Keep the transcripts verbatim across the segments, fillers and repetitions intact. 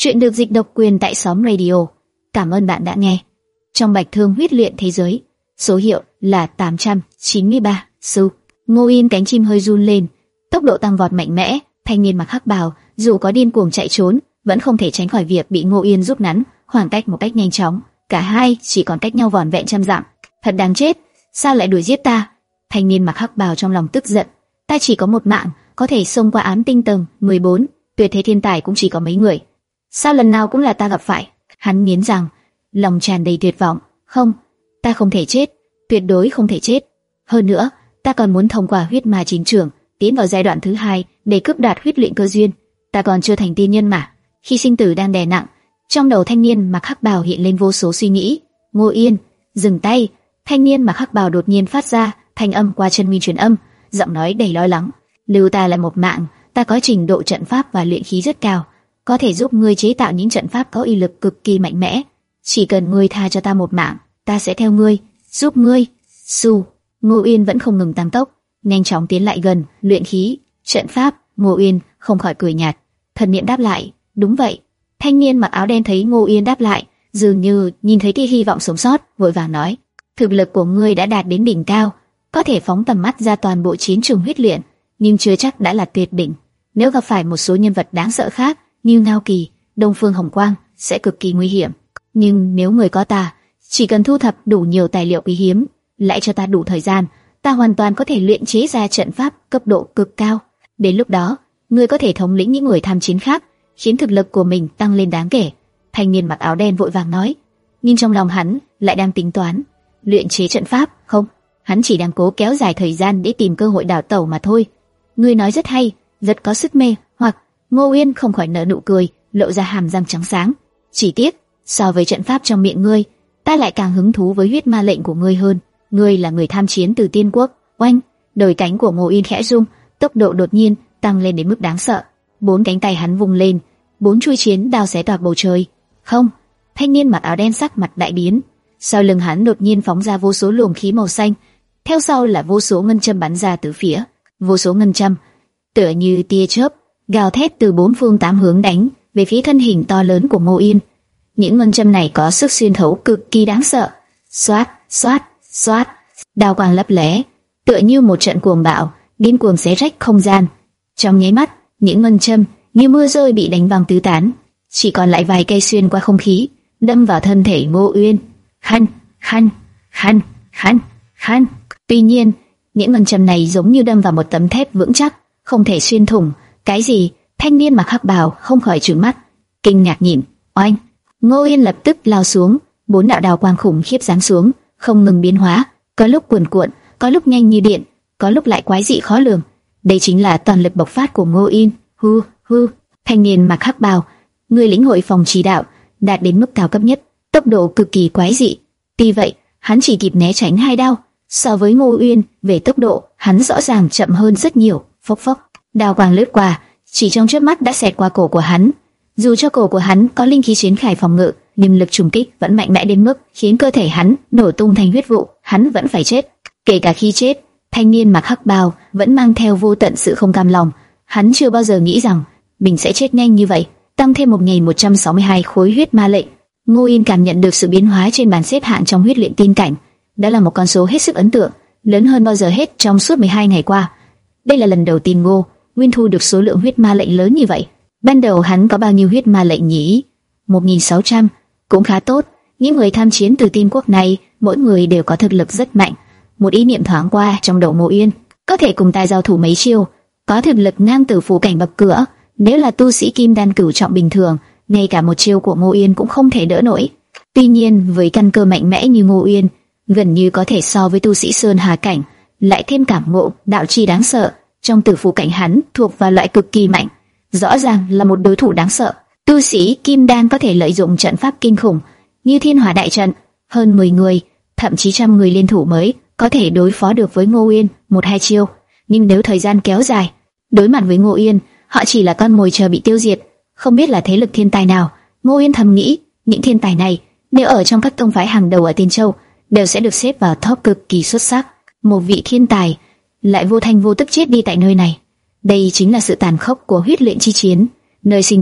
Chuyện được dịch độc quyền tại Xóm Radio. Cảm ơn bạn đã nghe. Trong bạch thương huyết luyện thế giới, số hiệu là tám trăm chín mươi ba xu. Ngô Yên cánh chim hơi run lên, tốc độ tăng vọt mạnh mẽ. Thanh niên mặc hắc bào dù có điên cuồng chạy trốn, vẫn không thể tránh khỏi việc bị Ngô Yên rút ngắn khoảng cách một cách nhanh chóng. Cả hai chỉ còn cách nhau vỏn vẹn trăm dặm. Thật đáng chết, sao lại đuổi giết ta? Thanh niên mặc hắc bào trong lòng tức giận. Ta chỉ có một mạng, có thể xông qua ám tinh tầng mười bốn, tuyệt thế thiên tài cũng chỉ có mấy người. Sao lần nào cũng là ta gặp phải? Hắn nghiến răng, lòng tràn đầy tuyệt vọng. Không, ta không thể chết, tuyệt đối không thể chết. Hơn nữa, ta còn muốn thông qua huyết ma chính trường, tiến vào giai đoạn thứ hai để cướp đoạt huyết luyện cơ duyên. Ta còn chưa thành tiên nhân mà. Khi sinh tử đang đè nặng, trong đầu thanh niên mặc hắc bào hiện lên vô số suy nghĩ. Ngô Yên, dừng tay! Thanh niên mặc hắc bào đột nhiên phát ra thanh âm qua chân nguyên truyền âm, giọng nói đầy lo lắng. Lưu ta là một mạng, ta có trình độ trận pháp và luyện khí rất cao, có thể giúp ngươi chế tạo những trận pháp có uy lực cực kỳ mạnh mẽ. Chỉ cần ngươi tha cho ta một mạng, ta sẽ theo ngươi, giúp ngươi. Su. Ngô Yên vẫn không ngừng tăng tốc, nhanh chóng tiến lại gần. Luyện khí, trận pháp. Ngô Yên không khỏi cười nhạt. Thần niệm đáp lại. Đúng vậy. Thanh niên mặc áo đen thấy Ngô Yên đáp lại, dường như nhìn thấy tia hy vọng sống sót, vội vàng nói: thực lực của ngươi đã đạt đến đỉnh cao, có thể phóng tầm mắt ra toàn bộ chiến trường huyết luyện, nhưng chưa chắc đã là tuyệt đỉnh. Nếu gặp phải một số nhân vật đáng sợ khác như Ngao Kỳ, Đông Phương Hồng Quang sẽ cực kỳ nguy hiểm. Nhưng nếu người có ta, chỉ cần thu thập đủ nhiều tài liệu quý hiếm, lại cho ta đủ thời gian, ta hoàn toàn có thể luyện chế ra trận pháp cấp độ cực cao. Đến lúc đó, ngươi có thể thống lĩnh những người tham chiến khác, khiến thực lực của mình tăng lên đáng kể. Thanh niên mặc áo đen vội vàng nói, nhưng trong lòng hắn lại đang tính toán. Luyện chế trận pháp? Không, hắn chỉ đang cố kéo dài thời gian để tìm cơ hội đào tẩu mà thôi. Ngươi nói rất hay, rất có sức mê hoặc. Ngô Yên không khỏi nở nụ cười, lộ ra hàm răng trắng sáng. Chỉ tiếc, so với trận pháp trong miệng ngươi, ta lại càng hứng thú với huyết ma lệnh của ngươi hơn. Ngươi là người tham chiến từ tiên quốc. Oanh! Đôi cánh của Ngô Yên khẽ rung, tốc độ đột nhiên tăng lên đến mức đáng sợ. Bốn cánh tay hắn vung lên, bốn chuôi chiến đao xé toạc bầu trời. Không! Thanh niên mặc áo đen sắc mặt đại biến. Sau lưng hắn đột nhiên phóng ra vô số luồng khí màu xanh, theo sau là vô số ngân châm bắn ra từ phía. Vô số ngân châm tựa như tia chớp gào thét từ bốn phương tám hướng đánh về phía thân hình to lớn của Ngô Yên. Những ngân châm này có sức xuyên thấu cực kỳ đáng sợ. Xoát, xoát, xoát, đao quang lấp lóe, tựa như một trận cuồng bạo, điên cuồng xé rách không gian. Trong nháy mắt, những ngân châm như mưa rơi bị đánh văng tứ tán, chỉ còn lại vài cây xuyên qua không khí, đâm vào thân thể Ngô Uyên. Khăn, khăn, khăn, khăn, khăn. Tuy nhiên, những ngân châm này giống như đâm vào một tấm thép vững chắc, không thể xuyên thủng. Cái gì? Thanh niên mặc hắc bào không khỏi trừng mắt, kinh ngạc nhìn. Oanh! Ngô Yên lập tức lao xuống, bốn đạo đào quang khủng khiếp giáng xuống, không ngừng biến hóa, có lúc cuồn cuộn, có lúc nhanh như điện, có lúc lại quái dị khó lường. Đây chính là toàn lực bộc phát của Ngô Yên. Hu hu! Thanh niên mặc hắc bào, người lĩnh hội phòng chỉ đạo, đạt đến mức cao cấp nhất, tốc độ cực kỳ quái dị. Tuy vậy, hắn chỉ kịp né tránh hai đao, so với Ngô Uyên, về tốc độ, hắn rõ ràng chậm hơn rất nhiều. Phốc phốc, đao quang lướt qua, chỉ trong chớp mắt đã xẹt qua cổ của hắn. Dù cho cổ của hắn có linh khí chiến khải phòng ngự, nhưng lực trùng kích vẫn mạnh mẽ đến mức khiến cơ thể hắn nổ tung thành huyết vụ, hắn vẫn phải chết. Kể cả khi chết, thanh niên mặc hắc bào vẫn mang theo vô tận sự không cam lòng. Hắn chưa bao giờ nghĩ rằng mình sẽ chết nhanh như vậy. Tăng thêm một nghìn một trăm sáu mươi hai khối huyết ma lệnh, Ngô Yên cảm nhận được sự biến hóa trên bàn xếp hạng trong huyết luyện tiên cảnh. Đó là một con số hết sức ấn tượng, lớn hơn bao giờ hết trong suốt mười hai ngày qua. Đây là lần đầu tiên Ngô Nguyên thu được số lượng huyết ma lệnh lớn như vậy. Ban đầu hắn có bao nhiêu huyết ma lệnh nhỉ? một nghìn sáu trăm, cũng khá tốt. Những người tham chiến từ tiên quốc này, mỗi người đều có thực lực rất mạnh. Một ý niệm thoáng qua trong đầu Ngô Yên, có thể cùng ta giao thủ mấy chiêu, có thực lực ngang tử phủ cảnh bậc cửa. Nếu là tu sĩ kim đan cửu trọng bình thường, ngay cả một chiêu của Ngô Yên cũng không thể đỡ nổi. Tuy nhiên, với căn cơ mạnh mẽ như Ngô Yên, gần như có thể so với tu sĩ sơn hà cảnh, lại thêm cảm ngộ đạo chi đáng sợ. Trong tử phủ cảnh hắn thuộc vào loại cực kỳ mạnh, rõ ràng là một đối thủ đáng sợ. Tu sĩ kim đan có thể lợi dụng trận pháp kinh khủng như thiên hỏa đại trận, hơn mười người, thậm chí trăm người liên thủ mới có thể đối phó được với Ngô Yên một hai chiêu. Nhưng nếu thời gian kéo dài, đối mặt với Ngô Yên, họ chỉ là con mồi chờ bị tiêu diệt. Không biết là thế lực thiên tài nào. Ngô Yên thầm nghĩ, những thiên tài này nếu ở trong các tông phái hàng đầu ở Tiên Châu, đều sẽ được xếp vào top cực kỳ xuất sắc. Một vị thiên tài lại vô thanh vô tức chết đi tại nơi này. Đây chính là sự tàn khốc của huyết luyện chi chiến, nơi sinh tử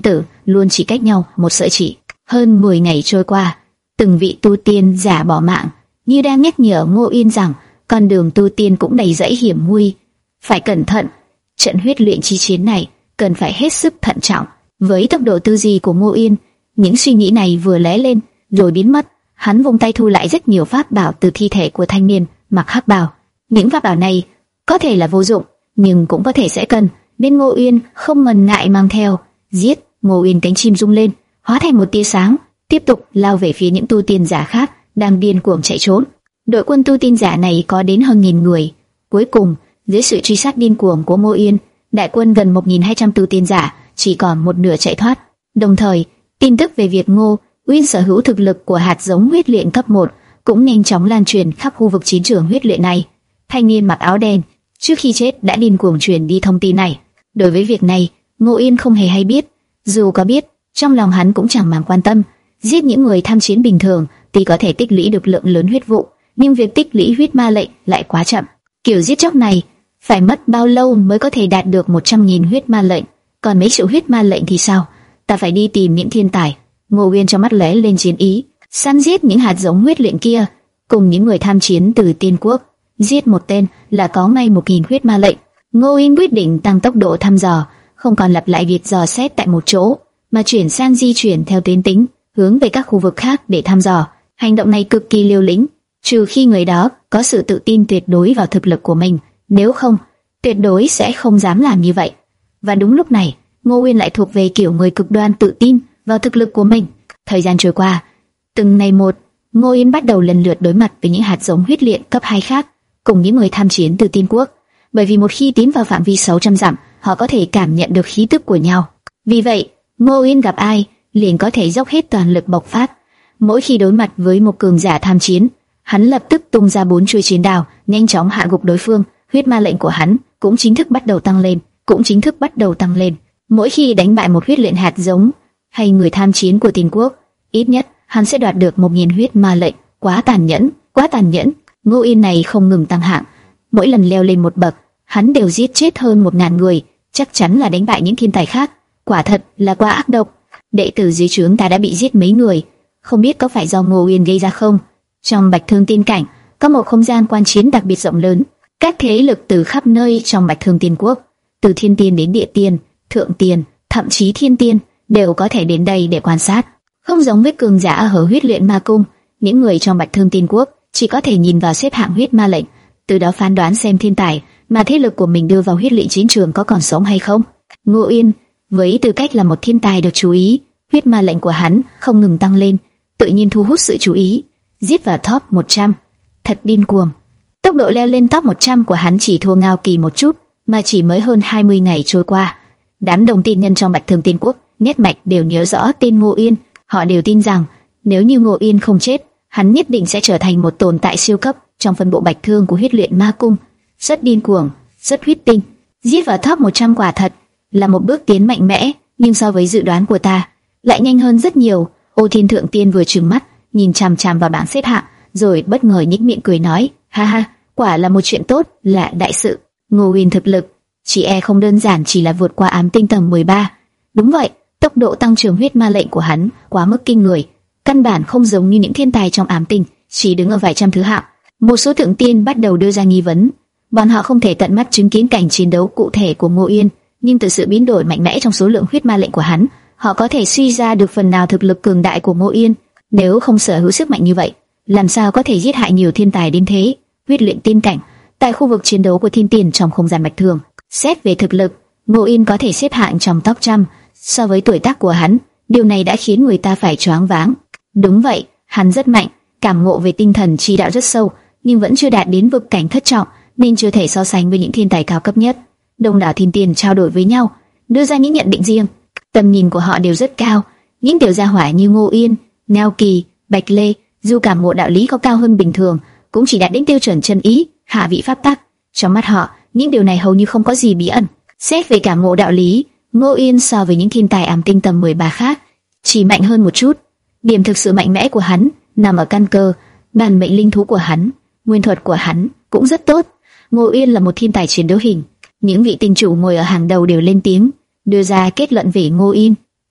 luôn chỉ cách nhau một sợi chỉ. Hơn mười ngày trôi qua, từng vị tu tiên giả bỏ mạng, như đang nhắc nhở Ngô Yên rằng con đường tu tiên cũng đầy rẫy hiểm nguy, phải cẩn thận. Trận huyết luyện chi chiến này cần phải hết sức thận trọng. Với tốc độ tư duy của Ngô Yên, những suy nghĩ này vừa lóe lên rồi biến mất. Hắn vung tay thu lại rất nhiều pháp bảo từ thi thể của thanh niên mặc hắc bào. Những pháp bảo này có thể là vô dụng, nhưng cũng có thể sẽ cần, nên Ngô Yên không ngần ngại mang theo. Giết! Ngô Yên cánh chim rung lên, hóa thành một tia sáng, tiếp tục lao về phía những tu tiên giả khác đang điên cuồng chạy trốn. Đội quân tu tiên giả này có đến hơn nghìn người. Cuối cùng, dưới sự truy sát điên cuồng của Ngô Yên, đại quân gần một nghìn hai trăm tu tiên giả chỉ còn một nửa chạy thoát. Đồng thời, tin tức về việc Ngô Uyên sở hữu thực lực của hạt giống huyết luyện cấp một cũng nhanh chóng lan truyền khắp khu vực chiến trường huyết luyện này. Thanh niên mặc áo đen trước khi chết đã điên cuồng truyền đi thông tin này. Đối với việc này, Ngô Uyên không hề hay biết, dù có biết, trong lòng hắn cũng chẳng màng quan tâm. Giết những người tham chiến bình thường thì có thể tích lũy được lượng lớn huyết vụ, nhưng việc tích lũy huyết ma lệnh lại quá chậm. Kiểu giết chóc này phải mất bao lâu mới có thể đạt được một trăm nghìn huyết ma lệnh? Còn mấy triệu huyết ma lệnh thì sao? Ta phải đi tìm những thiên tài. Ngô Uyên trong mắt lóe lên chiến ý, săn giết những hạt giống huyết luyện kia, cùng những người tham chiến từ tiên quốc. Giết một tên là có ngay một nghìn huyết ma lệnh. Ngô Uyên quyết định tăng tốc độ thăm dò, không còn lặp lại việc dò xét tại một chỗ, mà chuyển sang di chuyển theo tuyến tính, hướng về các khu vực khác để thăm dò. Hành động này cực kỳ liều lĩnh, trừ khi người đó có sự tự tin tuyệt đối vào thực lực của mình, nếu không, tuyệt đối sẽ không dám làm như vậy. Và đúng lúc này, Ngô Uyên lại thuộc về kiểu người cực đoan tự tin vào thực lực của mình. Thời gian trôi qua, từng ngày một, Ngô Uyên bắt đầu lần lượt đối mặt với những hạt giống huyết luyện cấp hai khác, cùng những người tham chiến từ tiên quốc. Bởi vì một khi tiến vào phạm vi sáu trăm dặm, họ có thể cảm nhận được khí tức của nhau. Vì vậy, Ngô Uyên gặp ai liền có thể dốc hết toàn lực bộc phát. Mỗi khi đối mặt với một cường giả tham chiến, hắn lập tức tung ra bốn chuôi chiến đao, nhanh chóng hạ gục đối phương. Huyết ma lệnh của hắn cũng chính thức bắt đầu tăng lên, cũng chính thức bắt đầu tăng lên. Mỗi khi đánh bại một huyết luyện hạt giống hay người tham chiến của tiên quốc, ít nhất hắn sẽ đoạt được một nghìn huyết ma lệnh. Quá tàn nhẫn, quá tàn nhẫn. Ngô Yên này không ngừng tăng hạng, mỗi lần leo lên một bậc, hắn đều giết chết hơn một ngàn người, chắc chắn là đánh bại những thiên tài khác. Quả thật là quá ác độc. Đệ tử dưới trướng ta đã bị giết mấy người, không biết có phải do Ngô Uyên gây ra không? Trong Bạch Thương Tiên cảnh có một không gian quan chiến đặc biệt rộng lớn, các thế lực từ khắp nơi trong Bạch Thương Tiên quốc, từ thiên tiên đến địa tiên, thượng tiên, thậm chí thiên tiên đều có thể đến đây để quan sát. Không giống với cường giả ở huyết luyện ma cung, những người trong Bạch Thương Tiên quốc chỉ có thể nhìn vào xếp hạng huyết ma lệnh, từ đó phán đoán xem thiên tài mà thế lực của mình đưa vào huyết luyện chiến trường có còn sống hay không. Ngô Uyên với tư cách là một thiên tài được chú ý, huyết ma lệnh của hắn không ngừng tăng lên, tự nhiên thu hút sự chú ý. Giết vào top một trăm, thật điên cuồng. Tốc độ leo lên top một trăm của hắn chỉ thua Ngao Kỳ một chút, mà chỉ mới hơn hai mươi ngày trôi qua. Đám đồng tiên nhân trong Bạch Thương Tiên quốc nét mạch đều nhớ rõ tên Ngô Uyên, họ đều tin rằng nếu như Ngô Uyên không chết, hắn nhất định sẽ trở thành một tồn tại siêu cấp trong phân bộ Bạch Thương của huyết luyện ma cung. Rất điên cuồng, rất huyết tinh. Giết vào top một trăm quả thật là một bước tiến mạnh mẽ, nhưng so với dự đoán của ta, lại nhanh hơn rất nhiều. Ô Thiên Thượng Tiên vừa trừng mắt, nhìn chằm chằm vào bảng xếp hạng, rồi bất ngờ nhếch miệng cười nói: "Ha ha, quả là một chuyện tốt, là đại sự." Ngô Uyên thực lực, chỉ e không đơn giản chỉ là vượt qua ám tinh tầng mười ba. Đúng vậy, tốc độ tăng trưởng huyết ma lệnh của hắn quá mức kinh người, căn bản không giống như những thiên tài trong ám tinh, chỉ đứng ở vài trăm thứ hạng. Một số thượng tiên bắt đầu đưa ra nghi vấn, bọn họ không thể tận mắt chứng kiến cảnh chiến đấu cụ thể của Ngô Uyên, nhưng từ sự biến đổi mạnh mẽ trong số lượng huyết ma lệnh của hắn, họ có thể suy ra được phần nào thực lực cường đại của Ngô Uyên. Nếu không sở hữu sức mạnh như vậy, làm sao có thể giết hại nhiều thiên tài đến thế? Huyết luyện tiên cảnh tại khu vực chiến đấu của thiên tiền trong không gian bạch thường, xét về thực lực, Ngô Uyên có thể xếp hạng trong top trăm. So với tuổi tác của hắn, điều này đã khiến người ta phải choáng váng. Đúng vậy, hắn rất mạnh, cảm ngộ về tinh thần chi đạo rất sâu, nhưng vẫn chưa đạt đến vực cảnh thất trọng, nên chưa thể so sánh với những thiên tài cao cấp nhất. Đông đảo thiên tiền trao đổi với nhau, đưa ra những nhận định riêng. Tầm nhìn của họ đều rất cao. Những tiểu gia hỏa như Ngô Uyên, Ngao Kỳ, Bạch Lê, dù cảm ngộ đạo lý có cao hơn bình thường, cũng chỉ đạt đến tiêu chuẩn chân ý, hạ vị pháp tắc. Trong mắt họ, những điều này hầu như không có gì bí ẩn. Xét về cảm ngộ đạo lý, Ngô Uyên so với những thiên tài ám tinh tầm mười ba khác chỉ mạnh hơn một chút. Điểm thực sự mạnh mẽ của hắn nằm ở căn cơ, bản mệnh linh thú của hắn, nguyên thuật của hắn cũng rất tốt. Ngô Uyên là một thiên tài chiến đấu hình. Những vị tinh chủ ngồi ở hàng đầu đều lên tiếng, đưa ra kết luận về Ngô Uyên.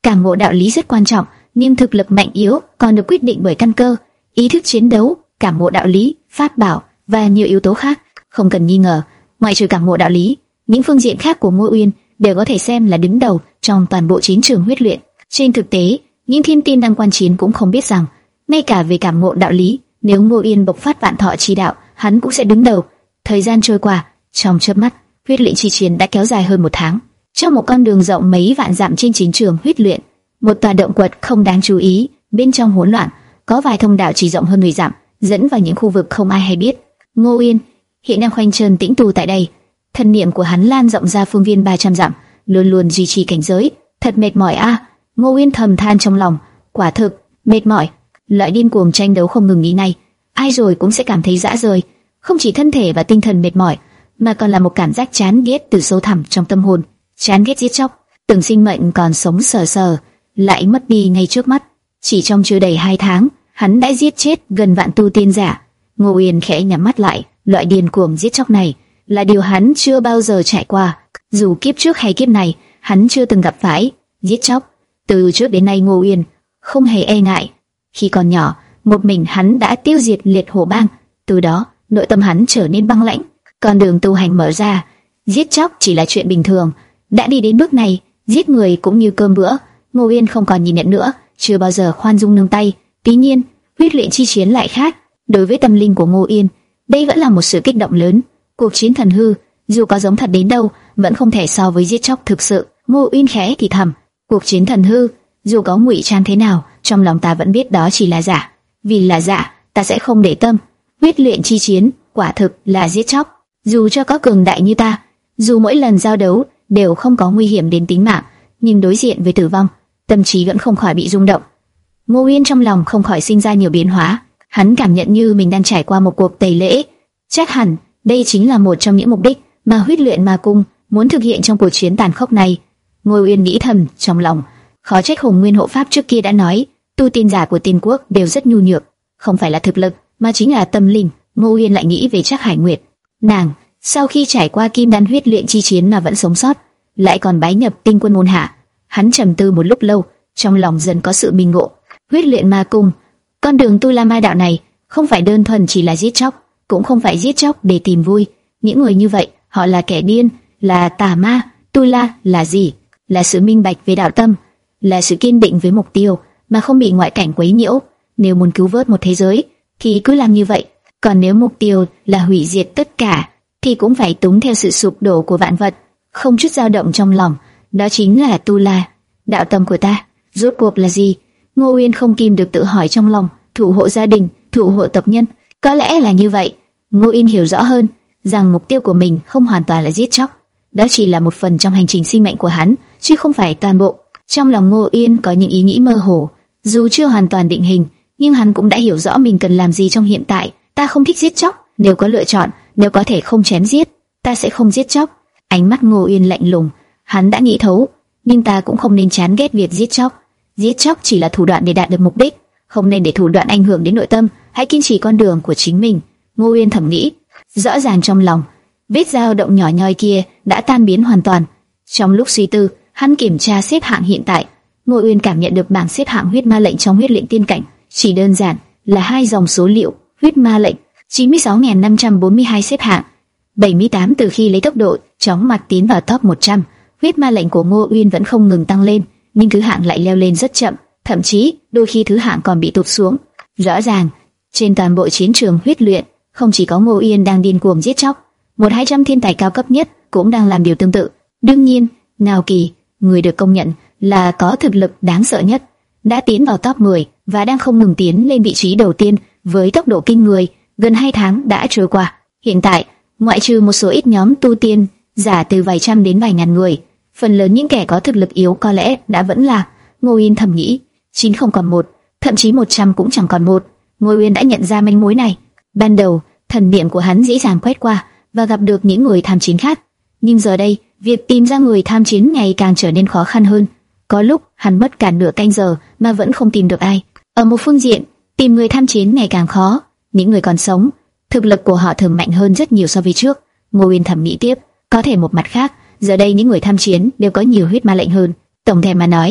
Cảm ngộ đạo lý rất quan trọng, nhưng thực lực mạnh yếu còn được quyết định bởi căn cơ, ý thức chiến đấu, cảm ngộ đạo lý, pháp bảo và nhiều yếu tố khác. Không cần nghi ngờ, ngoại trừ cảm ngộ đạo lý, những phương diện khác của Ngô Uyên đều có thể xem là đứng đầu trong toàn bộ chiến trường huyết luyện. Trên thực tế, những thiên tiên đang quan chiến cũng không biết rằng, ngay cả về cảm ngộ đạo lý, nếu Ngô Uyên bộc phát vạn thọ chi đạo, hắn cũng sẽ đứng đầu. Thời gian trôi qua, trong chớp mắt, huyết luyện chi chiến đã kéo dài hơn một tháng. Trong một con đường rộng mấy vạn dặm trên chiến trường huyết luyện, một tòa động quật không đáng chú ý, bên trong hỗn loạn, có vài thông đạo chỉ rộng hơn mười dặm, dẫn vào những khu vực không ai hay biết. Ngô Uyên hiện đang khoanh chân tĩnh tu tại đây, thần niệm của hắn lan rộng ra phương viên ba trăm dặm, luôn luôn duy trì cảnh giới. Thật mệt mỏi a. À. Ngô Uyên thầm than trong lòng, quả thực mệt mỏi. Loại điên cuồng tranh đấu không ngừng nghỉ này, ai rồi cũng sẽ cảm thấy rã rời. Không chỉ thân thể và tinh thần mệt mỏi, mà còn là một cảm giác chán ghét từ sâu thẳm trong tâm hồn. Chán ghét giết chóc, từng sinh mệnh còn sống sờ sờ lại mất đi ngay trước mắt. Chỉ trong chưa đầy hai tháng, hắn đã giết chết gần vạn tu tiên giả. Ngô Uyên khẽ nhắm mắt lại, loại điên cuồng giết chóc này là điều hắn chưa bao giờ trải qua. Dù kiếp trước hay kiếp này, hắn chưa từng gặp phải giết chóc. Từ trước đến nay Ngô Uyên không hề e ngại. Khi còn nhỏ, một mình hắn đã tiêu diệt liệt hổ bang, từ đó nội tâm hắn trở nên băng lãnh. Con đường tu hành mở ra, giết chóc chỉ là chuyện bình thường. Đã đi đến bước này, giết người cũng như cơm bữa. Ngô Uyên không còn nhìn nhận nữa, chưa bao giờ khoan dung nương tay. Tuy nhiên, huyết luyện chi chiến lại khác. Đối với tâm linh của Ngô Uyên, đây vẫn là một sự kích động lớn. Cuộc chiến thần hư, dù có giống thật đến đâu, vẫn không thể so với giết chóc thực sự. Ngô Uyên khẽ thì thầm, cuộc chiến thần hư, dù có ngụy trang thế nào, trong lòng ta vẫn biết đó chỉ là giả. Vì là giả, ta sẽ không để tâm. Huyết luyện chi chiến, quả thực là giết chóc. Dù cho có cường đại như ta, dù mỗi lần giao đấu đều không có nguy hiểm đến tính mạng, nhưng đối diện với tử vong, tâm trí vẫn không khỏi bị rung động. Ngô Uyên trong lòng không khỏi sinh ra nhiều biến hóa. Hắn cảm nhận như mình đang trải qua một cuộc tẩy lễ. Chắc hẳn đây chính là một trong những mục đích mà huyết luyện ma cung muốn thực hiện trong cuộc chiến tàn khốc này. Ngô Uyên nghĩ thầm trong lòng, khó trách Hồng Nguyên hộ pháp trước kia đã nói, tu tiên giả của tiên quốc đều rất nhu nhược, không phải là thực lực, mà chính là tâm linh. Ngô Uyên lại nghĩ về Trác Hải Nguyệt, nàng sau khi trải qua kim đan huyết luyện chi chiến mà vẫn sống sót, lại còn bái nhập tinh quân môn hạ. Hắn trầm tư một lúc lâu, trong lòng dần có sự minh ngộ. Huyết luyện ma cung, con đường tu la ma đạo này không phải đơn thuần chỉ là giết chóc, cũng không phải giết chóc để tìm vui. Những người như vậy, họ là kẻ điên, là tà ma. Tu la là gì? Là sự minh bạch về đạo tâm, là sự kiên định với mục tiêu mà không bị ngoại cảnh quấy nhiễu. Nếu muốn cứu vớt một thế giới thì cứ làm như vậy, còn nếu mục tiêu là hủy diệt tất cả thì cũng phải túng theo sự sụp đổ của vạn vật, không chút dao động trong lòng. Đó chính là tu la. Đạo tâm của ta rốt cuộc là gì? Ngô Uyên không kìm được tự hỏi trong lòng. Thủ hộ gia đình, thủ hộ tộc nhân, có lẽ là như vậy. Ngô Uyên hiểu rõ hơn rằng mục tiêu của mình không hoàn toàn là giết chóc, đó chỉ là một phần trong hành trình sinh mệnh của hắn, chứ không phải toàn bộ. Trong lòng Ngô Uyên có những ý nghĩ mơ hồ, dù chưa hoàn toàn định hình, nhưng hắn cũng đã hiểu rõ mình cần làm gì trong hiện tại. Ta không thích giết chóc, nếu có lựa chọn, nếu có thể không chém giết, ta sẽ không giết chóc. Ánh mắt Ngô Uyên lạnh lùng, hắn đã nghĩ thấu, nhưng ta cũng không nên chán ghét việc giết chóc. Giết chóc chỉ là thủ đoạn để đạt được mục đích, không nên để thủ đoạn ảnh hưởng đến nội tâm. Hãy kiên trì con đường của chính mình. Ngô Uyên thầm nghĩ. Rõ ràng trong lòng, vết dao động nhỏ nhoi kia đã tan biến hoàn toàn. Trong lúc suy tư, hắn kiểm tra xếp hạng hiện tại. Ngô Uyên cảm nhận được bảng xếp hạng huyết ma lệnh trong huyết luyện tiên cảnh, chỉ đơn giản là hai dòng số liệu. Huyết ma lệnh chín mươi sáu nghìn năm trăm bốn mươi hai xếp hạng bảy mươi tám từ khi lấy tốc độ chóng mặt tiến vào top một trăm. Huyết ma lệnh của Ngô Uyên vẫn không ngừng tăng lên, nhưng thứ hạng lại leo lên rất chậm, thậm chí đôi khi thứ hạng còn bị tụt xuống. Rõ ràng, trên toàn bộ chiến trường huyết luyện, không chỉ có Ngô Uyên đang điên cuồng giết chóc, một hai trăm thiên tài cao cấp nhất cũng đang làm điều tương tự. Đương nhiên, Ngao Kỳ, người được công nhận là có thực lực đáng sợ nhất, đã tiến vào top mười và đang không ngừng tiến lên vị trí đầu tiên với tốc độ kinh người. Gần hai tháng đã trôi qua, hiện tại, ngoại trừ một số ít nhóm tu tiên giả từ vài trăm đến vài ngàn người, phần lớn những kẻ có thực lực yếu có lẽ đã vẫn lạc. Ngô Uyên thầm nghĩ, chín không còn một, thậm chí một trăm cũng chẳng còn một. Ngô Uyên đã nhận ra manh mối này. Ban đầu, thần niệm của hắn dễ dàng quét qua và gặp được những người tham chiến khác, nhưng giờ đây, việc tìm ra người tham chiến ngày càng trở nên khó khăn hơn. Có lúc hắn mất cả nửa canh giờ mà vẫn không tìm được ai. Ở một phương diện, tìm người tham chiến ngày càng khó. Những người còn sống, thực lực của họ thường mạnh hơn rất nhiều so với trước. Ngô Uyên thầm nghĩ tiếp, có thể một mặt khác, giờ đây những người tham chiến đều có nhiều huyết ma lệnh hơn. Tổng thể mà nói,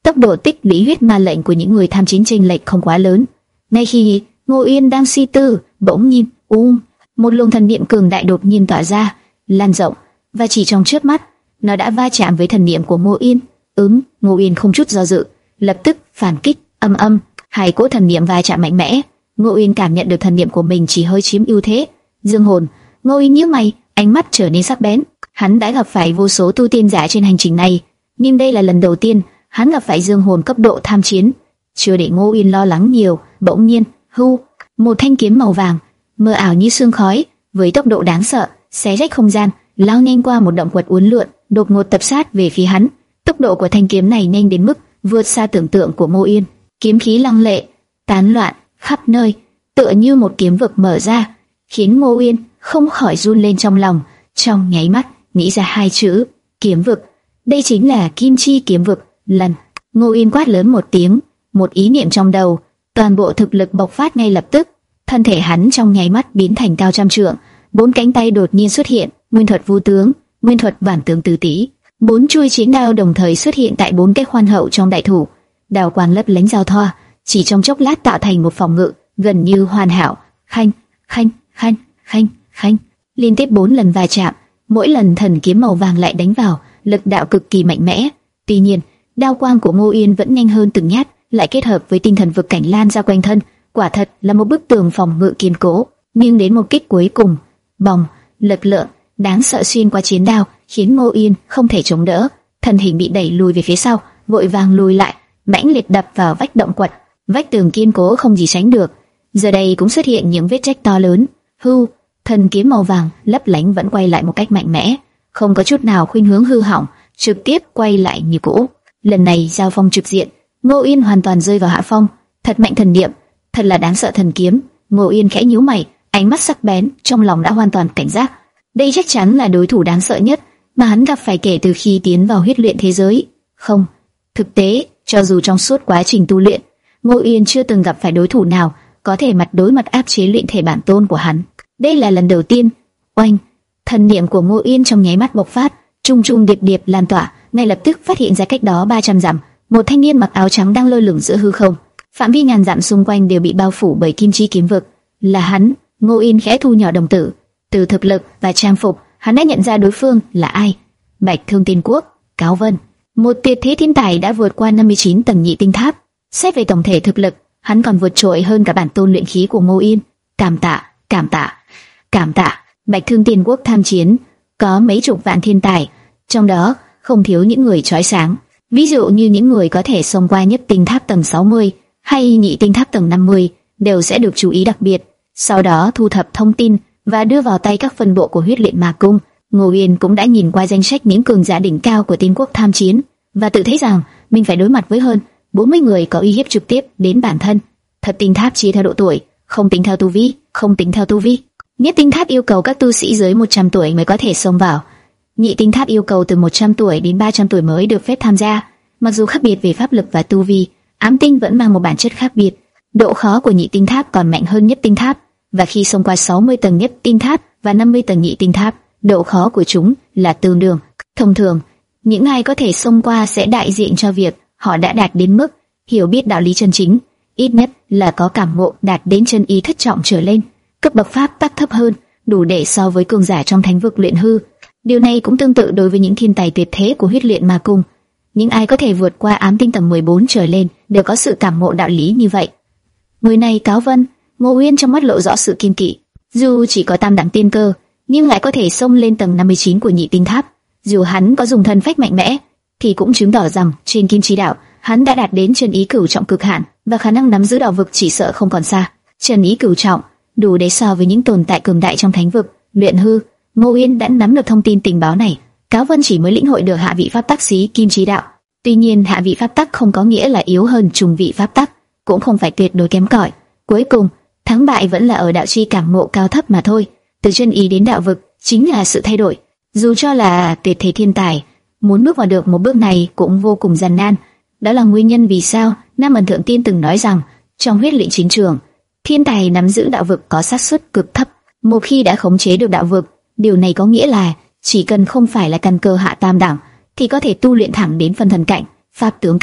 tốc độ tích lũy huyết ma lệnh của những người tham chiến chênh lệch không quá lớn. Ngay khi Ngô Uyên đang suy tư, bỗng nhiên, um, một luồng thần niệm cường đại đột nhiên tỏa ra, lan rộng, và chỉ trong chớp mắt, nó đã va chạm với thần niệm của Ngô Uyên. Ứng, Ngô Uyên không chút do dự, lập tức phản kích. Âm âm, hai cỗ thần niệm va chạm mạnh mẽ. Ngô Uyên cảm nhận được thần niệm của mình chỉ hơi chiếm ưu thế. Dương hồn, Ngô Uyên nhíu mày, ánh mắt trở nên sắc bén. Hắn đã gặp phải vô số tu tiên giả trên hành trình này, nhưng đây là lần đầu tiên hắn gặp phải dương hồn cấp độ tham chiến. Chưa để Ngô Uyên lo lắng nhiều, bỗng nhiên, hưu, một thanh kiếm màu vàng, mờ ảo như sương khói, với tốc độ đáng sợ, xé rách không gian, lao nhanh qua một động quật uốn lượn, đột ngột tập sát về phía hắn. Tốc độ của thanh kiếm này nhanh đến mức vượt xa tưởng tượng của Ngô Uyên. Kiếm khí lăng lệ, tán loạn khắp nơi, tựa như một kiếm vực mở ra, khiến Ngô Uyên không khỏi run lên trong lòng. Trong nháy mắt, nghĩ ra hai chữ kiếm vực. Đây chính là Kim Chi kiếm vực. Lần Ngô Uyên quát lớn một tiếng, một ý niệm trong đầu, toàn bộ thực lực bộc phát ngay lập tức. Thân thể hắn trong nháy mắt biến thành cao trăm trượng, bốn cánh tay đột nhiên xuất hiện, nguyên thuật vu tướng, nguyên thuật bản tướng tứ tý, bốn chuôi chiến đao đồng thời xuất hiện tại bốn cái khoan hậu trong đại thủ, đao quang lấp lánh giao thoa, chỉ trong chốc lát tạo thành một phòng ngự gần như hoàn hảo. Khanh, khanh, khanh, khanh, khanh, liên tiếp bốn lần va chạm, mỗi lần thần kiếm màu vàng lại đánh vào, lực đạo cực kỳ mạnh mẽ. Tuy nhiên, đao quang của Ngô Uyên vẫn nhanh hơn từng nhát, lại kết hợp với tinh thần vực cảnh lan ra quanh thân, quả thật là một bức tường phòng ngự kiên cố. Nhưng đến một kích cuối cùng, bòng, lực lượng đáng sợ xuyên qua chiến đao, khiến Ngô Uyên không thể chống đỡ, thân hình bị đẩy lùi về phía sau, vội vàng lùi lại, mãnh liệt đập vào vách động quật. Vách tường kiên cố không gì sánh được, giờ đây cũng xuất hiện những vết rách to lớn. Hưu, thần kiếm màu vàng lấp lánh vẫn quay lại một cách mạnh mẽ, không có chút nào khuynh hướng hư hỏng, trực tiếp quay lại như cũ. Lần này giao phong trực diện, Ngô Uyên hoàn toàn rơi vào hạ phong. Thật mạnh thần niệm, thật là đáng sợ thần kiếm. Ngô Uyên khẽ nhíu mày, ánh mắt sắc bén, trong lòng đã hoàn toàn cảnh giác. Đây chắc chắn là đối thủ đáng sợ nhất mà hắn gặp phải kể từ khi tiến vào huyết luyện thế giới. Không, thực tế, cho dù trong suốt quá trình tu luyện, Ngô Uyên chưa từng gặp phải đối thủ nào có thể mặt đối mặt áp chế luyện thể bản tôn của hắn. Đây là lần đầu tiên. Oanh, thần niệm của Ngô Uyên trong nháy mắt bộc phát, trung trung điệp điệp lan tỏa, ngay lập tức phát hiện ra cách đó ba trăm dặm, một thanh niên mặc áo trắng đang lơ lửng giữa hư không. Phạm vi ngàn dặm xung quanh đều bị bao phủ bởi kim chi kiếm vực. Là hắn. Ngô Uyên khẽ thu nhỏ đồng tử, từ thực lực và trang phục, hắn đã nhận ra đối phương là ai. Bạch Thương Tiên Quốc, Cáo Vân, một tuyệt thế thiên tài đã vượt qua năm mươi chín tầng nhị tinh tháp. Xét về tổng thể thực lực, hắn còn vượt trội hơn cả bản tôn luyện khí của Ngô Uyên. Cảm tạ, cảm tạ, cảm tạ. Bạch Thương Tiên Quốc tham chiến có mấy chục vạn thiên tài, trong đó không thiếu những người chói sáng. Ví dụ như những người có thể xông qua nhất tinh tháp tầng sáu mươi hay nhị tinh tháp tầng năm mươi đều sẽ được chú ý đặc biệt, sau đó thu thập thông tin và đưa vào tay các phân bộ của huyết luyện ma cung. Ngô Uyên cũng đã nhìn qua danh sách những cường giả đỉnh cao của Tiên Quốc tham chiến và tự thấy rằng mình phải đối mặt với hơn bốn mươi người có uy hiếp trực tiếp đến bản thân. Thập tinh tháp chia theo độ tuổi, không tính theo tu vi, không tính theo tu vi. Nhất tinh tháp yêu cầu các tu sĩ dưới một trăm tuổi mới có thể xông vào. Nhị tinh tháp yêu cầu từ một trăm tuổi đến ba trăm tuổi mới được phép tham gia. Mặc dù khác biệt về pháp lực và tu vi, ám tinh vẫn mang một bản chất khác biệt. Độ khó của nhị tinh tháp còn mạnh hơn nhất tinh tháp, và khi xông qua sáu mươi tầng nhất tinh tháp và năm mươi tầng nhị tinh tháp, độ khó của chúng là tương đương. Thông thường, những ai có thể xông qua sẽ đại diện cho việc họ đã đạt đến mức hiểu biết đạo lý chân chính, ít nhất là có cảm ngộ đạt đến chân ý thất trọng trở lên. Cấp bậc pháp tắc thấp hơn, đủ để so với cường giả trong thánh vực luyện hư. Điều này cũng tương tự đối với những thiên tài tuyệt thế của huyết luyện ma cung. Những ai có thể vượt qua ám tinh tầng mười bốn trở lên đều có sự cảm ngộ đạo lý như vậy. Người này Cáo Vân, Ngô Uyên trong mắt lộ rõ sự kiên kỵ. Dù chỉ có tam đẳng tiên cơ, nhưng lại có thể xông lên tầng năm mươi chín của nhị tinh tháp. Dù hắn có dùng thân phách mạnh mẽ, thì cũng chứng tỏ rằng trên kim chi đạo hắn đã đạt đến chân ý cửu trọng cực hạn, và khả năng nắm giữ đạo vực chỉ sợ không còn xa. Chân ý cửu trọng đủ để so với những tồn tại cường đại trong thánh vực luyện hư. Ngô Uyên đã nắm được thông tin tình báo này. Cáo Vân chỉ mới lĩnh hội được hạ vị pháp tắc xí kim chi đạo. Tuy nhiên, hạ vị pháp tắc không có nghĩa là yếu hơn trung vị pháp tắc, cũng không phải tuyệt đối kém cỏi. Cuối cùng, thắng bại vẫn là ở đạo chi cảm ngộ cao thấp mà thôi. Từ chân ý đến đạo vực chính là sự thay đổi. Dù cho là tuyệt thế thiên tài, muốn bước vào được một bước này cũng vô cùng gian nan. Đó là nguyên nhân vì sao Nam Ẩn Thượng Tiên từng nói rằng trong huyết luyện chiến trường, thiên tài nắm giữ đạo vực có xác suất cực thấp. Một khi đã khống chế được đạo vực, điều này có nghĩa là chỉ cần không phải là căn cơ hạ tam đẳng thì có thể tu luyện thẳng đến phân thần cảnh, pháp tướng cảnh,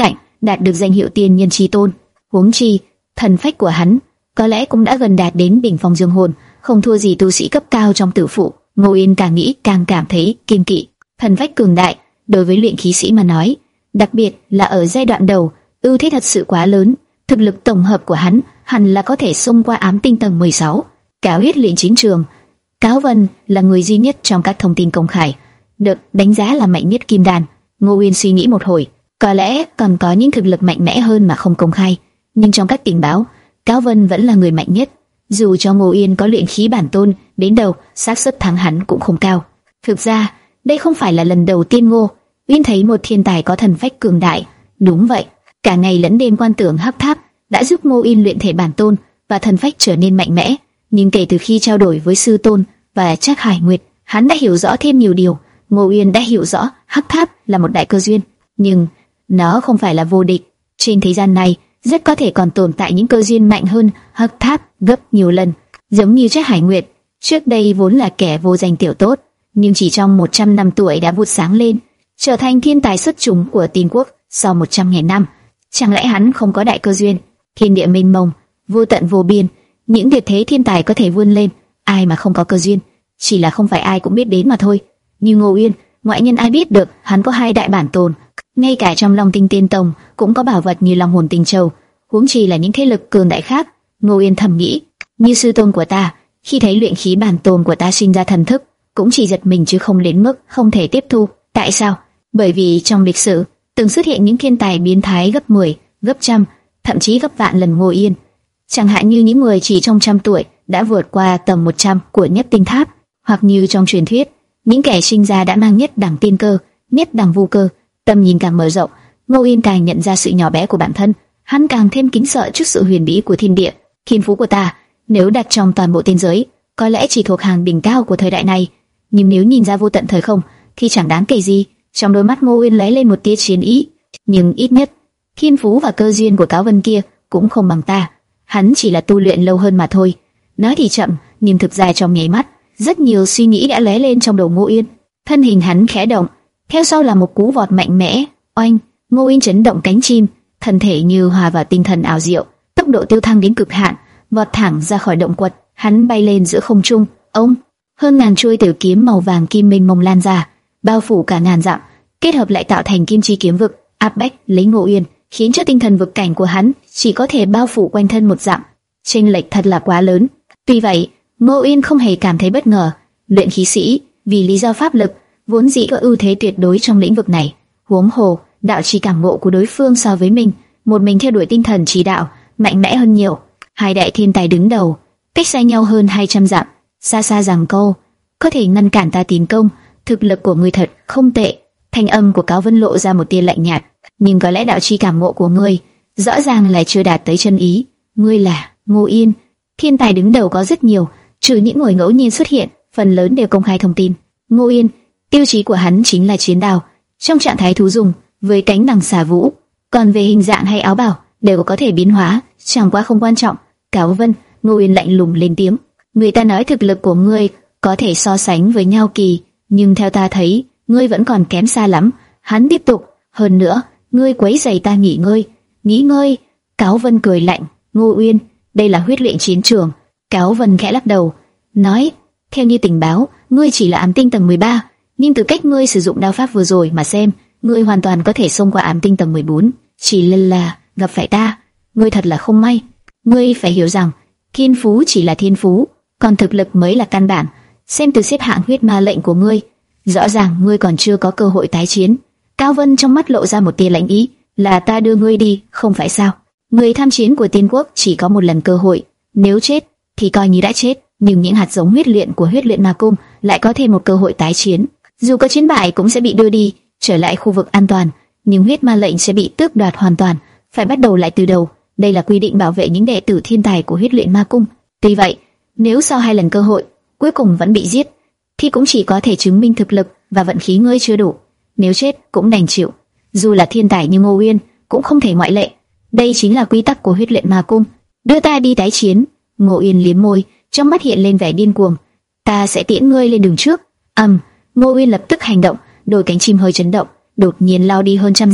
đạt được danh hiệu tiên nhân chí tôn. Huống chi, thần phách của hắn có lẽ cũng đã gần đạt đến đỉnh phong dương hồn, không thua gì tu sĩ cấp cao trong tử phụ. Ngô Yên càng nghĩ càng cảm thấy kiêng kỵ. Thần phách cường đại đối với luyện khí sĩ mà nói, đặc biệt là ở giai đoạn đầu, ưu thế thật sự quá lớn. Thực lực tổng hợp của hắn hẳn là có thể xông qua ám tinh tầng mười sáu. Cáo huyết luyện chiến trường, Cáo Vân là người duy nhất trong các thông tin công khai được đánh giá là mạnh nhất kim đan. Ngô Uyên suy nghĩ một hồi, có lẽ còn có những thực lực mạnh mẽ hơn mà không công khai, nhưng trong các tình báo, Cáo Vân vẫn là người mạnh nhất. Dù cho Ngô Uyên có luyện khí bản tôn đến đâu, xác suất thắng hắn cũng không cao. Thực ra, đây không phải là lần đầu tiên Ngô Uyên thấy một thiên tài có thần phách cường đại. Đúng vậy, cả ngày lẫn đêm quan tưởng hắc tháp đã giúp Ngô Uyên luyện thể bản tôn và thần phách trở nên mạnh mẽ. Nhưng kể từ khi trao đổi với sư tôn và Trác Hải Nguyệt, hắn đã hiểu rõ thêm nhiều điều. Ngô Uyên đã hiểu rõ hắc tháp là một đại cơ duyên, nhưng nó không phải là vô địch. Trên thế gian này rất có thể còn tồn tại những cơ duyên mạnh hơn hắc tháp gấp nhiều lần. Giống như Trác Hải Nguyệt, trước đây vốn là kẻ vô danh tiểu tốt, nhưng chỉ trong một trăm năm tuổi đã vụt sáng lên, trở thành thiên tài xuất chúng của Tiên Quốc sau một trăm nghìn năm. Chẳng lẽ hắn không có đại cơ duyên? Thiên địa mênh mông, vô tận vô biên, những tuyệt thế thiên tài có thể vươn lên, ai mà không có cơ duyên, chỉ là không phải ai cũng biết đến mà thôi. Như Ngô Uyên, ngoại nhân ai biết được hắn có hai đại bản tôn, ngay cả trong Long Tinh Tiên Tông cũng có bảo vật như Long Hồn Tinh Châu, huống chi là những thế lực cường đại khác. Ngô Uyên thầm nghĩ, như sư tôn của ta, khi thấy luyện khí bản tôn của ta sinh ra thần thức, cũng chỉ giật mình chứ không đến mức không thể tiếp thu. Tại sao? Bởi vì trong lịch sử từng xuất hiện những thiên tài biến thái gấp mười, gấp trăm, thậm chí gấp vạn lần Ngô Uyên. Chẳng hạn như những người chỉ trong trăm tuổi đã vượt qua tầm một trăm của Nhất Tinh Tháp, hoặc như trong truyền thuyết, những kẻ sinh ra đã mang nhất đẳng tiên cơ, nhất đẳng vu cơ. Tầm nhìn càng mở rộng, Ngô Uyên càng nhận ra sự nhỏ bé của bản thân, hắn càng thêm kính sợ trước sự huyền bí của thiên địa. Thiên phú của ta, nếu đặt trong toàn bộ tiên giới, có lẽ chỉ thuộc hàng đỉnh cao của thời đại này, nhưng nếu nhìn ra vô tận thời không, thì chẳng đáng kể gì. Trong đôi mắt Ngô Uyên lóe lên một tia chiến ý, nhưng ít nhất, thiên phú và cơ duyên của Cáo Vân kia cũng không bằng ta. Hắn chỉ là tu luyện lâu hơn mà thôi. Nói thì chậm, nhưng thực ra trong nháy mắt, rất nhiều suy nghĩ đã lóe lên trong đầu Ngô Uyên. Thân hình hắn khẽ động, theo sau là một cú vọt mạnh mẽ. Oanh! Ngô Uyên chấn động cánh chim, thân thể như hòa vào tinh thần ảo diệu, tốc độ tiêu thăng đến cực hạn, vọt thẳng ra khỏi động quật. Hắn bay lên giữa không trung. Ông! Hơn ngàn chuôi tiểu kiếm màu vàng kim mênh mông lan ra, bao phủ cả ngàn dặm, kết hợp lại tạo thành kim chi kiếm vực, áp bách lấy Ngô Uyên, khiến cho tinh thần vực cảnh của hắn chỉ có thể bao phủ quanh thân một dặm. Chênh lệch thật là quá lớn. Tuy vậy, Ngô Uyên không hề cảm thấy bất ngờ. Luyện khí sĩ vì lý do pháp lực vốn dĩ có ưu thế tuyệt đối trong lĩnh vực này. Huống hồ, đạo trì cảm ngộ của đối phương so với mình, một mình theo đuổi tinh thần chỉ đạo, mạnh mẽ hơn nhiều. Hai đại thiên tài đứng đầu, cách xa nhau hơn hai trăm dặm, xa xa rằng câu, có thể ngăn cản ta tiến công, thực lực của ngươi thật không tệ. Thanh âm của Cáo Vân lộ ra một tia lạnh nhạt, nhưng có lẽ đạo chi cảm ngộ của ngươi rõ ràng là chưa đạt tới chân ý. Ngươi là Ngô Yên, thiên tài đứng đầu có rất nhiều, trừ những người ngẫu nhiên xuất hiện, phần lớn đều công khai thông tin. Ngô Yên, tiêu chí của hắn chính là chiến đao, trong trạng thái thú dùng, với cánh đằng xà vũ, còn về hình dạng hay áo bào đều có thể biến hóa, chẳng quá không quan trọng. Cáo Vân, Ngô Uyên lạnh lùng lên tiếng, người ta nói thực lực của ngươi có thể so sánh với Nhau Kỳ, nhưng theo ta thấy, ngươi vẫn còn kém xa lắm. Hắn tiếp tục, hơn nữa, ngươi quấy rầy ta nghỉ ngơi. Nghỉ ngơi? Cáo Vân cười lạnh, Ngô Uyên, đây là huyết luyện chiến trường. Cáo Vân khẽ lắc đầu, nói, theo như tình báo, ngươi chỉ là ám tinh tầng mười ba, nhưng từ cách ngươi sử dụng đao pháp vừa rồi mà xem, ngươi hoàn toàn có thể xông qua ám tinh tầng mười bốn. Chỉ lần là gặp phải ta, ngươi thật là không may. Ngươi phải hiểu rằng, thiên phú chỉ là thiên phú, còn thực lực mới là căn bản. Xem từ xếp hạng huyết ma lệnh của ngươi, rõ ràng ngươi còn chưa có cơ hội tái chiến. Cao Vân trong mắt lộ ra một tia lạnh ý, là ta đưa ngươi đi, không phải sao? Người tham chiến của Tiên Quốc chỉ có một lần cơ hội, nếu chết thì coi như đã chết, nhưng những hạt giống huyết luyện của huyết luyện ma cung lại có thêm một cơ hội tái chiến. Dù có chiến bại cũng sẽ bị đưa đi, trở lại khu vực an toàn, nhưng huyết ma lệnh sẽ bị tước đoạt hoàn toàn, phải bắt đầu lại từ đầu. Đây là quy định bảo vệ những đệ tử thiên tài của huyết luyện ma cung. Tuy vậy, nếu sau hai lần cơ hội cuối cùng vẫn bị giết, thì cũng chỉ có thể chứng minh thực lực và vận khí ngươi chưa đủ. Nếu chết cũng đành chịu. Dù là thiên tài như Ngô Uyên cũng không thể ngoại lệ. Đây chính là quy tắc của huyết luyện ma cung. Đưa ta đi tái chiến. Ngô Uyên liếm môi, trong mắt hiện lên vẻ điên cuồng. Ta sẽ tiễn ngươi lên đường trước. Ầm, um, Ngô Uyên lập tức hành động, đôi cánh chim hơi chấn động, đột nhiên lao đi hơn trăm dặm.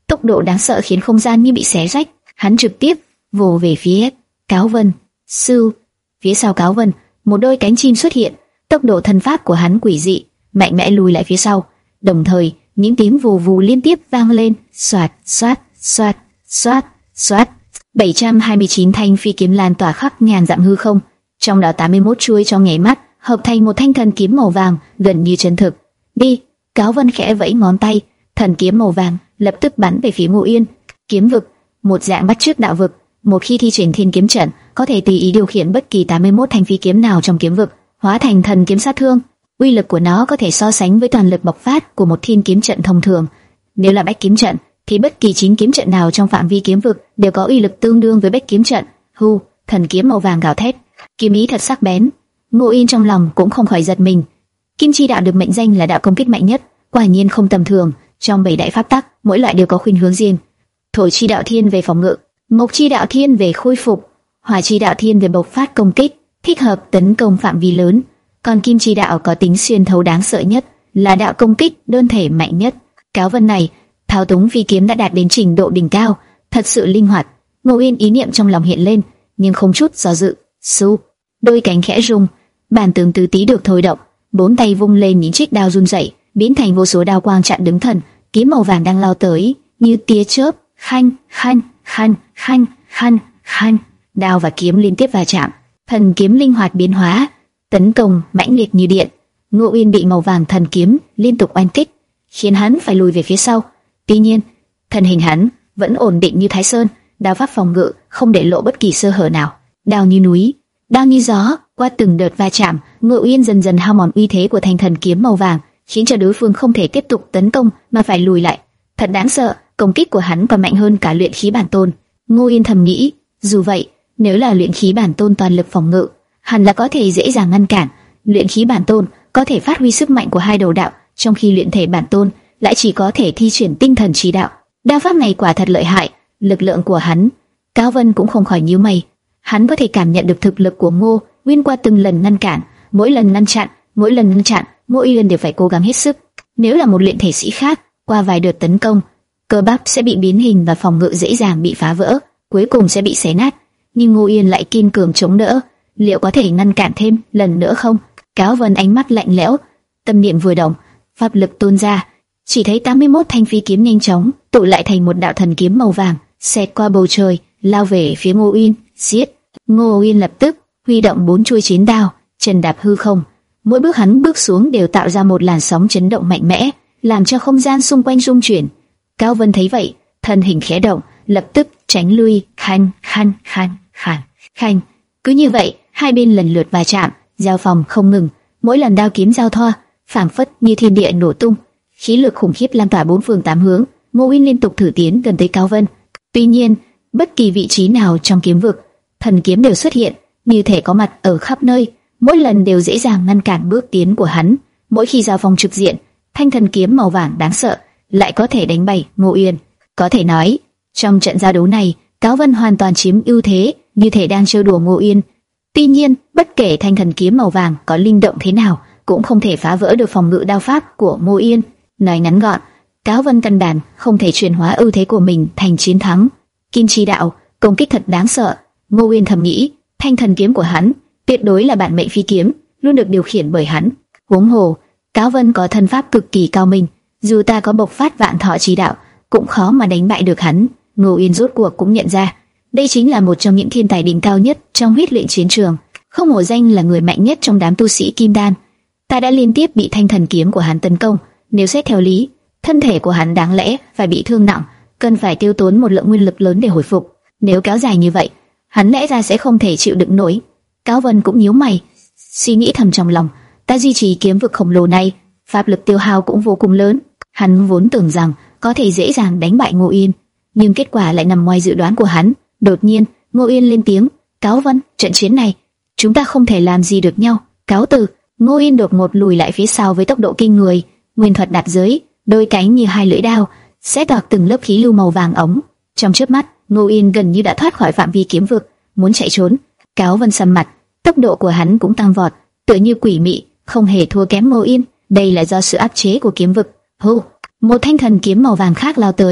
tốc độ đáng sợ khiến không gian như bị xé rách. Hắn trực tiếp vồ về phía Cáo Vân. Sư, phía sau Cáo Vân, một đôi cánh chim xuất hiện. Tốc độ thân pháp của hắn quỷ dị, mạnh mẽ lùi lại phía sau. Đồng thời, những tiếng vù vù liên tiếp vang lên, xoạt, xoát, xoát, xoát, xoát. bảy trăm hai mươi chín thanh phi kiếm lan tỏa khắp ngàn dặm hư không, trong đó tám mươi mốt chuôi trong nhảy mắt hợp thành một thanh thần kiếm màu vàng, gần như chân thực. Đi, Cáo Vân khẽ vẫy ngón tay, thần kiếm màu vàng lập tức bắn về phía Ngô Yên. Kiếm vực, một dạng bắt chước đạo vực, một khi thi triển thiên kiếm trận, có thể tùy ý điều khiển bất kỳ tám mươi mốt thanh phi kiếm nào trong kiếm vực, hóa thành thần kiếm sát thương. Uy lực của nó có thể so sánh với toàn lực bộc phát của một thiên kiếm trận thông thường. Nếu là bách kiếm trận, thì bất kỳ chín kiếm trận nào trong phạm vi kiếm vực đều có uy lực tương đương với bách kiếm trận. Hu, thần kiếm màu vàng gào thét, kiếm ý thật sắc bén. Ngô Yên trong lòng cũng không khỏi giật mình. Kim chi đạo được mệnh danh là đạo công kích mạnh nhất, quả nhiên không tầm thường. Trong bảy đại pháp tắc, mỗi loại đều có khuynh hướng riêng. Thổ chi đạo thiên về phòng ngự, mộc chi đạo thiên về khôi phục, hỏa chi đạo thiên về bộc phát công kích, thích hợp tấn công phạm vi lớn. Còn kim chi đạo có tính xuyên thấu đáng sợ nhất, là đạo công kích đơn thể mạnh nhất. Cáo Vân này thao túng phi kiếm đã đạt đến trình độ đỉnh cao, thật sự linh hoạt. Ngô Yên ý niệm trong lòng hiện lên, nhưng không chút do dự. Su, đôi cánh khẽ rung, bản tướng tứ tí được thôi động, bốn tay vung lên những chiếc đao run rẩy, biến thành vô số đao quang chặn đứng thần kiếm màu vàng đang lao tới như tia chớp. Khanh, khanh, khanh, khanh, khanh, khanh, đao và kiếm liên tiếp va chạm, thần kiếm linh hoạt biến hóa, tấn công mãnh liệt như điện. Ngô Yên bị màu vàng thần kiếm liên tục oanh kích, khiến hắn phải lùi về phía sau. Tuy nhiên, thân hình hắn vẫn ổn định như Thái Sơn, đao pháp phòng ngự không để lộ bất kỳ sơ hở nào. Đao như núi, đao như gió, qua từng đợt va chạm, Ngô Yên dần dần hao mòn uy thế của thanh thần kiếm màu vàng, khiến cho đối phương không thể tiếp tục tấn công mà phải lùi lại. Thật đáng sợ, công kích của hắn còn mạnh hơn cả luyện khí bản tôn. Ngô Yên thầm nghĩ, dù vậy, nếu là luyện khí bản tôn toàn lực phòng ngự, hẳn là có thể dễ dàng ngăn cản. Luyện khí bản tôn có thể phát huy sức mạnh của hai đầu đạo, trong khi luyện thể bản tôn lại chỉ có thể thi triển tinh thần trí đạo. Đao pháp này quả thật lợi hại, lực lượng của hắn. Cáo Vân cũng không khỏi nhíu mày. Hắn có thể cảm nhận được thực lực của Ngô Uyên qua từng lần ngăn cản, mỗi lần ngăn chặn, mỗi lần ngăn chặn, Ngô Uyên đều phải cố gắng hết sức. Nếu là một luyện thể sĩ khác, qua vài đợt tấn công, cơ bắp sẽ bị biến hình và phòng ngự dễ dàng bị phá vỡ, cuối cùng sẽ bị xé nát. Nhưng Ngô Uyên lại kiên cường chống đỡ, liệu có thể ngăn cản thêm lần nữa không? Cáo Vân ánh mắt lạnh lẽo, tâm niệm vừa động, pháp lực tuôn ra, chỉ thấy tám mươi mốt thanh phi kiếm nhanh chóng tụ lại thành một đạo thần kiếm màu vàng, xẹt qua bầu trời, lao về phía Ngô Uyên. Giết! Ngô Uyên lập tức huy động bốn chuôi chiến đao, chân đạp hư không, mỗi bước hắn bước xuống đều tạo ra một làn sóng chấn động mạnh mẽ, làm cho không gian xung quanh rung chuyển. Cáo Vân thấy vậy, thân hình khẽ động, lập tức tránh lui. Khanh, khanh, khanh, khanh, khanh. Cứ như vậy, hai bên lần lượt va chạm, giao phòng không ngừng, mỗi lần đao kiếm giao thoa, phảng phất như thiên địa nổ tung, khí lực khủng khiếp lan tỏa bốn phương tám hướng. Ngô Uyên liên tục thử tiến gần tới Cáo Vân. Tuy nhiên, bất kỳ vị trí nào trong kiếm vực, thần kiếm đều xuất hiện, như thể có mặt ở khắp nơi, mỗi lần đều dễ dàng ngăn cản bước tiến của hắn. Mỗi khi giao phong trực diện, thanh thần kiếm màu vàng đáng sợ lại có thể đánh bay Ngô Uyên. Có thể nói, trong trận giao đấu này, Cáo Vân hoàn toàn chiếm ưu thế, như thể đang trêu đùa Ngô Uyên. Tuy nhiên, bất kể thanh thần kiếm màu vàng có linh động thế nào, cũng không thể phá vỡ được phòng ngự đao pháp của Ngô Uyên. Nói ngắn gọn, Cáo Vân căn bản không thể chuyển hóa ưu thế của mình thành chiến thắng. Kim chi đạo, công kích thật đáng sợ. Ngô Uyên thầm nghĩ, thanh thần kiếm của hắn tuyệt đối là bản mệnh phi kiếm, luôn được điều khiển bởi hắn. Huống hồ, Cáo Vân có thân pháp cực kỳ cao minh, dù ta có bộc phát vạn thọ chi đạo, cũng khó mà đánh bại được hắn. Ngô Uyên rốt cuộc cũng nhận ra, đây chính là một trong những thiên tài đỉnh cao nhất trong huyết luyện chiến trường, không hổ danh là người mạnh nhất trong đám tu sĩ kim đan. Ta đã liên tiếp bị thanh thần kiếm của hắn tấn công, nếu xét theo lý, thân thể của hắn đáng lẽ phải bị thương nặng, cần phải tiêu tốn một lượng nguyên lực lớn để hồi phục. Nếu kéo dài như vậy, hắn lẽ ra sẽ không thể chịu đựng nổi. Cáo Vân cũng nhíu mày, suy nghĩ thầm trong lòng, ta duy trì kiếm vực khổng lồ này, pháp lực tiêu hao cũng vô cùng lớn. Hắn vốn tưởng rằng có thể dễ dàng đánh bại Ngô Uyên, nhưng kết quả lại nằm ngoài dự đoán của hắn. Đột nhiên, Ngô Uyên lên tiếng, Cáo Vân, trận chiến này, chúng ta không thể làm gì được nhau. Cáo từ. Ngô Uyên đột ngột lùi lại phía sau với tốc độ kinh người, nguyên thuật đạt giới, đôi cánh như hai lưỡi đao, xé toạc từng lớp khí lưu màu vàng ống. Trong chớp mắt, Ngô Uyên gần như đã thoát khỏi phạm vi kiếm vực, muốn chạy trốn. Cáo Vân sầm mặt, tốc độ của hắn cũng tăng vọt, tựa như quỷ mị, không hề thua kém Ngô Uyên. Đây là do sự áp chế của kiếm vực. Hô, một thanh thần kiếm màu vàng khác lao tới,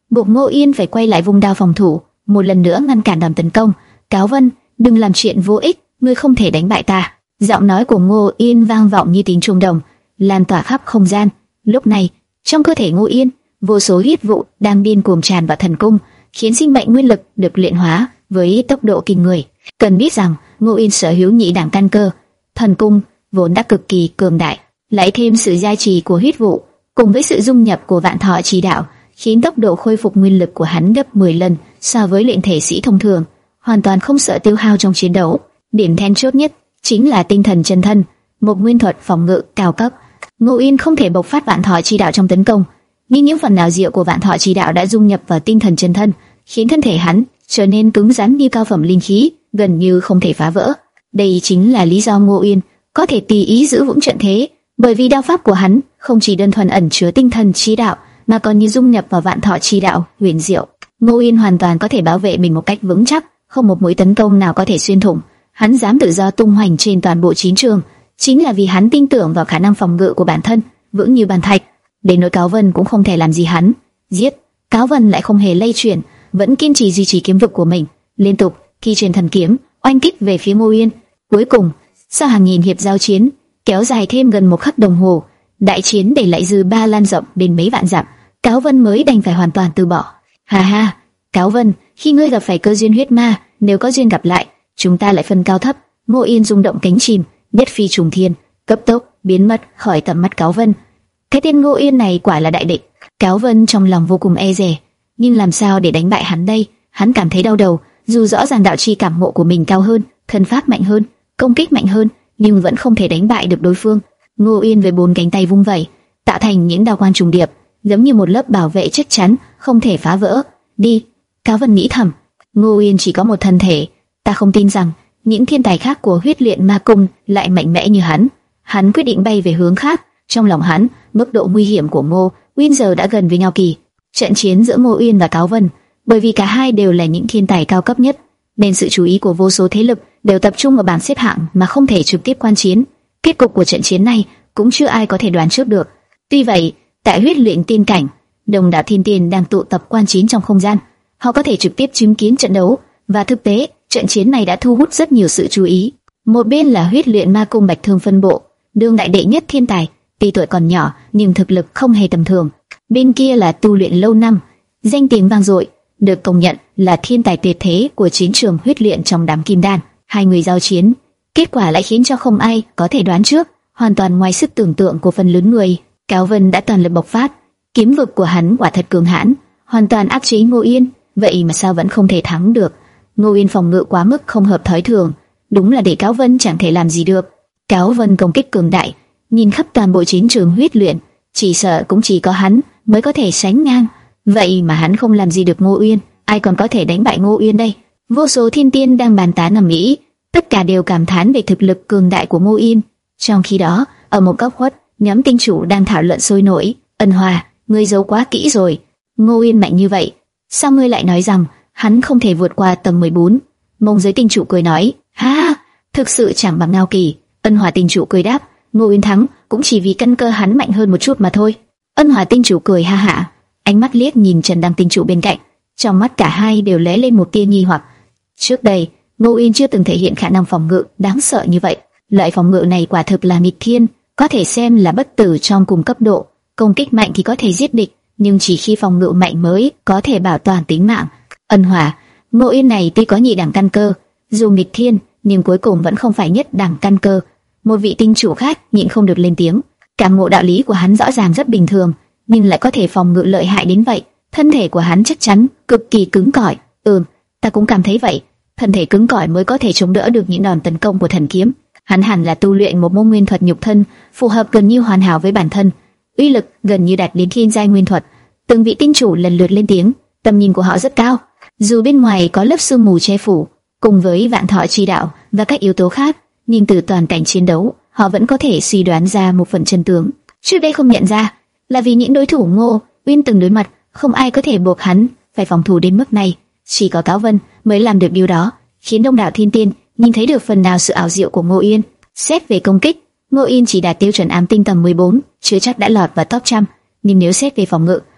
buộc Ngô Yên phải quay lại vùng đao phòng thủ, một lần nữa ngăn cản đòn tấn công. Cáo Vân, đừng làm chuyện vô ích, ngươi không thể đánh bại ta. Giọng nói của Ngô Yên vang vọng như tiếng chuông đồng, lan tỏa khắp không gian. Lúc này, trong cơ thể Ngô Yên, vô số huyết vụ đang điên cuồng tràn vào thần cung, khiến sinh mệnh nguyên lực được luyện hóa với tốc độ kinh người. Cần biết rằng, Ngô Yên sở hữu nhị đẳng căn cơ, thần cung vốn đã cực kỳ cường đại, lại thêm sự gia trì của huyết vụ, cùng với sự dung nhập của vạn thọ chi đạo, khiến tốc độ khôi phục nguyên lực của hắn gấp mười lần so với luyện thể sĩ thông thường, hoàn toàn không sợ tiêu hao trong chiến đấu. Điểm then chốt nhất chính là tinh thần chân thân, một nguyên thuật phòng ngự cao cấp. Ngô Yên không thể bộc phát vạn thọ chi đạo trong tấn công, nhưng những phần nào diệu của vạn thọ chi đạo đã dung nhập vào tinh thần chân thân, khiến thân thể hắn trở nên cứng rắn như cao phẩm linh khí, gần như không thể phá vỡ. Đây chính là lý do Ngô Yên có thể tùy ý giữ vững trận thế, bởi vì đao pháp của hắn không chỉ đơn thuần ẩn chứa tinh thần chi đạo, mà còn như dung nhập vào vạn thọ chi đạo huyền diệu. Ngô Yên hoàn toàn có thể bảo vệ mình một cách vững chắc, không một mũi tấn công nào có thể xuyên thủng. Hắn dám tự do tung hoành trên toàn bộ chiến trường, chính là vì hắn tin tưởng vào khả năng phòng ngự của bản thân, vững như bàn thạch. Đến nỗi Cáo Vân cũng không thể làm gì hắn. Giết, Cáo Vân lại không hề lay chuyển, vẫn kiên trì duy trì kiếm vực của mình, liên tục khi truyền thần kiếm oanh kích về phía Ngô Yên. Cuối cùng, sau hàng nghìn hiệp giao chiến kéo dài thêm gần một khắc đồng hồ, đại chiến để lại dư ba lan rộng đến mấy vạn dặm, Cáo Vân mới đành phải hoàn toàn từ bỏ. Ha ha, Cáo Vân, khi ngươi gặp phải cơ duyên huyết ma, nếu có duyên gặp lại, chúng ta lại phân cao thấp. Ngô Yên rung động cánh chim, nhất phi trùng thiên, cấp tốc biến mất khỏi tầm mắt Cáo Vân. Cái tên Ngô Yên này quả là đại địch. Cáo Vân trong lòng vô cùng e dè, nhưng làm sao để đánh bại hắn đây? Hắn cảm thấy đau đầu, dù rõ ràng đạo chi cảm ngộ của mình cao hơn, thân pháp mạnh hơn, công kích mạnh hơn, nhưng vẫn không thể đánh bại được đối phương. Ngô Yên với bốn cánh tay vung vẩy, tạo thành những đao quan trùng điệp, giống như một lớp bảo vệ chắc chắn, không thể phá vỡ. Đi, Cáo Vân nghĩ thầm. Ngô Yên chỉ có một thân thể, ta không tin rằng những thiên tài khác của huyết luyện ma cung lại mạnh mẽ như hắn. Hắn quyết định bay về hướng khác. Trong lòng hắn, mức độ nguy hiểm của Ngô Uyên giờ đã gần với nhau kỳ. Trận chiến giữa Ngô Uyên và Cáo Vân, bởi vì cả hai đều là những thiên tài cao cấp nhất, nên sự chú ý của vô số thế lực đều tập trung vào bảng xếp hạng mà không thể trực tiếp quan chiến. Kết cục của trận chiến này cũng chưa ai có thể đoán trước được. Tuy vậy, tại huyết luyện tiên cảnh, đông đảo thiên tiên đang tụ tập quan chiến trong không gian, họ có thể trực tiếp chứng kiến trận đấu, và thực tế, trận chiến này đã thu hút rất nhiều sự chú ý. Một bên là huyết luyện ma cung Bạch Thương phân bộ, đương đại đệ nhất thiên tài, tuy tuổi còn nhỏ nhưng thực lực không hề tầm thường. Bên kia là tu luyện lâu năm, danh tiếng vang dội, được công nhận là thiên tài tuyệt thế của chiến trường huyết luyện trong đám kim đan. Hai người giao chiến, kết quả lại khiến cho không ai có thể đoán trước, hoàn toàn ngoài sức tưởng tượng của phần lớn người. Cáo Vân đã toàn lực bộc phát, kiếm vực của hắn quả thật cường hãn, hoàn toàn áp chế Ngô Yên, vậy mà sao vẫn không thể thắng được. Ngô Yên phòng ngự quá mức không hợp thói thường, đúng là để Cáo Vân chẳng thể làm gì được. Cáo Vân công kích cường đại, nhìn khắp toàn bộ chiến trường huyết luyện, chỉ sợ cũng chỉ có hắn mới có thể sánh ngang. Vậy mà hắn không làm gì được Ngô Uyên, ai còn có thể đánh bại Ngô Uyên đây? Vô số thiên tiên đang bàn tán ầm ĩ, tất cả đều cảm thán về thực lực cường đại của Ngô Uyên. Trong khi đó, ở một góc khuất, nhóm tinh chủ đang thảo luận sôi nổi. Ân Hòa, ngươi giấu quá kỹ rồi. Ngô Uyên mạnh như vậy, sao ngươi lại nói rằng hắn không thể vượt qua tầng mười bốn? Mông giới tinh chủ cười nói, ha, thực sự chẳng bằng Ngao Kỳ. Ân Hòa tinh chủ cười đáp, Ngô Uyên thắng cũng chỉ vì căn cơ hắn mạnh hơn một chút mà thôi. Ân Hòa tinh chủ cười ha hả, ánh mắt liếc nhìn Trần Đăng tinh chủ bên cạnh, trong mắt cả hai đều lóe lên một tia nghi hoặc. Trước đây, Ngô Uyên chưa từng thể hiện khả năng phòng ngự đáng sợ như vậy. Loại phòng ngự này quả thực là nghịch thiên, có thể xem là bất tử trong cùng cấp độ. Công kích mạnh thì có thể giết địch, nhưng chỉ khi phòng ngự mạnh mới có thể bảo toàn tính mạng. Ân Hòa, Ngô Uyên này tuy có nhị đẳng căn cơ, dù nghịch thiên, nhưng cuối cùng vẫn không phải nhất đẳng căn cơ. Một vị tinh chủ khác nhịn không được lên tiếng, cảm ngộ đạo lý của hắn rõ ràng rất bình thường, nhưng lại có thể phòng ngự lợi hại đến vậy. Thân thể của hắn chắc chắn cực kỳ cứng cỏi. Ừm, ta cũng cảm thấy vậy. Thân thể cứng cỏi mới có thể chống đỡ được những đòn tấn công của thần kiếm. Hắn hẳn là tu luyện một môn nguyên thuật nhục thân, phù hợp gần như hoàn hảo với bản thân, uy lực gần như đạt đến thiên giai nguyên thuật. Từng vị tinh chủ lần lượt lên tiếng, tầm nhìn của họ rất cao. Dù bên ngoài có lớp sương mù che phủ, cùng với vạn thọ chi đạo và các yếu tố khác, nhưng từ toàn cảnh chiến đấu, họ vẫn có thể suy đoán ra một phần chân tướng. Trước đây không nhận ra, là vì những đối thủ Ngô Uyên từng đối mặt, không ai có thể buộc hắn phải phòng thủ đến mức này. Chỉ có Cáo Vân mới làm được điều đó, khiến đông đảo thiên tiên nhìn thấy được phần nào sự ảo diệu của Ngô Uyên. Xét về công kích, Ngô Uyên chỉ đạt tiêu chuẩn ám tinh tầng mười bốn, chưa chắc đã lọt vào top trăm, nhưng nếu xét về phòng ngự,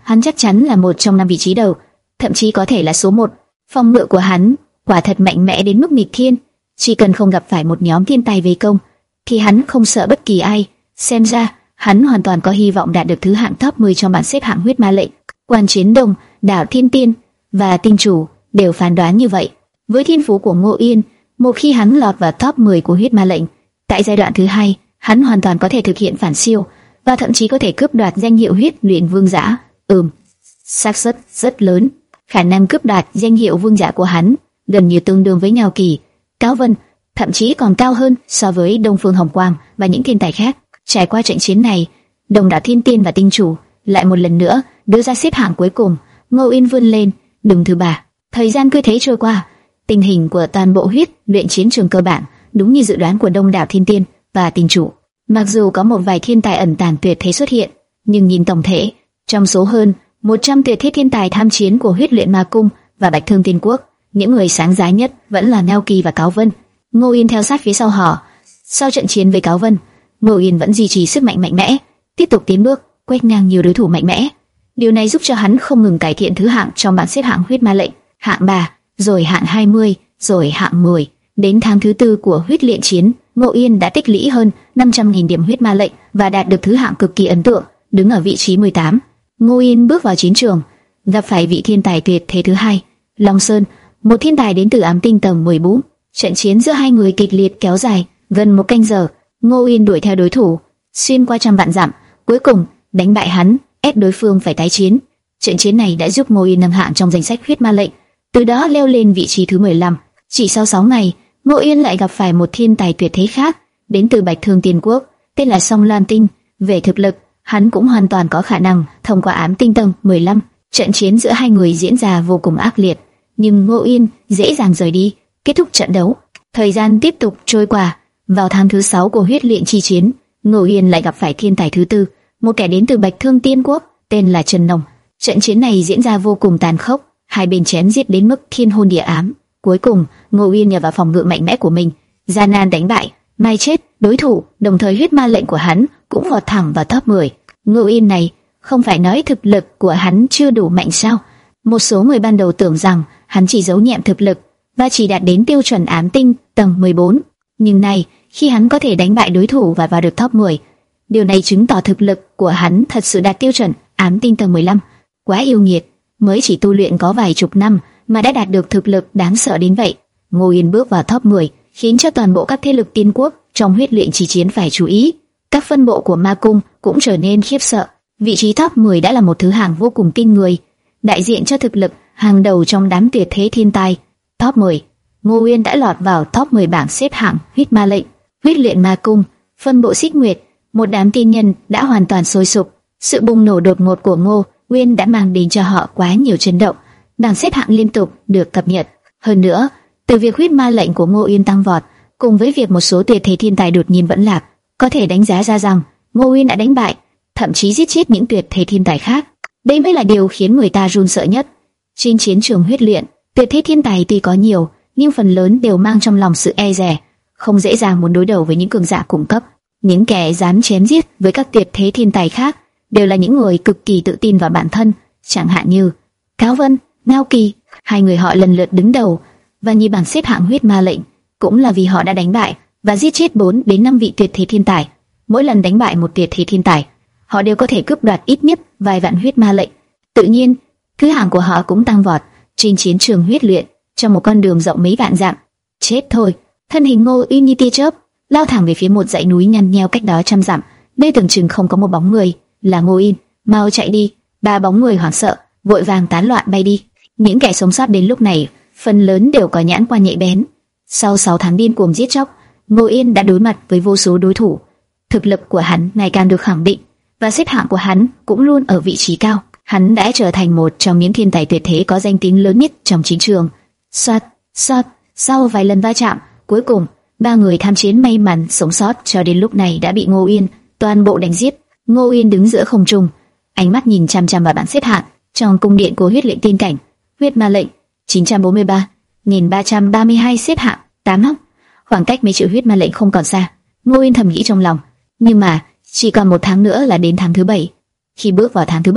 hắn chắc chắn là một trong năm vị trí đầu, thậm chí có thể là số một. Phong ngự của hắn quả thật mạnh mẽ đến mức nghịch thiên, chỉ cần không gặp phải một nhóm thiên tài vây công thì hắn không sợ bất kỳ ai. Xem ra hắn hoàn toàn có hy vọng đạt được thứ hạng top mười trong bảng xếp hạng huyết ma lệnh. Quan Chiến Đông, Đảo Thiên Tiên và Tinh Chủ đều phán đoán như vậy. Với thiên phú của Ngô Yên, một khi hắn lọt vào top mười của huyết ma lệnh, tại giai đoạn thứ hai, hắn hoàn toàn có thể thực hiện phản siêu và thậm chí có thể cướp đoạt danh hiệu huyết luyện vương giả. Ừm, xác suất rất lớn, khả năng cướp đoạt danh hiệu vương giả của hắn gần như tương đương với Ngao Kỳ, Cáo Vân, thậm chí còn cao hơn so với Đông Phương Hồng Quang và những thiên tài khác. Trải qua trận chiến này, Đồng Đảo Thiên Tiên và Tinh Chủ lại một lần nữa đưa ra xếp hạng cuối cùng. Ngô Yên vươn lên đứng thứ ba. Thời gian cứ thế trôi qua, tình hình của toàn bộ huyết luyện chiến trường cơ bản đúng như dự đoán của Đông Đảo Thiên Tiên và Tinh Chủ. Mặc dù có một vài thiên tài ẩn tàng tuyệt thế xuất hiện, nhưng nhìn tổng thể, trong số hơn một trăm tuyệt thế thiên tài tham chiến của huyết luyện ma cung và Bạch Thương Tiên Quốc, những người sáng giá nhất vẫn là Ngao Kỳ và Cáo Vân. Ngô Yên theo sát phía sau họ. Sau trận chiến với Cáo Vân, Ngô Yên vẫn duy trì sức mạnh mạnh mẽ, tiếp tục tiến bước, quét ngang nhiều đối thủ mạnh mẽ. Điều này giúp cho hắn không ngừng cải thiện thứ hạng trong bảng xếp hạng huyết ma lệnh, hạng ba, rồi hạng hai mươi, rồi hạng mười. Đến tháng thứ tư của huyết luyện chiến, Ngô Yên đã tích lũy hơn năm trăm nghìn điểm huyết ma lệnh và đạt được thứ hạng cực kỳ ấn tượng, đứng ở vị trí mười tám. Ngô Yên bước vào chiến trường, gặp phải vị thiên tài tuyệt thế thứ hai, Long Sơn, một thiên tài đến từ ám tinh tầng mười bốn. Trận chiến giữa hai người kịch liệt kéo dài gần một canh giờ. Ngô Yên đuổi theo đối thủ, xuyên qua trăm vạn dặm, cuối cùng đánh bại hắn, ép đối phương phải tái chiến. Trận chiến này đã giúp Ngô Yên nâng hạng trong danh sách huyết ma lệnh, từ đó leo lên vị trí thứ mười lăm. Chỉ sau sáu ngày, Ngô Yên lại gặp phải một thiên tài tuyệt thế khác, đến từ Bạch Thương Tiên Quốc, tên là Song Lan Tinh. Về thực lực, hắn cũng hoàn toàn có khả năng thông qua ám tinh tầng mười lăm. Trận chiến giữa hai người diễn ra vô cùng ác liệt, nhưng Ngô Yên dễ dàng rời đi, kết thúc trận đấu. Thời gian tiếp tục trôi qua. Vào tháng thứ sáu của huyết luyện chi chiến, Ngô Yên lại gặp phải thiên tài thứ tư, một kẻ đến từ Bạch Thương Tiên Quốc, tên là Trần Nồng. Trận chiến này diễn ra vô cùng tàn khốc, hai bên chém giết đến mức thiên hôn địa ám. Cuối cùng, Ngô Yên nhờ vào phòng ngự mạnh mẽ của mình, gian nan đánh bại, mai chết đối thủ, đồng thời huyết ma lệnh của hắn cũng vọt thẳng vào top mười. Ngô Yên này, không phải nói thực lực của hắn chưa đủ mạnh sao? Một số người ban đầu tưởng rằng hắn chỉ giấu nhẹm thực lực và chỉ đạt đến tiêu chuẩn ám tinh tầng mười bốn, nhưng nay, khi hắn có thể đánh bại đối thủ và vào được top mười, điều này chứng tỏ thực lực của hắn thật sự đạt tiêu chuẩn ám tinh tầng mười lăm. Quá yêu nghiệt, mới chỉ tu luyện có vài chục năm mà đã đạt được thực lực đáng sợ đến vậy. Ngô Yên bước vào top mười, khiến cho toàn bộ các thế lực tiên quốc trong huyết luyện chi chiến phải chú ý. Các phân bộ của ma cung cũng trở nên khiếp sợ. Vị trí top mười đã là một thứ hạng vô cùng kinh người, đại diện cho thực lực hàng đầu trong đám tuyệt thế thiên tài. Top mười, Ngô Yên đã lọt vào top mười bảng xếp hạng huyết ma lệnh. Huyết luyện ma cung, phân bộ Xích Nguyệt, một đám tiên nhân đã hoàn toàn sôi sục. Sự bùng nổ đột ngột của Ngô Uyên đã mang đến cho họ quá nhiều chấn động. Bảng xếp hạng liên tục được cập nhật. Hơn nữa, từ việc huyết ma lệnh của Ngô Uyên tăng vọt, cùng với việc một số tuyệt thế thiên tài đột nhiên vẫn lạc, có thể đánh giá ra rằng Ngô Uyên đã đánh bại, thậm chí giết chết những tuyệt thế thiên tài khác. Đây mới là điều khiến người ta run sợ nhất. Trên chiến trường huyết luyện, tuyệt thế thiên tài tuy có nhiều, nhưng phần lớn đều mang trong lòng sự e dè, không dễ dàng muốn đối đầu với những cường giả cùng cấp. Những kẻ dám chém giết với các tuyệt thế thiên tài khác đều là những người cực kỳ tự tin vào bản thân, chẳng hạn như Cáo Vân, Ngao Kỳ. Hai người họ lần lượt đứng đầu và nhì bảng xếp hạng huyết ma lệnh, cũng là vì họ đã đánh bại và giết chết bốn đến năm vị tuyệt thế thiên tài. Mỗi lần đánh bại một tuyệt thế thiên tài, họ đều có thể cướp đoạt ít nhất vài vạn huyết ma lệnh. Tự nhiên, thứ hạng của họ cũng tăng vọt trên chiến trường huyết luyện, trong một con đường rộng mấy vạn dặm. Chết thôi! Thân hình Ngô Uyên như tia chớp lao thẳng về phía một dãy núi nhăn nheo cách đó trăm dặm, nơi tưởng chừng không có một bóng người. Là Ngô Uyên, mau chạy đi! Ba bóng người hoảng sợ, vội vàng tán loạn bay đi. Những kẻ sống sót đến lúc này, phần lớn đều có nhãn quan nhạy bén. Sau sáu tháng điên cuồng giết chóc, Ngô Uyên đã đối mặt với vô số đối thủ. Thực lực của hắn ngày càng được khẳng định, và xếp hạng của hắn cũng luôn ở vị trí cao. Hắn đã trở thành một trong những thiên tài tuyệt thế có danh tiếng lớn nhất trong chiến trường. Soạt, soạt, sau vài lần va chạm, cuối cùng ba người tham chiến may mắn sống sót cho đến lúc này đã bị Ngô Uyên toàn bộ đánh giết. Ngô Uyên đứng giữa không trung, ánh mắt nhìn chăm chăm vào bảng xếp hạng trong cung điện của huyết lệnh tiên cảnh. Huyết ma lệnh chín trăm bốn mươi ba nghìn ba trăm ba mươi hai xếp hạng tám hóc, khoảng cách mấy chữ huyết ma lệnh không còn xa. Ngô Uyên thầm nghĩ trong lòng, nhưng mà chỉ còn một tháng nữa là đến tháng thứ bảy. Khi bước vào tháng thứ bảy,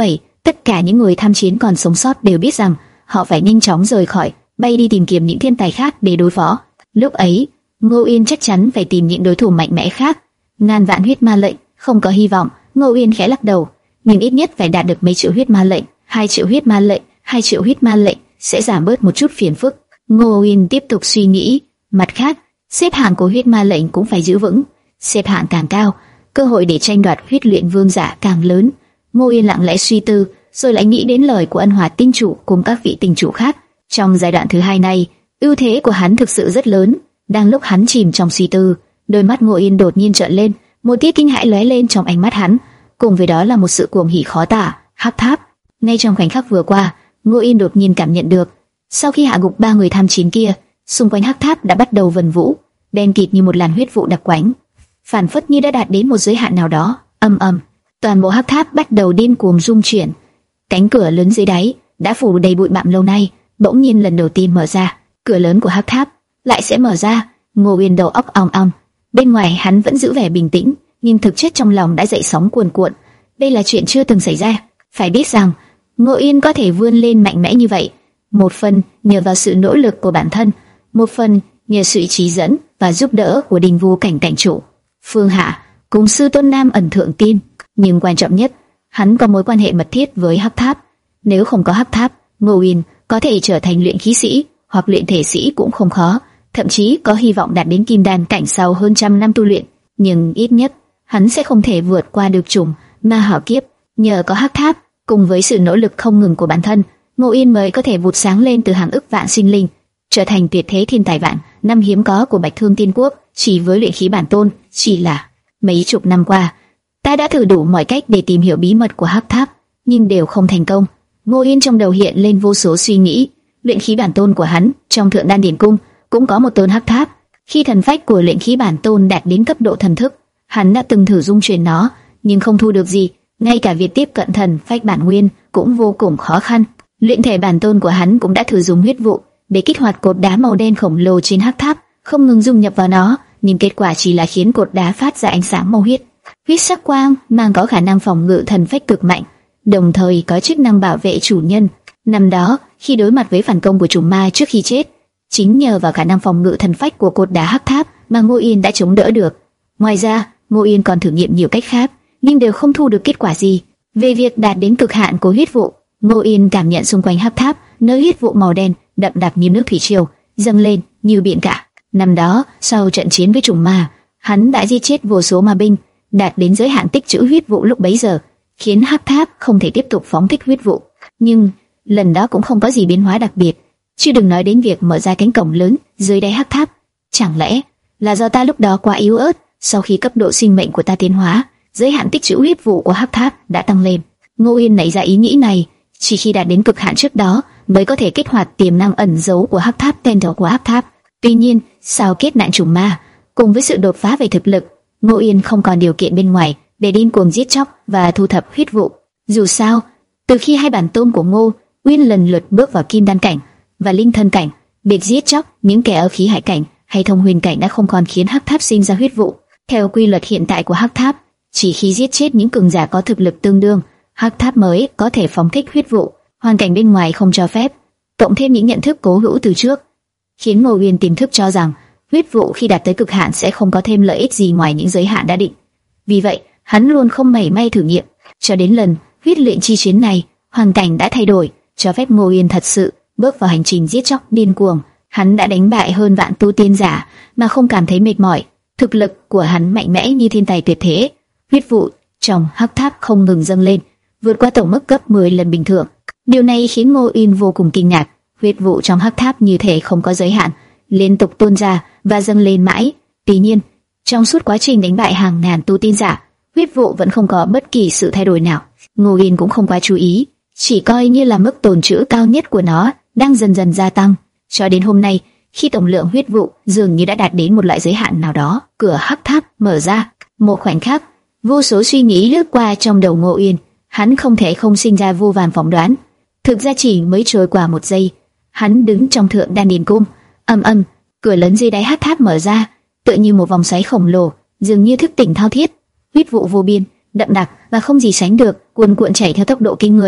Tất cả những người tham chiến còn sống sót đều biết rằng họ phải nhanh chóng rời khỏi, bay đi tìm kiếm những thiên tài khác để đối phó. Lúc ấy, Ngô Uyên chắc chắn phải tìm những đối thủ mạnh mẽ khác. Ngàn vạn huyết ma lệnh, không có hy vọng. Ngô Uyên khẽ lắc đầu, nhưng ít nhất phải đạt được mấy triệu huyết ma lệnh. Hai triệu huyết ma lệnh, hai triệu huyết ma lệnh sẽ giảm bớt một chút phiền phức. Ngô Uyên tiếp tục suy nghĩ. Mặt khác, xếp hạng của huyết ma lệnh cũng phải giữ vững. Xếp hạng càng cao, cơ hội để tranh đoạt huyết luyện vương giả càng lớn. Ngô Uyên lặng lẽ suy tư, rồi lại nghĩ đến lời của Ân Hỏa tinh chủ cùng các vị tinh chủ khác. Trong giai đoạn thứ hai này, ưu thế của hắn thực sự rất lớn. Đang lúc hắn chìm trong suy tư, đôi mắt Ngô Uyên đột nhiên trợn lên, một tia kinh hãi lóe lên trong ánh mắt hắn, cùng với đó là một sự cuồng hỉ khó tả. Hắc Tháp. Ngay trong khoảnh khắc vừa qua, Ngô Uyên đột nhiên cảm nhận được, sau khi hạ gục ba người tham chiến kia, xung quanh Hắc Tháp đã bắt đầu vần vũ, đen kịt như một làn huyết vụ đặc quánh, phản phất như đã đạt đến một giới hạn nào đó. Ầm ầm, toàn bộ Hắc Tháp bắt đầu điên cuồng rung chuyển. Cánh cửa lớn dưới đáy đã phủ đầy bụi bặm lâu nay, bỗng nhiên lần đầu tiên mở ra. Cửa lớn của Hắc Tháp lại sẽ mở ra. Ngô Uyên đầu óc ong ong, bên ngoài hắn vẫn giữ vẻ bình tĩnh, nhưng thực chất trong lòng đã dậy sóng cuồn cuộn. Đây là chuyện chưa từng xảy ra. Phải biết rằng Ngô Uyên có thể vươn lên mạnh mẽ như vậy, một phần nhờ vào sự nỗ lực của bản thân, một phần nhờ sự chỉ dẫn và giúp đỡ của Đình Vu cảnh cảnh chủ, Phương Hạ cùng sư tôn Nam ẩn thượng tiên. Nhưng quan trọng nhất, hắn có mối quan hệ mật thiết với Hắc Tháp. Nếu không có Hắc Tháp, Ngô Uyên có thể trở thành luyện khí sĩ hoặc luyện thể sĩ cũng không khó, thậm chí có hy vọng đạt đến kim đan cảnh sau hơn trăm năm tu luyện. Nhưng ít nhất hắn sẽ không thể vượt qua được trùng ma hảo kiếp. Nhờ có Hắc Tháp cùng với sự nỗ lực không ngừng của bản thân, Ngô Uyên mới có thể vụt sáng lên từ hàng ức vạn sinh linh, trở thành tuyệt thế thiên tài vạn năm hiếm có của Bạch Thương Tiên Quốc. Chỉ với luyện khí bản tôn, chỉ là mấy chục năm qua, ta đã thử đủ mọi cách để tìm hiểu bí mật của Hắc Tháp, nhưng đều không thành công. Ngô Uyên trong đầu hiện lên vô số suy nghĩ. Luyện khí bản tôn của hắn trong Thượng Đan Điển Cung cũng có một tôn Hắc Tháp. Khi thần phách của luyện khí bản tôn đạt đến cấp độ thần thức, hắn đã từng thử dung chuyển nó, nhưng không thu được gì. Ngay cả việc tiếp cận thần phách bản nguyên cũng vô cùng khó khăn. Luyện thể bản tôn của hắn cũng đã thử dùng huyết vụ để kích hoạt cột đá màu đen khổng lồ trên Hắc Tháp, không ngừng dung nhập vào nó, nhưng kết quả chỉ là khiến cột đá phát ra ánh sáng màu huyết. Huyết sắc quang mang có khả năng phòng ngự thần phách cực mạnh, đồng thời có chức năng bảo vệ chủ nhân. Năm đó, khi đối mặt với phản công của trùng ma trước khi chết, chính nhờ vào khả năng phòng ngự thần phách của cột đá Hắc Tháp mà Ngô Uyên đã chống đỡ được. Ngoài ra, Ngô Uyên còn thử nghiệm nhiều cách khác, nhưng đều không thu được kết quả gì. Về việc đạt đến cực hạn của huyết vụ, Ngô Uyên cảm nhận xung quanh Hắc Tháp, nơi huyết vụ màu đen đậm đặc như nước thủy triều dâng lên như biển cả. Năm đó, sau trận chiến với trùng ma, hắn đã giết chết vô số ma binh, đạt đến giới hạn tích trữ huyết vụ lúc bấy giờ, khiến Hắc Tháp không thể tiếp tục phóng thích huyết vụ. Nhưng lần đó cũng không có gì biến hóa đặc biệt, chứ đừng nói đến việc mở ra cánh cổng lớn dưới đáy Hắc Tháp. Chẳng lẽ là do ta lúc đó quá yếu ớt? Sau khi cấp độ sinh mệnh của ta tiến hóa, giới hạn tích trữ huyết vụ của Hắc Tháp đã tăng lên. Ngô Uyên nảy ra ý nghĩ này, chỉ khi đạt đến cực hạn trước đó mới có thể kích hoạt tiềm năng ẩn giấu của Hắc Tháp, tên đầu của Hắc Tháp. Tuy nhiên, sau kết nạn trùng ma, cùng với sự đột phá về thực lực, Ngô Uyên không còn điều kiện bên ngoài để điên cuồng giết chóc và thu thập huyết vụ. Dù sao, từ khi hai bản tôn của Ngô Uyên lần lượt bước vào kim đan cảnh và linh thân cảnh, việc giết chóc những kẻ ở khí hải cảnh hay thông huyền cảnh đã không còn khiến Hắc Tháp sinh ra huyết vụ. Theo quy luật hiện tại của Hắc Tháp, chỉ khi giết chết những cường giả có thực lực tương đương, Hắc Tháp mới có thể phóng thích huyết vụ. Hoàn cảnh bên ngoài không cho phép, cộng thêm những nhận thức cố hữu từ trước, khiến Ngô Uyên tiềm thức cho rằng huyết vụ khi đạt tới cực hạn sẽ không có thêm lợi ích gì ngoài những giới hạn đã định. Vì vậy, hắn luôn không mảy may thử nghiệm. Cho đến lần huyết luyện chi chiến này, hoàn cảnh đã thay đổi, cho phép Ngô Uyên thật sự bước vào hành trình giết chóc điên cuồng. Hắn đã đánh bại hơn vạn tu tiên giả mà không cảm thấy mệt mỏi. Thực lực của hắn mạnh mẽ như thiên tài tuyệt thế. Huyết vụ trong Hắc Tháp không ngừng dâng lên, vượt qua tổng mức gấp mười lần bình thường. Điều này khiến Ngô Uyên vô cùng kinh ngạc. Huyết vụ trong Hắc Tháp như thể không có giới hạn, liên tục tuôn ra và dâng lên mãi. Tuy nhiên, trong suốt quá trình đánh bại hàng ngàn tu tiên giả, huyết vụ vẫn không có bất kỳ sự thay đổi nào. Ngô Uyên cũng không quá chú ý, chỉ coi như là mức tồn trữ cao nhất của nó đang dần dần gia tăng. Cho đến hôm nay, khi tổng lượng huyết vụ dường như đã đạt đến một loại giới hạn nào đó, cửa Hắc Tháp mở ra. Một khoảnh khắc, vô số suy nghĩ lướt qua trong đầu Ngô Uyên. Hắn không thể không sinh ra vô vàn phỏng đoán. Thực ra chỉ mới trôi qua một giây, hắn đứng trong Thượng Đan Điền Cung. Âm âm, cửa lớn dưới đáy Hắc Tháp mở ra, tựa như một vòng xoáy khổng lồ, dường như thức tỉnh thao thiết. Huyết vụ vô biên, đậm đặc và không gì sánh được, cuồn cuộn chảy theo tốc độ kinh người,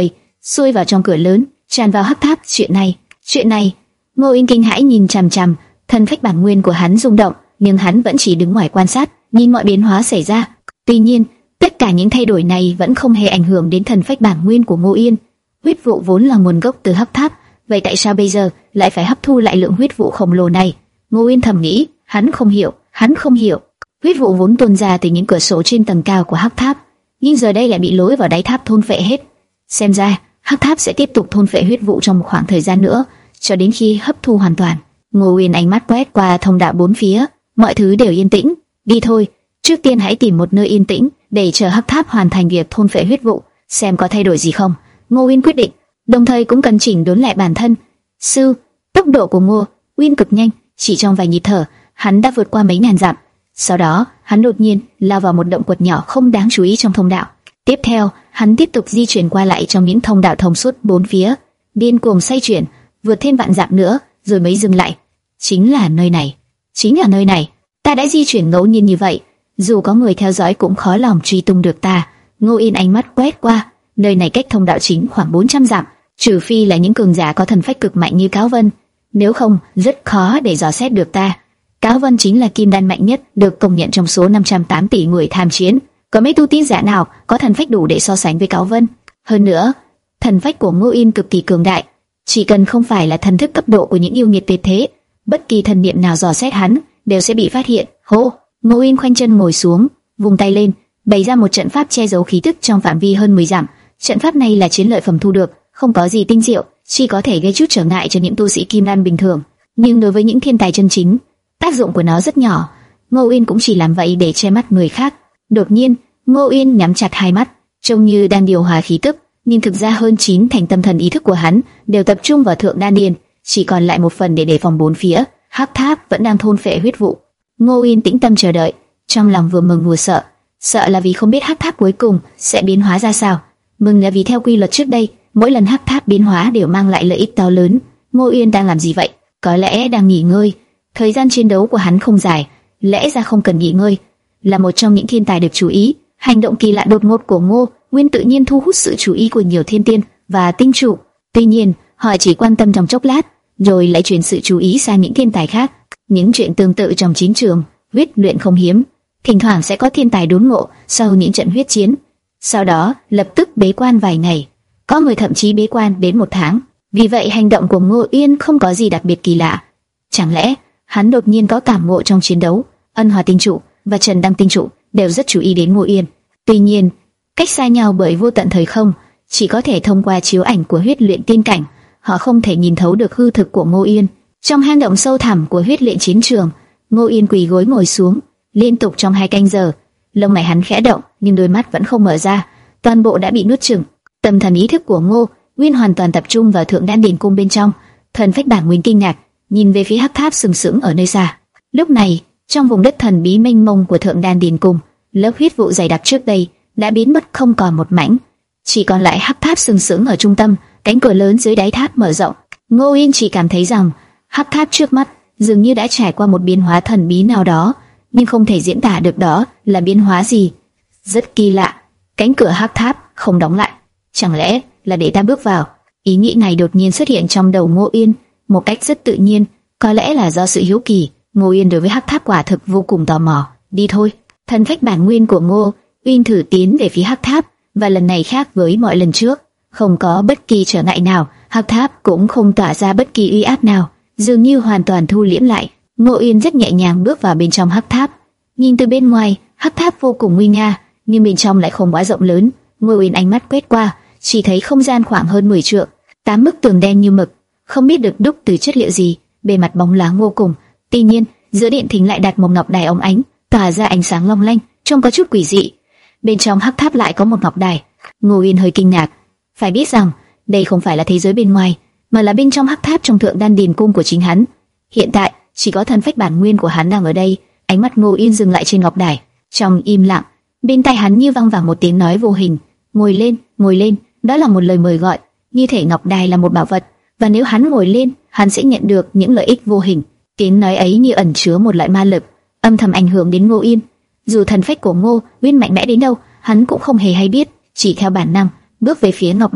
xuôi vào trong cửa lớn, tràn vào hắc tháp. Chuyện này, chuyện này! Ngô Yên kinh hãi nhìn chằm chằm, thần phách bản nguyên của hắn rung động, nhưng hắn vẫn chỉ đứng ngoài quan sát, nhìn mọi biến hóa xảy ra. Tuy nhiên, tất cả những thay đổi này vẫn không hề ảnh hưởng đến thần phách bản nguyên của Ngô Yên. Huyết vụ vốn là nguồn gốc từ hắc tháp, vậy tại sao bây giờ lại phải hấp thu lại lượng huyết vụ khổng lồ này? Ngô Yên thầm nghĩ, hắn không hiểu, hắn không hiểu. Huyết vụ vốn tuôn ra từ những cửa sổ trên tầng cao của hắc tháp, nhưng giờ đây lại bị lối vào đáy tháp thôn phệ hết. Xem ra, hắc tháp sẽ tiếp tục thôn phệ huyết vụ trong một khoảng thời gian nữa, cho đến khi hấp thu hoàn toàn. Ngô Yên ánh mắt quét qua thông đạo bốn phía, mọi thứ đều yên tĩnh. Đi thôi, trước tiên hãy tìm một nơi yên tĩnh để chờ hắc tháp hoàn thành việc thôn phệ huyết vụ, xem có thay đổi gì không. Ngô Yên quyết định, đồng thời cũng cần chỉnh đốn lại bản thân. Sư, tốc độ của Ngô Uyên cực nhanh, chỉ trong vài nhịp thở, hắn đã vượt qua mấy ngàn dặm. Sau đó, hắn đột nhiên lao vào một động quật nhỏ không đáng chú ý trong thông đạo. Tiếp theo, hắn tiếp tục di chuyển qua lại trong những thông đạo thông suốt bốn phía, điên cuồng xoay chuyển, vượt thêm vạn dặm nữa, rồi mới dừng lại. Chính là nơi này, chính là nơi này. Ta đã di chuyển ngẫu nhiên như vậy, dù có người theo dõi cũng khó lòng truy tung được ta. Ngô Yên ánh mắt quét qua, nơi này cách thông đạo chính khoảng bốn trăm dặm, trừ phi là những cường giả có thần phách cực mạnh như Cáo Vân, nếu không rất khó để dò xét được ta. Cáo Vân chính là kim đan mạnh nhất, được công nhận trong số năm trăm tám tỷ người tham chiến. Có mấy tu tiên giả nào có thần phách đủ để so sánh với Cáo Vân? Hơn nữa, thần phách của Ngô Yên cực kỳ cường đại, chỉ cần không phải là thần thức cấp độ của những yêu nghiệt tuyệt thế, bất kỳ thần niệm nào dò xét hắn đều sẽ bị phát hiện. Hô! Ngô Yên khoanh chân ngồi xuống, vung tay lên, bày ra một trận pháp che giấu khí tức trong phạm vi hơn mười dặm. Trận pháp này là chiến lợi phẩm thu được, không có gì tinh diệu, chỉ có thể gây chút trở ngại cho những tu sĩ kim đan bình thường, nhưng đối với những thiên tài chân chính, tác dụng của nó rất nhỏ. Ngô Yên cũng chỉ làm vậy để che mắt người khác. Đột nhiên, Ngô Yên nhắm chặt hai mắt, trông như đang điều hòa khí tức, nhưng thực ra hơn chín thành tâm thần ý thức của hắn đều tập trung vào thượng đan điền, chỉ còn lại một phần để đề phòng bốn phía. Hắc tháp vẫn đang thôn phệ huyết vụ. Ngô Yên tĩnh tâm chờ đợi, trong lòng vừa mừng vừa sợ. Sợ là vì không biết hắc tháp cuối cùng sẽ biến hóa ra sao, mừng là vì theo quy luật trước đây, mỗi lần hắc tháp biến hóa đều mang lại lợi ích to lớn. Ngô Yên đang làm gì vậy? Có lẽ đang nghỉ ngơi. Thời gian chiến đấu của hắn không dài, lẽ ra không cần nghỉ ngơi. Là một trong những thiên tài được chú ý, hành động kỳ lạ đột ngột của Ngô Nguyên tự nhiên thu hút sự chú ý của nhiều thiên tiên và tinh chủ. Tuy nhiên, họ chỉ quan tâm trong chốc lát, rồi lại chuyển sự chú ý sang những thiên tài khác. Những chuyện tương tự trong chiến trường huyết luyện không hiếm, thỉnh thoảng sẽ có thiên tài đốn ngộ sau những trận huyết chiến, sau đó lập tức bế quan vài ngày, có người thậm chí bế quan đến một tháng. Vì vậy hành động của Ngô Yên không có gì đặc biệt kỳ lạ. Chẳng lẽ hắn đột nhiên có cảm ngộ trong chiến đấu? Ân Hòa tinh trụ và Trần Đăng tinh trụ đều rất chú ý đến Ngô Yên. Tuy nhiên, cách xa nhau bởi vô tận thời không, chỉ có thể thông qua chiếu ảnh của huyết luyện tiên cảnh, họ không thể nhìn thấu được hư thực của Ngô Yên. Trong hang động sâu thẳm của huyết luyện chiến trường, Ngô Yên quỳ gối ngồi xuống, liên tục trong hai canh giờ. Lông mày hắn khẽ động, nhưng đôi mắt vẫn không mở ra, toàn bộ đã bị nuốt chửng. Tâm thần ý thức của Ngô Nguyên hoàn toàn tập trung vào thượng đan điền cung bên trong. Thần phách bản nguyên kinh ngạc, nhìn về phía hắc tháp sừng sững ở nơi xa. Lúc này, trong vùng đất thần bí mênh mông của thượng đan điền cung, lớp huyết vụ dày đặc trước đây đã biến mất không còn một mảnh, chỉ còn lại hắc tháp sừng sững ở trung tâm. Cánh cửa lớn dưới đáy tháp mở rộng. Ngô Yên chỉ cảm thấy rằng hắc tháp trước mắt dường như đã trải qua một biến hóa thần bí nào đó, nhưng không thể diễn tả được đó là biến hóa gì. Rất kỳ lạ, cánh cửa hắc tháp không đóng lại, chẳng lẽ là để ta bước vào? Ý nghĩ này đột nhiên xuất hiện trong đầu Ngô Yên một cách rất tự nhiên, có lẽ là do sự hiếu kỳ. Ngô Yên đối với hắc tháp quả thực vô cùng tò mò. Đi thôi. Thần phách bản nguyên của Ngô Yên thử tiến về phía hắc tháp, và lần này khác với mọi lần trước, không có bất kỳ trở ngại nào, hắc tháp cũng không tỏa ra bất kỳ uy áp nào, dường như hoàn toàn thu liễm lại. Ngô Yên rất nhẹ nhàng bước vào bên trong hắc tháp. Nhìn từ bên ngoài, hắc tháp vô cùng nguy nga, nhưng bên trong lại không quá rộng lớn. Ngô Yên ánh mắt quét qua, chỉ thấy không gian khoảng hơn mười trượng, tám bức tường đen như mực, không biết được đúc từ chất liệu gì, bề mặt bóng loáng vô cùng. Tuy nhiên, giữa điện thính lại đặt một ngọc đài óng ánh, tỏa ra ánh sáng long lanh, trông có chút quỷ dị. Bên trong hắc tháp lại có một ngọc đài. Ngô Yên hơi kinh ngạc, phải biết rằng đây không phải là thế giới bên ngoài, mà là bên trong hắc tháp trong thượng đan điền cung của chính hắn. Hiện tại chỉ có thần phách bản nguyên của hắn đang ở đây. Ánh mắt Ngô Yên dừng lại trên ngọc đài. Trong im lặng, bên tai hắn như vang vẳng một tiếng nói vô hình: ngồi lên, ngồi lên. Đó là một lời mời gọi, như thể ngọc đài là một bảo vật, và nếu hắn ngồi lên, hắn sẽ nhận được những lợi ích vô hình. Tiếng nói ấy như ẩn chứa một loại ma lực, âm thầm ảnh hưởng đến Ngô Yên. Dù thần phách của Ngô Nguyên mạnh mẽ đến đâu, hắn cũng không hề hay biết, chỉ theo bản năng bước về phía ngọc đài.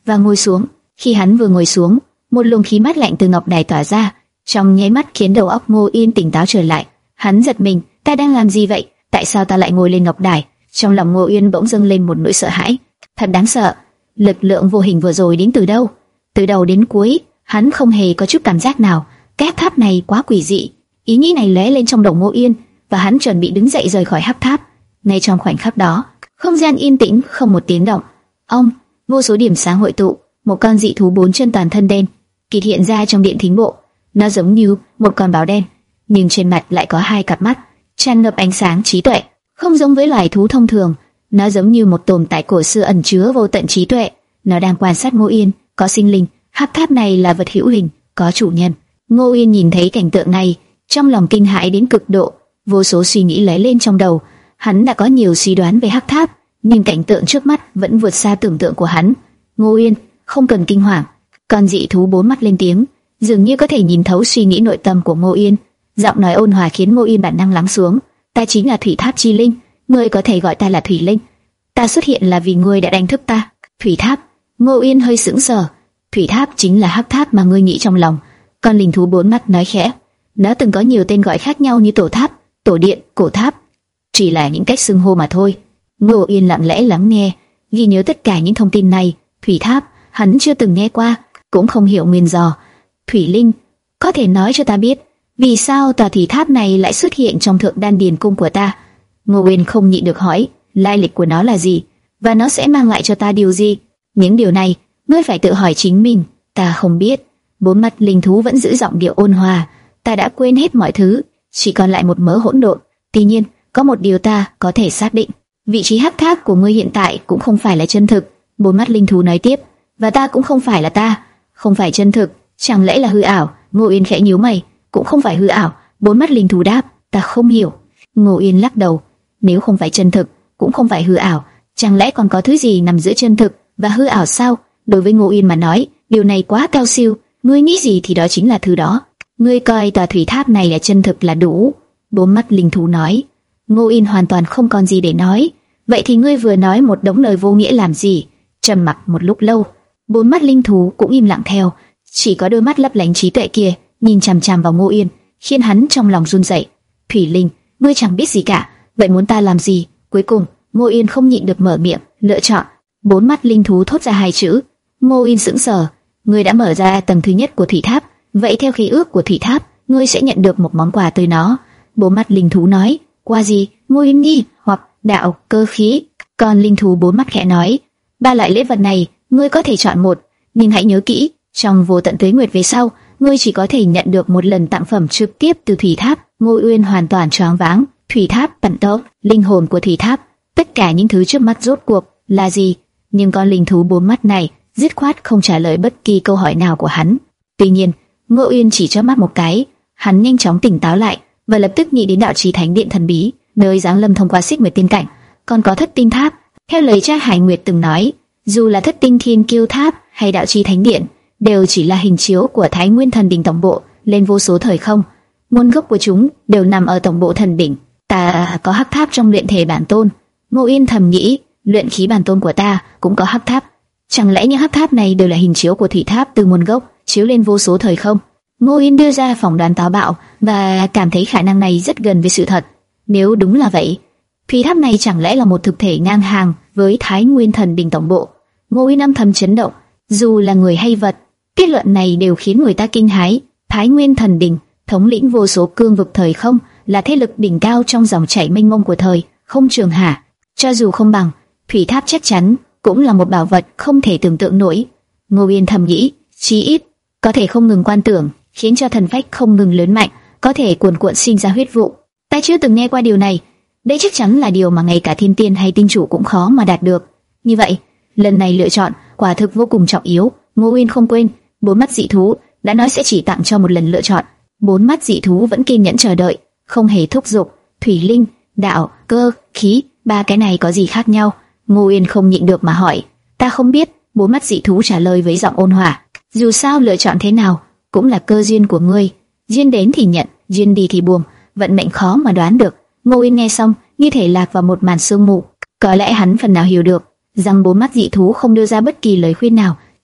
và ngồi xuống. Khi hắn vừa ngồi xuống, một luồng khí mát lạnh từ ngọc đài tỏa ra, trong nháy mắt khiến đầu óc Ngô Yên tỉnh táo trở lại. Hắn giật mình, ta đang làm gì vậy? Tại sao ta lại ngồi lên ngọc đài? Trong lòng Ngô Yên bỗng dâng lên một nỗi sợ hãi, thật đáng sợ. Lực lượng vô hình vừa rồi đến từ đâu? Từ đầu đến cuối, hắn không hề có chút cảm giác nào. Cái hắc tháp này quá quỷ dị. Ý nghĩ này lóe lên trong đầu Ngô Yên, và hắn chuẩn bị đứng dậy rời khỏi hắc tháp. Ngay trong khoảnh khắc đó, không gian yên tĩnh, không một tiếng động. Ông, vô số điểm sáng hội tụ, một con dị thú bốn chân toàn thân đen kỳ hiện ra trong điện thính bộ. Nó giống như một con báo đen, nhưng trên mặt lại có hai cặp mắt tràn ngập ánh sáng trí tuệ. Không giống với loài thú thông thường, nó giống như một tồn tại cổ xưa ẩn chứa vô tận trí tuệ. Nó đang quan sát Ngô Yên, có sinh linh. Hắc tháp này là vật hữu hình, có chủ nhân. Ngô Yên nhìn thấy cảnh tượng này, trong lòng kinh hãi đến cực độ. Vô số suy nghĩ lóe lên trong đầu. Hắn đã có nhiều suy đoán về hắc tháp, nhưng cảnh tượng trước mắt vẫn vượt xa tưởng tượng của hắn. Ngô Yên, không cần kinh hoàng. Con dị thú bốn mắt lên tiếng, dường như có thể nhìn thấu suy nghĩ nội tâm của Ngô Yên. Giọng nói ôn hòa khiến Ngô Yên bản năng lắng xuống. Ta chính là Thủy Tháp chi linh, ngươi có thể gọi ta là Thủy Linh. Ta xuất hiện là vì ngươi đã đánh thức ta. Thủy Tháp. Ngô Yên hơi sững sờ. Thủy Tháp chính là hắc tháp mà ngươi nghĩ trong lòng. Con linh thú bốn mắt nói khẽ. Nó từng có nhiều tên gọi khác nhau như Tổ Tháp, Tổ Điện, Cổ Tháp, chỉ là những cách xưng hô mà thôi. Ngô Yên lặng lẽ lắng nghe, ghi nhớ tất cả những thông tin này. Thủy Tháp, hắn chưa từng nghe qua, cũng không hiểu nguyên do. Thủy Linh, có thể nói cho ta biết vì sao tòa thủy tháp này lại xuất hiện trong thượng đan điền cung của ta? Ngô Yên không nhịn được hỏi, lai lịch của nó là gì, và nó sẽ mang lại cho ta điều gì? Những điều này, ngươi phải tự hỏi chính mình. Ta không biết. Bốn mắt linh thú vẫn giữ giọng điệu ôn hòa. Ta đã quên hết mọi thứ, chỉ còn lại một mớ hỗn độn. Tuy nhiên, có một điều ta có thể xác định, vị trí hắc tháp của ngươi hiện tại cũng không phải là chân thực. Bốn mắt linh thú nói tiếp, và ta cũng không phải là ta, không phải chân thực, chẳng lẽ là hư ảo? Ngô Yên khẽ nhíu mày, cũng không phải hư ảo. Bốn mắt linh thú đáp, ta không hiểu. Ngô Yên lắc đầu, nếu không phải chân thực, cũng không phải hư ảo, chẳng lẽ còn có thứ gì nằm giữa chân thực và hư ảo sao? Đối với Ngô Yên mà nói, điều này quá cao siêu, ngươi nghĩ gì thì đó chính là thứ đó. Ngươi coi tòa thủy tháp này là chân thực là đủ. Bốn mắt linh thú nói. Ngô Yên hoàn toàn không còn gì để nói. Vậy thì ngươi vừa nói một đống lời vô nghĩa làm gì? Trầm mặc một lúc lâu, bốn mắt linh thú cũng im lặng theo, chỉ có đôi mắt lấp lánh trí tuệ kia nhìn chằm chằm vào Ngô Yên, khiến hắn trong lòng run rẩy. Thủy Linh, ngươi chẳng biết gì cả, vậy muốn ta làm gì? Cuối cùng, Ngô Yên không nhịn được mở miệng, lựa chọn. Bốn mắt linh thú thốt ra hai chữ. Ngô Yên sững sờ. Ngươi đã mở ra tầng thứ nhất của thủy tháp, vậy theo khí ước của thủy tháp, ngươi sẽ nhận được một món quà từ nó. Bốn mắt linh thú nói. Quà gì? Ngô Yên nghi hoặc đạo, cơ khí. Còn linh thú bốn mắt khẽ nói, ba loại lễ vật này, ngươi có thể chọn một, nhưng hãy nhớ kỹ, trong vô tận tuế nguyệt về sau, ngươi chỉ có thể nhận được một lần tặng phẩm trực tiếp từ thủy tháp. Ngô Uyên hoàn toàn choáng váng. Thủy tháp, bản tốc, linh hồn của thủy tháp, tất cả những thứ trước mắt rốt cuộc là gì? Nhưng con linh thú bốn mắt này dứt khoát không trả lời bất kỳ câu hỏi nào của hắn. Tuy nhiên, Ngô Uyên chỉ chớp mắt một cái, hắn nhanh chóng tỉnh táo lại và lập tức nghĩ đến đạo trì thánh điện thần bí, nơi giáng lâm thông qua xích nguyệt tiên cảnh, còn có thất tinh tháp. Theo lời cha Hải Nguyệt từng nói, dù là thất tinh thiên kiêu tháp hay đạo trì thánh điện, đều chỉ là hình chiếu của Thái Nguyên thần đỉnh tổng bộ lên vô số thời không. Nguồn gốc của chúng đều nằm ở tổng bộ thần đỉnh. Ta có hắc tháp trong luyện thể bản tôn. Ngô Yên thầm nghĩ, luyện khí bản tôn của ta cũng có hắc tháp. Chẳng lẽ những hắc tháp này đều là hình chiếu của thủy tháp từ nguồn gốc chiếu lên vô số thời không? Ngô Yên đưa ra phỏng đoán táo bạo và cảm thấy khả năng này rất gần với sự thật. Nếu đúng là vậy, thủy tháp này chẳng lẽ là một thực thể ngang hàng với Thái Nguyên thần đỉnh tổng bộ? Ngô Yên âm thầm chấn động. Dù là người hay vật, kết luận này đều khiến người ta kinh hãi. Thái Nguyên thần đỉnh thống lĩnh vô số cương vực thời không, là thế lực đỉnh cao trong dòng chảy mênh mông của thời không trường hạ. Cho dù không bằng, thủy tháp chắc chắn cũng là một bảo vật không thể tưởng tượng nổi. Ngô Yên thầm nghĩ, chí ít có thể không ngừng quan tưởng, khiến cho thần phách không ngừng lớn mạnh, có thể cuồn cuộn sinh ra huyết vụ. Ta chưa từng nghe qua điều này, đây chắc chắn là điều mà ngay cả thiên tiên hay tinh chủ cũng khó mà đạt được. Như vậy, lần này lựa chọn quả thực vô cùng trọng yếu. Ngô Yên không quên, bốn mắt dị thú đã nói sẽ chỉ tặng cho một lần lựa chọn. Bốn mắt dị thú vẫn kiên nhẫn chờ đợi, không hề thúc giục. Thủy linh, đạo, cơ, khí, ba cái này có gì khác nhau? Ngô Yên không nhịn được mà hỏi. Ta không biết. Bốn mắt dị thú trả lời với giọng ôn hòa. Dù sao lựa chọn thế nào cũng là cơ duyên của ngươi, duyên đến thì nhận, duyên đi thì buông, vận mệnh khó mà đoán được. Ngô Yên nghe xong như thể lạc vào một màn sương mù. Có lẽ hắn phần nào hiểu được rằng bốn mắt dị thú không đưa ra bất kỳ lời khuyên nào,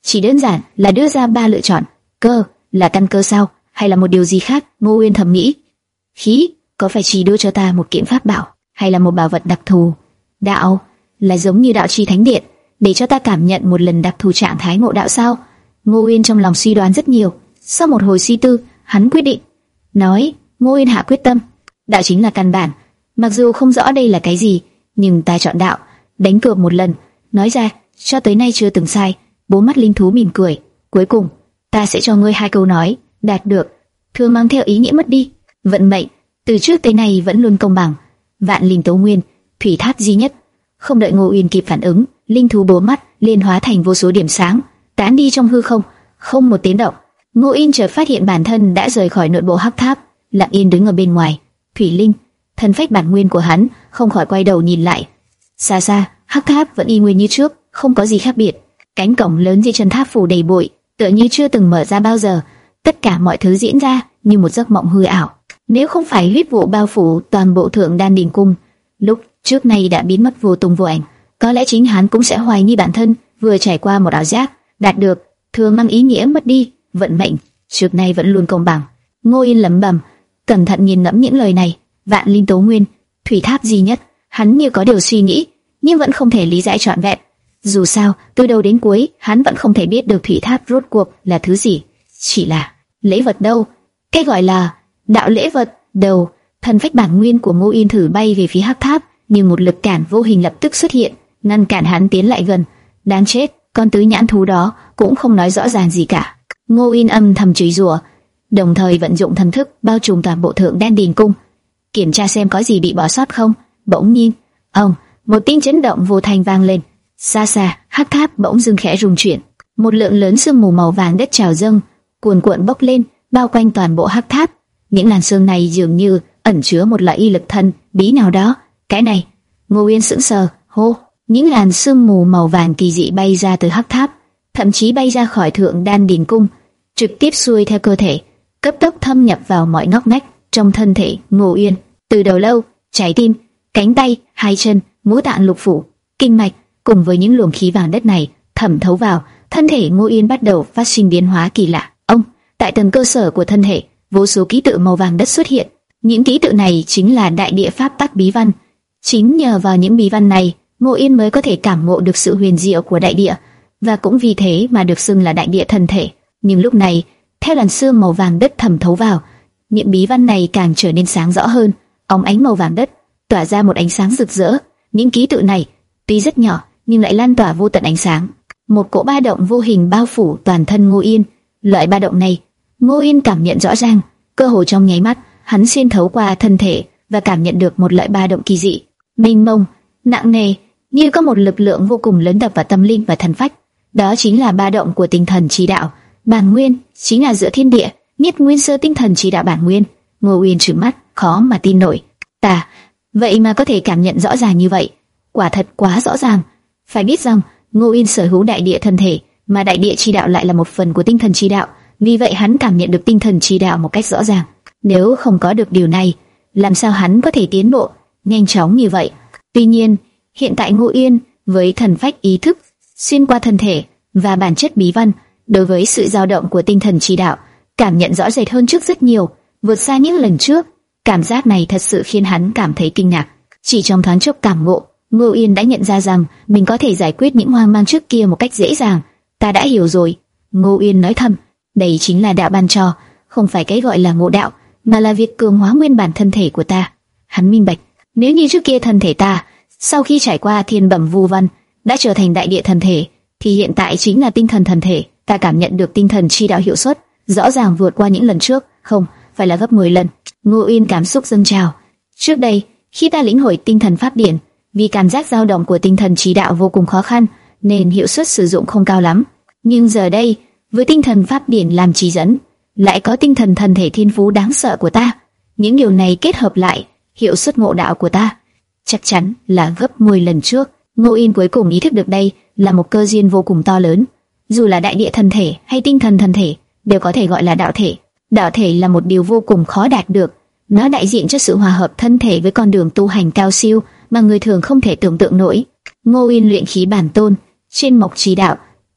chỉ đơn giản là đưa ra ba lựa chọn. Cơ là căn cơ sao, hay là một điều gì khác? Ngô Uyên thầm nghĩ. Khí có phải chỉ đưa cho ta một kiện pháp bảo, hay là một bảo vật đặc thù? Đạo là giống như đạo chi thánh điện, để cho ta cảm nhận một lần đặc thù trạng thái ngộ đạo sao? Ngô Uyên trong lòng suy đoán rất nhiều. Sau một hồi suy tư, hắn quyết định. Nói, Ngô Uyên hạ quyết tâm. Đạo chính là căn bản. Mặc dù không rõ đây là cái gì, nhưng ta chọn đạo. Đánh cược một lần. Nói ra, cho tới nay chưa từng sai. Bố mắt linh thú mỉm cười. Cuối cùng, ta sẽ cho ngươi hai câu nói. Đạt được, thường mang theo ý nghĩa mất đi. Vận mệnh, từ trước tới nay vẫn luôn công bằng. Vạn linh tấu nguyên, thủy tháp duy nhất. Không đợi Ngô Uyên kịp phản ứng, linh thú bố mắt liền hóa thành vô số điểm sáng, tán đi trong hư không, không một tiếng động. Ngô Uyên chợt phát hiện bản thân đã rời khỏi nội bộ hắc tháp, lặng yên đứng ở bên ngoài. Thủy linh, thân phách bản nguyên của hắn, không khỏi quay đầu nhìn lại. Xa xa, hắc tháp vẫn y nguyên như trước, không có gì khác biệt. Cánh cổng lớn dưới chân tháp phủ đầy bụi, tựa như chưa từng mở ra bao giờ. Tất cả mọi thứ diễn ra như một giấc mộng hư ảo. Nếu không phải huyết vụ bao phủ toàn bộ Thượng Đan Đình cung, lúc trước nay đã biến mất vô tung vô ảnh, có lẽ chính hắn cũng sẽ hoài nghi bản thân vừa trải qua một ảo giác. Đạt được, thường mang ý nghĩa mất đi. Vận mệnh trước nay vẫn luôn công bằng. Ngô Yên lẩm bẩm, cẩn thận nhìn ngẫm những lời này. Vạn linh tố nguyên, thủy tháp duy nhất. Hắn như có điều suy nghĩ, nhưng vẫn không thể lý giải trọn vẹn. Dù sao, từ đầu đến cuối, hắn vẫn không thể biết được thủy tháp rốt cuộc là thứ gì. Chỉ là lễ vật đâu? Cái gọi là đạo lễ vật đâu? Thần phách bản nguyên của Ngô Yên thử bay về phía hắc tháp, nhưng một lực cản vô hình lập tức xuất hiện, ngăn cản hắn tiến lại gần. Đáng chết, con tứ nhãn thú đó cũng không nói rõ ràng gì cả. Ngô Yên âm thầm chửi rủa, đồng thời vận dụng thần thức bao trùm toàn bộ Thượng Đan Đình cung, kiểm tra xem có gì bị bỏ sót không. Bỗng nhiên, ông, một tiếng chấn động vô thanh vang lên. Xa xa, hắc tháp bỗng dưng khẽ rung chuyển, một lượng lớn sương mù màu vàng đất trào dâng, cuồn cuộn bốc lên, bao quanh toàn bộ hắc tháp. Những làn sương này dường như ẩn chứa một loại y lực thần bí nào đó. Cái này, Ngô Uyên sững sờ, hô, những làn sương mù màu vàng kỳ dị bay ra từ hắc tháp, thậm chí bay ra khỏi Thượng Đan Đình cung, trực tiếp xuôi theo cơ thể, cấp tốc thâm nhập vào mọi ngóc ngách trong thân thể Ngô Uyên. Từ đầu lâu, trái tim, cánh tay, hai chân, ngũ tạng lục phủ, kinh mạch, cùng với những luồng khí vàng đất này thẩm thấu vào thân thể Ngô Uyên, bắt đầu phát sinh biến hóa kỳ lạ. Ông, tại tầng cơ sở của thân thể, vô số ký tự màu vàng đất xuất hiện. Những ký tự này chính là đại địa pháp tắc bí văn. Chính nhờ vào những bí văn này, Ngô Yên mới có thể cảm ngộ được sự huyền diệu của đại địa, và cũng vì thế mà được xưng là đại địa thần thể. Nhưng lúc này, theo làn sương màu vàng đất thẩm thấu vào, những bí văn này càng trở nên sáng rõ hơn. Óng ánh màu vàng đất tỏa ra một ánh sáng rực rỡ. Những ký tự này tuy rất nhỏ nhưng lại lan tỏa vô tận ánh sáng. Một cỗ ba động vô hình bao phủ toàn thân Ngô Yên. Loại ba động này, Ngô Yên cảm nhận rõ ràng. Cơ hồ trong nháy mắt, hắn xuyên thấu qua thân thể và cảm nhận được một loại ba động kỳ dị, mênh mông, nặng nề, như có một lực lượng vô cùng lớn đập vào tâm linh và thần phách. Đó chính là ba động của tinh thần chi đạo bản nguyên, chính là giữa thiên địa nhất nguyên sơ tinh thần chi đạo bản nguyên. Ngô Uyên trừng mắt, khó mà tin nổi. Ta, vậy mà có thể cảm nhận rõ ràng như vậy, quả thật quá rõ ràng. Phải biết rằng Ngô Uyên sở hữu đại địa thân thể, mà đại địa chi đạo lại là một phần của tinh thần chi đạo, vì vậy hắn cảm nhận được tinh thần chi đạo một cách rõ ràng. Nếu không có được điều này, làm sao hắn có thể tiến bộ nhanh chóng như vậy? Tuy nhiên, hiện tại Ngô Uyên với thần phách ý thức xuyên qua thân thể và bản chất bí văn, đối với sự dao động của tinh thần chi đạo cảm nhận rõ rệt hơn trước rất nhiều, vượt xa những lần trước. Cảm giác này thật sự khiến hắn cảm thấy kinh ngạc. Chỉ trong thoáng chốc cảm ngộ, Ngô Uyên đã nhận ra rằng mình có thể giải quyết những hoang mang trước kia một cách dễ dàng. Ta đã hiểu rồi, Ngô Uyên nói thầm. Đây chính là đạo ban cho, không phải cái gọi là ngộ đạo, mà là việc cường hóa nguyên bản thân thể của ta. Hắn minh bạch, nếu như trước kia thân thể ta, sau khi trải qua thiên bẩm vu văn, đã trở thành đại địa thân thể, thì hiện tại chính là tinh thần thân thể. Ta cảm nhận được tinh thần chi đạo hiệu suất rõ ràng vượt qua những lần trước, không phải là gấp mười lần. Ngô Uyên cảm xúc dâng trào. Trước đây, khi ta lĩnh hội tinh thần pháp điển, vì cảm giác dao động của tinh thần chi đạo vô cùng khó khăn, nên hiệu suất sử dụng không cao lắm. Nhưng giờ đây, với tinh thần pháp điển làm chỉ dẫn, lại có tinh thần thân thể thiên phú đáng sợ của ta, những điều này kết hợp lại, hiệu suất ngộ đạo của ta chắc chắn là gấp mười lần trước. Ngô Yên cuối cùng ý thức được đây là một cơ duyên vô cùng to lớn. Dù là đại địa thân thể hay tinh thần thân thể, đều có thể gọi là đạo thể. Đạo thể là một điều vô cùng khó đạt được. Nó đại diện cho sự hòa hợp thân thể với con đường tu hành cao siêu mà người thường không thể tưởng tượng nổi. Ngô Yên luyện khí bản tôn, trên mộc chi đạo,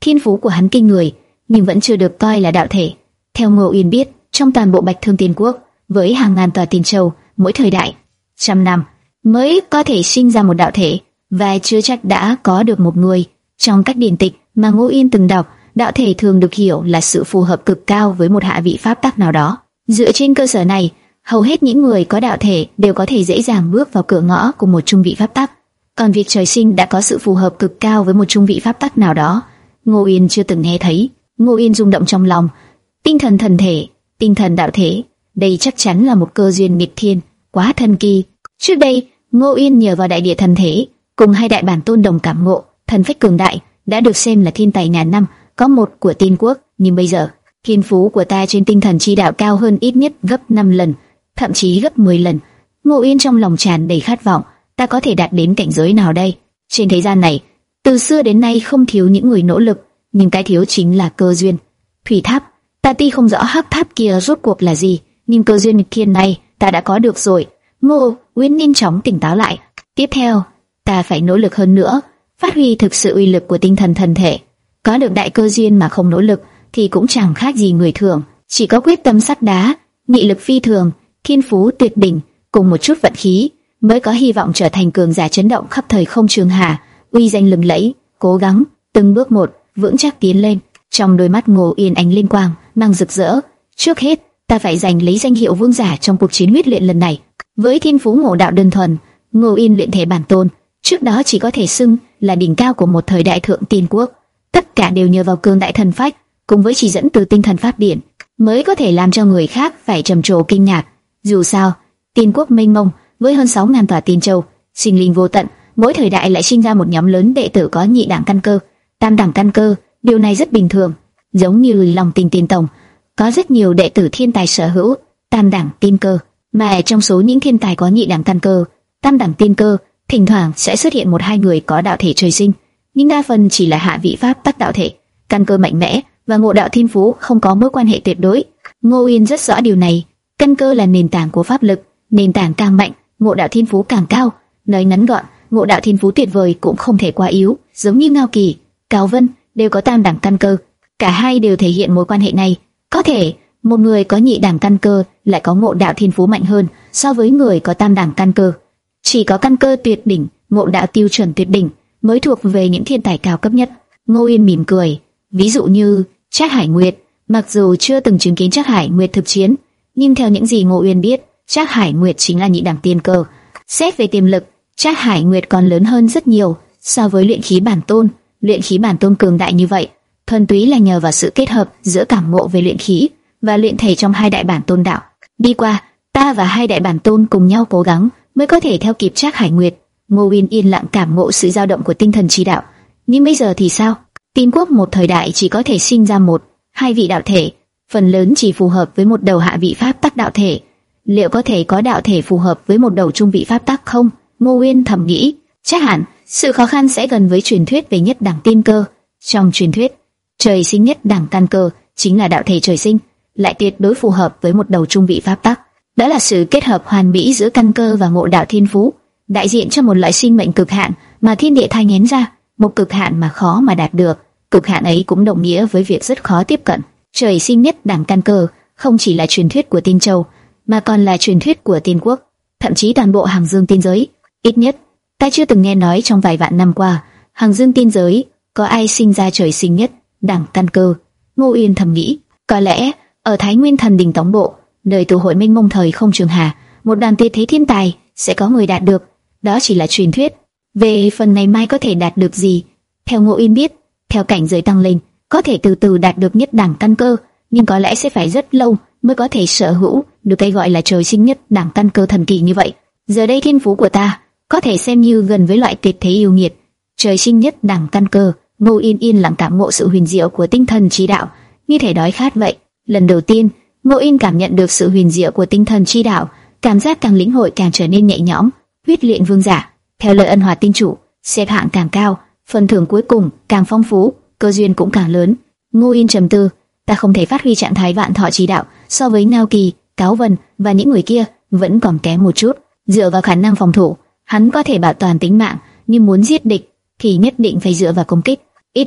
Thiên phú của hắn kinh người, nhưng vẫn chưa được coi là đạo thể. Theo Ngô Uyên biết, trong toàn bộ Bạch Thương Tiên Quốc, với hàng ngàn tòa tiên châu, mỗi thời đại, trăm năm mới có thể sinh ra một đạo thể, và chưa chắc đã có được một người. Trong các điển tịch mà Ngô Uyên từng đọc, đạo thể thường được hiểu là sự phù hợp cực cao với một hạ vị pháp tắc nào đó. Dựa trên cơ sở này, hầu hết những người có đạo thể đều có thể dễ dàng bước vào cửa ngõ của một trung vị pháp tắc. Còn việc trời sinh đã có sự phù hợp cực cao với một trung vị pháp tắc nào đó, Ngô Uyên chưa từng nghe thấy. Ngô Uyên rung động trong lòng. Tinh thần thần thể, tinh thần đạo thể, đây chắc chắn là một cơ duyên nghịch thiên, quá thần kỳ. Trước đây, Ngô Uyên nhờ vào đại địa thần thể, cùng hai đại bản tôn đồng cảm ngộ, thần phách cường đại, đã được xem là thiên tài ngàn năm, có một của tiên quốc. Nhưng bây giờ, thiên phú của ta trên tinh thần chi đạo cao hơn ít nhất gấp năm lần, thậm chí gấp mười lần. Ngô Uyên trong lòng tràn đầy khát vọng, ta có thể đạt đến cảnh giới nào đây? Trên thế gian này, từ xưa đến nay không thiếu những người nỗ lực, nhưng cái thiếu chính là cơ duyên. Thủy tháp, ta tuy không rõ hắc tháp kia rốt cuộc là gì, nhưng cơ duyên nghịch thiên này ta đã có được rồi. Ngô Uyên nhanh chóng tỉnh táo lại. Tiếp theo, ta phải nỗ lực hơn nữa, phát huy thực sự uy lực của tinh thần thần thể. Có được đại cơ duyên mà không nỗ lực thì cũng chẳng khác gì người thường. Chỉ có quyết tâm sắt đá, nghị lực phi thường, thiên phú tuyệt đỉnh, cùng một chút vận khí, mới có hy vọng trở thành cường giả chấn động khắp thời không trường hà, uy danh lừng lẫy. Cố gắng, từng bước một, vững chắc tiến lên. Trong đôi mắt Ngô Uyên ánh lên quang, mang rực rỡ. Trước hết, ta phải giành lấy danh hiệu vương giả trong cuộc chiến huyết luyện lần này. Với thiên phú ngộ đạo đơn thuần, Ngô Uyên luyện thể bản tôn, trước đó chỉ có thể xưng là đỉnh cao của một thời đại thượng tiên quốc. Tất cả đều nhờ vào cường đại thần phách, cùng với chỉ dẫn từ tinh thần pháp điển, mới có thể làm cho người khác phải trầm trồ kinh ngạc. Dù sao, tiên quốc mênh mông với hơn sáu ngàn tòa tiên châu, sinh linh vô tận, mỗi thời đại lại sinh ra một nhóm lớn đệ tử có nhị đẳng căn cơ, tam đẳng căn cơ. Điều này rất bình thường, giống như Long Tinh Tiên Tông có rất nhiều đệ tử thiên tài sở hữu tam đẳng tiên cơ, mà trong số những thiên tài có nhị đẳng căn cơ, tam đẳng tiên cơ, thỉnh thoảng sẽ xuất hiện một hai người có đạo thể trời sinh, nhưng đa phần chỉ là hạ vị pháp tắc đạo thể, căn cơ mạnh mẽ và ngộ đạo thiên phú không có mối quan hệ tuyệt đối. Ngô Uyên rất rõ điều này. Căn cơ là nền tảng của pháp lực, nền tảng càng mạnh, ngộ đạo thiên phú càng cao. Nói ngắn gọn, ngộ đạo thiên phú tuyệt vời cũng không thể quá yếu. Giống như Ngao Kỳ, Cao Vân đều có tam đẳng căn cơ, cả hai đều thể hiện mối quan hệ này. Có thể một người có nhị đẳng căn cơ lại có ngộ đạo thiên phú mạnh hơn so với người có tam đẳng căn cơ. Chỉ có căn cơ tuyệt đỉnh, ngộ đạo tiêu chuẩn tuyệt đỉnh mới thuộc về những thiên tài cao cấp nhất. Ngô Uyên mỉm cười. Ví dụ như Trác Hải Nguyệt, mặc dù chưa từng chứng kiến Trác Hải Nguyệt thực chiến, nhưng theo những gì Ngô Uyên biết, Trác Hải Nguyệt chính là nhị đẳng tiên cơ. Xét về tiềm lực, Trác Hải Nguyệt còn lớn hơn rất nhiều so với luyện khí bản tôn. Luyện khí bản tôn cường đại như vậy, thuần túy là nhờ vào sự kết hợp giữa cảm ngộ về luyện khí và luyện thể trong hai đại bản tôn đạo. Đi qua, ta và hai đại bản tôn cùng nhau cố gắng mới có thể theo kịp Trác Hải Nguyệt. Ngô Uyên yên lặng cảm ngộ sự dao động của tinh thần chi đạo. Nhưng bây giờ thì sao? Tiên quốc một thời đại chỉ có thể sinh ra một, hai vị đạo thể, phần lớn chỉ phù hợp với một đầu hạ vị pháp tắc đạo thể. Liệu có thể có đạo thể phù hợp với một đầu trung vị pháp tắc không? Ngô Uyên thầm nghĩ. Chắc hẳn sự khó khăn sẽ gần với truyền thuyết về nhất đẳng tiên cơ. Trong truyền thuyết, trời sinh nhất đẳng căn cơ chính là đạo thể trời sinh, lại tuyệt đối phù hợp với một đầu trung vị pháp tắc. Đó là sự kết hợp hoàn mỹ giữa căn cơ và ngộ đạo thiên phú, đại diện cho một loại sinh mệnh cực hạn mà thiên địa thai nghén ra, một cực hạn mà khó mà đạt được. Cực hạn ấy cũng đồng nghĩa với việc rất khó tiếp cận. Trời sinh nhất đẳng căn cơ không chỉ là truyền thuyết của Tiên Châu, mà còn là truyền thuyết của Tiên Quốc, thậm chí toàn bộ Hàng Dương tiên giới. Ít nhất, ta chưa từng nghe nói trong vài vạn năm qua, Hàng Dương tiên giới có ai sinh ra trời sinh nhất đẳng căn cơ. Ngô Uyên thầm nghĩ, có lẽ ở Thái Nguyên Thần Đình tổng bộ, nơi tụ hội mênh mông thời không trường hà, một đoàn tuyệt thế thiên tài sẽ có người đạt được. Đó chỉ là truyền thuyết. Về phần ngày mai có thể đạt được gì, theo Ngô Uyên biết, theo cảnh giới tăng lên, có thể từ từ đạt được nhất đẳng căn cơ, nhưng có lẽ sẽ phải rất lâu mới có thể sở hữu được cái gọi là trời sinh nhất đẳng căn cơ thần kỳ như vậy. Giờ đây thiên phú của ta có thể xem như gần với loại tuyệt thế yêu nghiệt, trời sinh nhất đẳng căn cơ. Ngô Uyên yên lặng cảm ngộ sự huyền diệu của tinh thần chi đạo, như thể đói khát vậy. Lần đầu tiên, Ngô Uyên cảm nhận được sự huyền diệu của tinh thần chi đạo, cảm giác càng lĩnh hội càng trở nên nhẹ nhõm. Huyết luyện vương giả, theo lời Ân Hòa tinh chủ, xếp hạng càng cao, phần thưởng cuối cùng càng phong phú, cơ duyên cũng càng lớn. Ngô Uyên trầm tư, ta không thể phát huy trạng thái vạn thọ chi đạo, so với Ngao Kỳ, Cáo Vân và những người kia vẫn còn kém một chút. Dựa vào khả năng phòng thủ, hắn có thể bảo toàn tính mạng, nhưng muốn giết địch thì nhất định phải dựa vào công kích. Ít nhất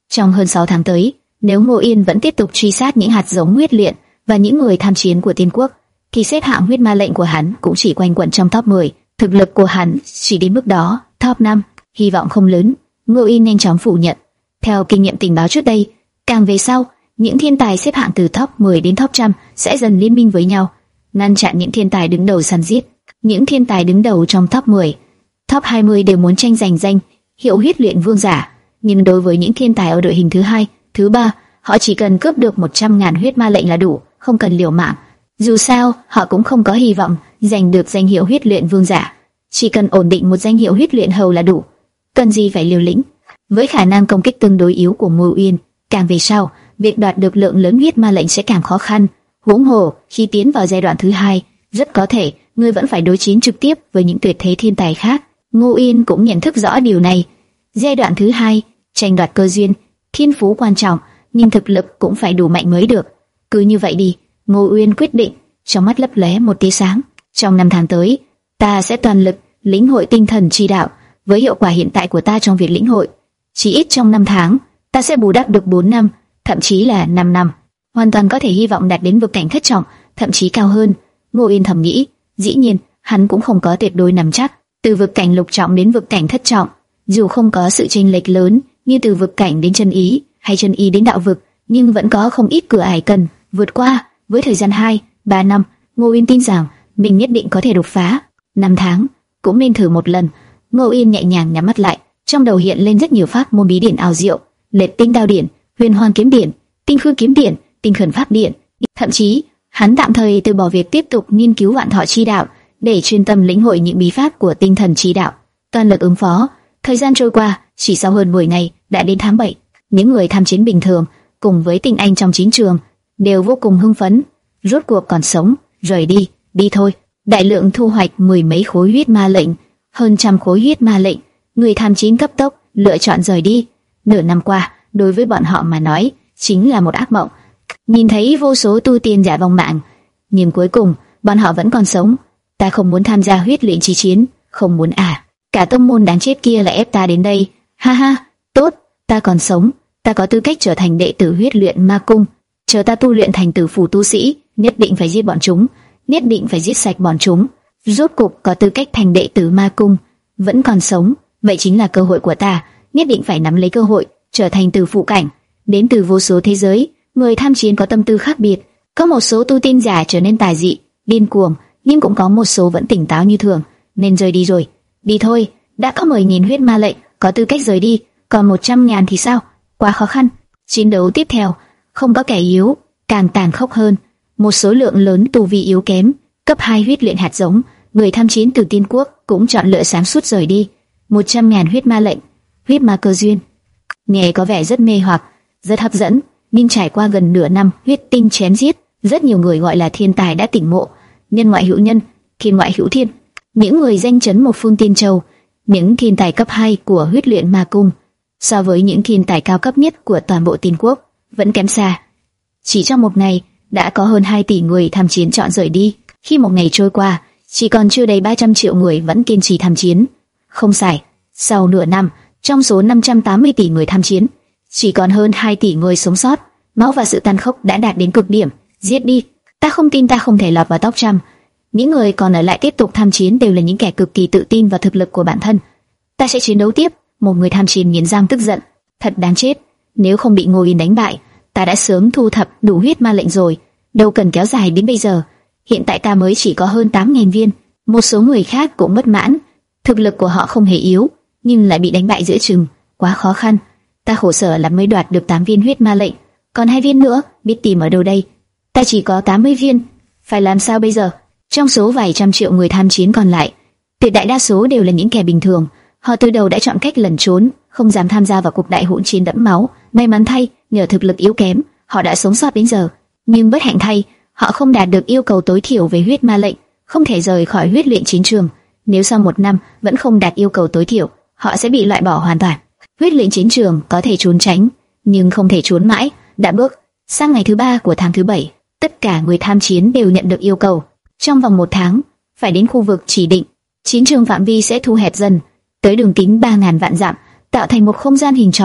Trong hơn sáu tháng tới, nếu Ngô Yên vẫn tiếp tục truy sát những hạt giống huyết luyện và những người tham chiến của Tiên Quốc, thì xếp hạng huyết ma lệnh của hắn cũng chỉ quanh quẩn trong top mười. Thực lực của hắn chỉ đến mức đó, top năm, hy vọng không lớn. Ngô Yên nhanh chóng phủ nhận. Theo kinh nghiệm tình báo trước đây, càng về sau, những thiên tài xếp hạng từ top mười đến top một trăm sẽ dần liên minh với nhau, ngăn chặn những thiên tài đứng đầu săn giết. Những thiên tài đứng đầu trong top mười, top hai mươi đều muốn tranh giành danh hiệu huyết luyện vương giả, nhưng đối với những thiên tài ở đội hình thứ hai, thứ ba, họ chỉ cần cướp được một trăm ngàn huyết ma lệnh là đủ, không cần liều mạng. Dù sao, họ cũng không có hy vọng giành được danh hiệu huyết luyện vương giả, chỉ cần ổn định một danh hiệu huyết luyện hầu là đủ, cần gì phải liều lĩnh. Với khả năng công kích tương đối yếu của Ngô Uyên, càng về sau, việc đoạt được lượng lớn huyết ma lệnh sẽ càng khó khăn. Huống hồ, khi tiến vào giai đoạn thứ hai, rất có thể ngươi vẫn phải đối chiến trực tiếp với những tuyệt thế thiên tài khác. Ngô Uyên cũng nhận thức rõ điều này. Giai đoạn thứ hai, tranh đoạt cơ duyên, thiên phú quan trọng, nhưng thực lực cũng phải đủ mạnh mới được. Cứ như vậy đi, Ngô Uyên quyết định, trong mắt lấp lóe một tia sáng. Trong năm tháng tới, ta sẽ toàn lực lĩnh hội tinh thần chi đạo. Với hiệu quả hiện tại của ta trong việc lĩnh hội, chỉ ít trong năm tháng, ta sẽ bù đắp được bốn năm, thậm chí là năm năm, hoàn toàn có thể hy vọng đạt đến vực cảnh thất trọng, thậm chí cao hơn. Ngô Uyên thầm nghĩ, dĩ nhiên, hắn cũng không có tuyệt đối nắm chắc. Từ vực cảnh lục trọng đến vực cảnh thất trọng, dù không có sự chênh lệch lớn như từ vực cảnh đến chân ý hay chân ý đến đạo vực, nhưng vẫn có không ít cửa ải cần vượt qua. Với thời gian hai, ba năm, Ngô Uyên tin rằng mình nhất định có thể đột phá. Năm tháng cũng nên thử một lần. Ngô Uyên nhẹ nhàng nhắm mắt lại, trong đầu hiện lên rất nhiều pháp môn bí điển ảo diệu, Lệt Tinh Đao Điển, Huyền Hoàng Kiếm Điển, Tinh Khư Kiếm Điển, Tinh Khẩn Pháp Điển. Thậm chí, hắn tạm thời từ bỏ việc tiếp tục nghiên cứu Vạn Thọ Chi Đạo để chuyên tâm lĩnh hội những bí pháp của Tinh Thần Chi Đạo, toàn lực ứng phó. Thời gian trôi qua, chỉ sau hơn mười ngày đã đến tháng bảy. Những người tham chiến bình thường cùng với tinh anh trong chiến trường đều vô cùng hưng phấn. Rốt cuộc còn sống, rời đi, đi thôi. Đại lượng thu hoạch mười mấy khối huyết ma lệnh, hơn trăm khối huyết ma lệnh. Người tham chiến cấp tốc lựa chọn rời đi. Nửa năm qua, đối với bọn họ mà nói, chính là một ác mộng. Nhìn thấy vô số tu tiên giả vong mạng, nhưng cuối cùng bọn họ vẫn còn sống. Ta không muốn tham gia huyết luyện chi chiến, không muốn à? Cả tông môn đáng chết kia lại ép ta đến đây. Ha ha, tốt, ta còn sống, ta có tư cách trở thành đệ tử huyết luyện ma cung. Chờ ta tu luyện thành tử phủ tu sĩ, nhất định phải giết bọn chúng, nhất định phải giết sạch bọn chúng. Rốt cục có tư cách thành đệ tử ma cung, vẫn còn sống, vậy chính là cơ hội của ta, nhất định phải nắm lấy cơ hội, trở thành tử phụ cảnh. Đến từ vô số thế giới, người tham chiến có tâm tư khác biệt, có một số tu tiên giả trở nên tà dị, điên cuồng, nhưng cũng có một số vẫn tỉnh táo như thường, nên rời đi rồi. Đi thôi, đã có mười nghìn huyết ma lệnh, có tư cách rời đi, còn một trăm ngàn thì sao? Quá khó khăn. Chiến đấu tiếp theo, không có kẻ yếu, càng tàn khốc hơn. Một số lượng lớn tu vi yếu kém, cấp hai huyết luyện hạt giống, người tham chiến từ Tiên Quốc cũng chọn lựa sáng suốt rời đi. Một trăm ngàn huyết ma lệnh, huyết ma cơ duyên. Nghe có vẻ rất mê hoặc, rất hấp dẫn, nhưng trải qua gần nửa năm huyết tinh chém giết, rất nhiều người gọi là thiên tài đã tỉnh ngộ. Nhân ngoại hữu nhân, thiên ngoại hữu thiên. Những người danh chấn một phương Tiên Châu, những thiên tài cấp hai của huyết luyện ma cung, so với những thiên tài cao cấp nhất của toàn bộ Tiên Quốc, vẫn kém xa. Chỉ trong một ngày, đã có hơn hai tỷ người tham chiến chọn rời đi. Khi một ngày trôi qua, chỉ còn chưa đầy ba trăm triệu người vẫn kiên trì tham chiến. Không sai, sau nửa năm, trong số năm trăm tám mươi tỷ người tham chiến, chỉ còn hơn hai tỷ người sống sót. Máu và sự tàn khốc đã đạt đến cực điểm. Giết đi, ta không tin ta không thể lọt vào top một trăm. Những người còn ở lại tiếp tục tham chiến đều là những kẻ cực kỳ tự tin vào thực lực của bản thân. Ta sẽ chiến đấu tiếp. Một người tham chiến nghiến răng tức giận. Thật đáng chết, nếu không bị Ngô Yên đánh bại, ta đã sớm thu thập đủ huyết ma lệnh rồi, đâu cần kéo dài đến bây giờ. Hiện tại ta mới chỉ có hơn tám nghìn viên. Một số người khác cũng bất mãn, thực lực của họ không hề yếu, nhưng lại bị đánh bại giữa chừng, quá khó khăn. Ta khổ sở lắm mới đoạt được tám viên huyết ma lệnh, còn hai viên nữa biết tìm ở đâu đây? Ta chỉ có tám mươi viên, phải làm sao bây giờ? Trong số vài trăm triệu người tham chiến còn lại, tuyệt đại đa số đều là những kẻ bình thường. Họ từ đầu đã chọn cách lẩn trốn, không dám tham gia vào cuộc đại hỗn chiến đẫm máu. May mắn thay, nhờ thực lực yếu kém, họ đã sống sót đến giờ. Nhưng bất hạnh thay, họ không đạt được yêu cầu tối thiểu về huyết ma lệnh, không thể rời khỏi huyết luyện chiến trường. Nếu sau một năm vẫn không đạt yêu cầu tối thiểu, họ sẽ bị loại bỏ hoàn toàn. Huyết luyện chiến trường có thể trốn tránh, nhưng không thể trốn mãi. Đã bước sang ngày thứ ba của tháng thứ bảy, tất cả người tham chiến đều nhận được yêu cầu trong vòng một tháng phải đến khu vực chỉ định. Chiến trường phạm vi sẽ thu hẹp dần tới đường kính ba ngàn vạn dặm, tạo thành một không gian hình tròn.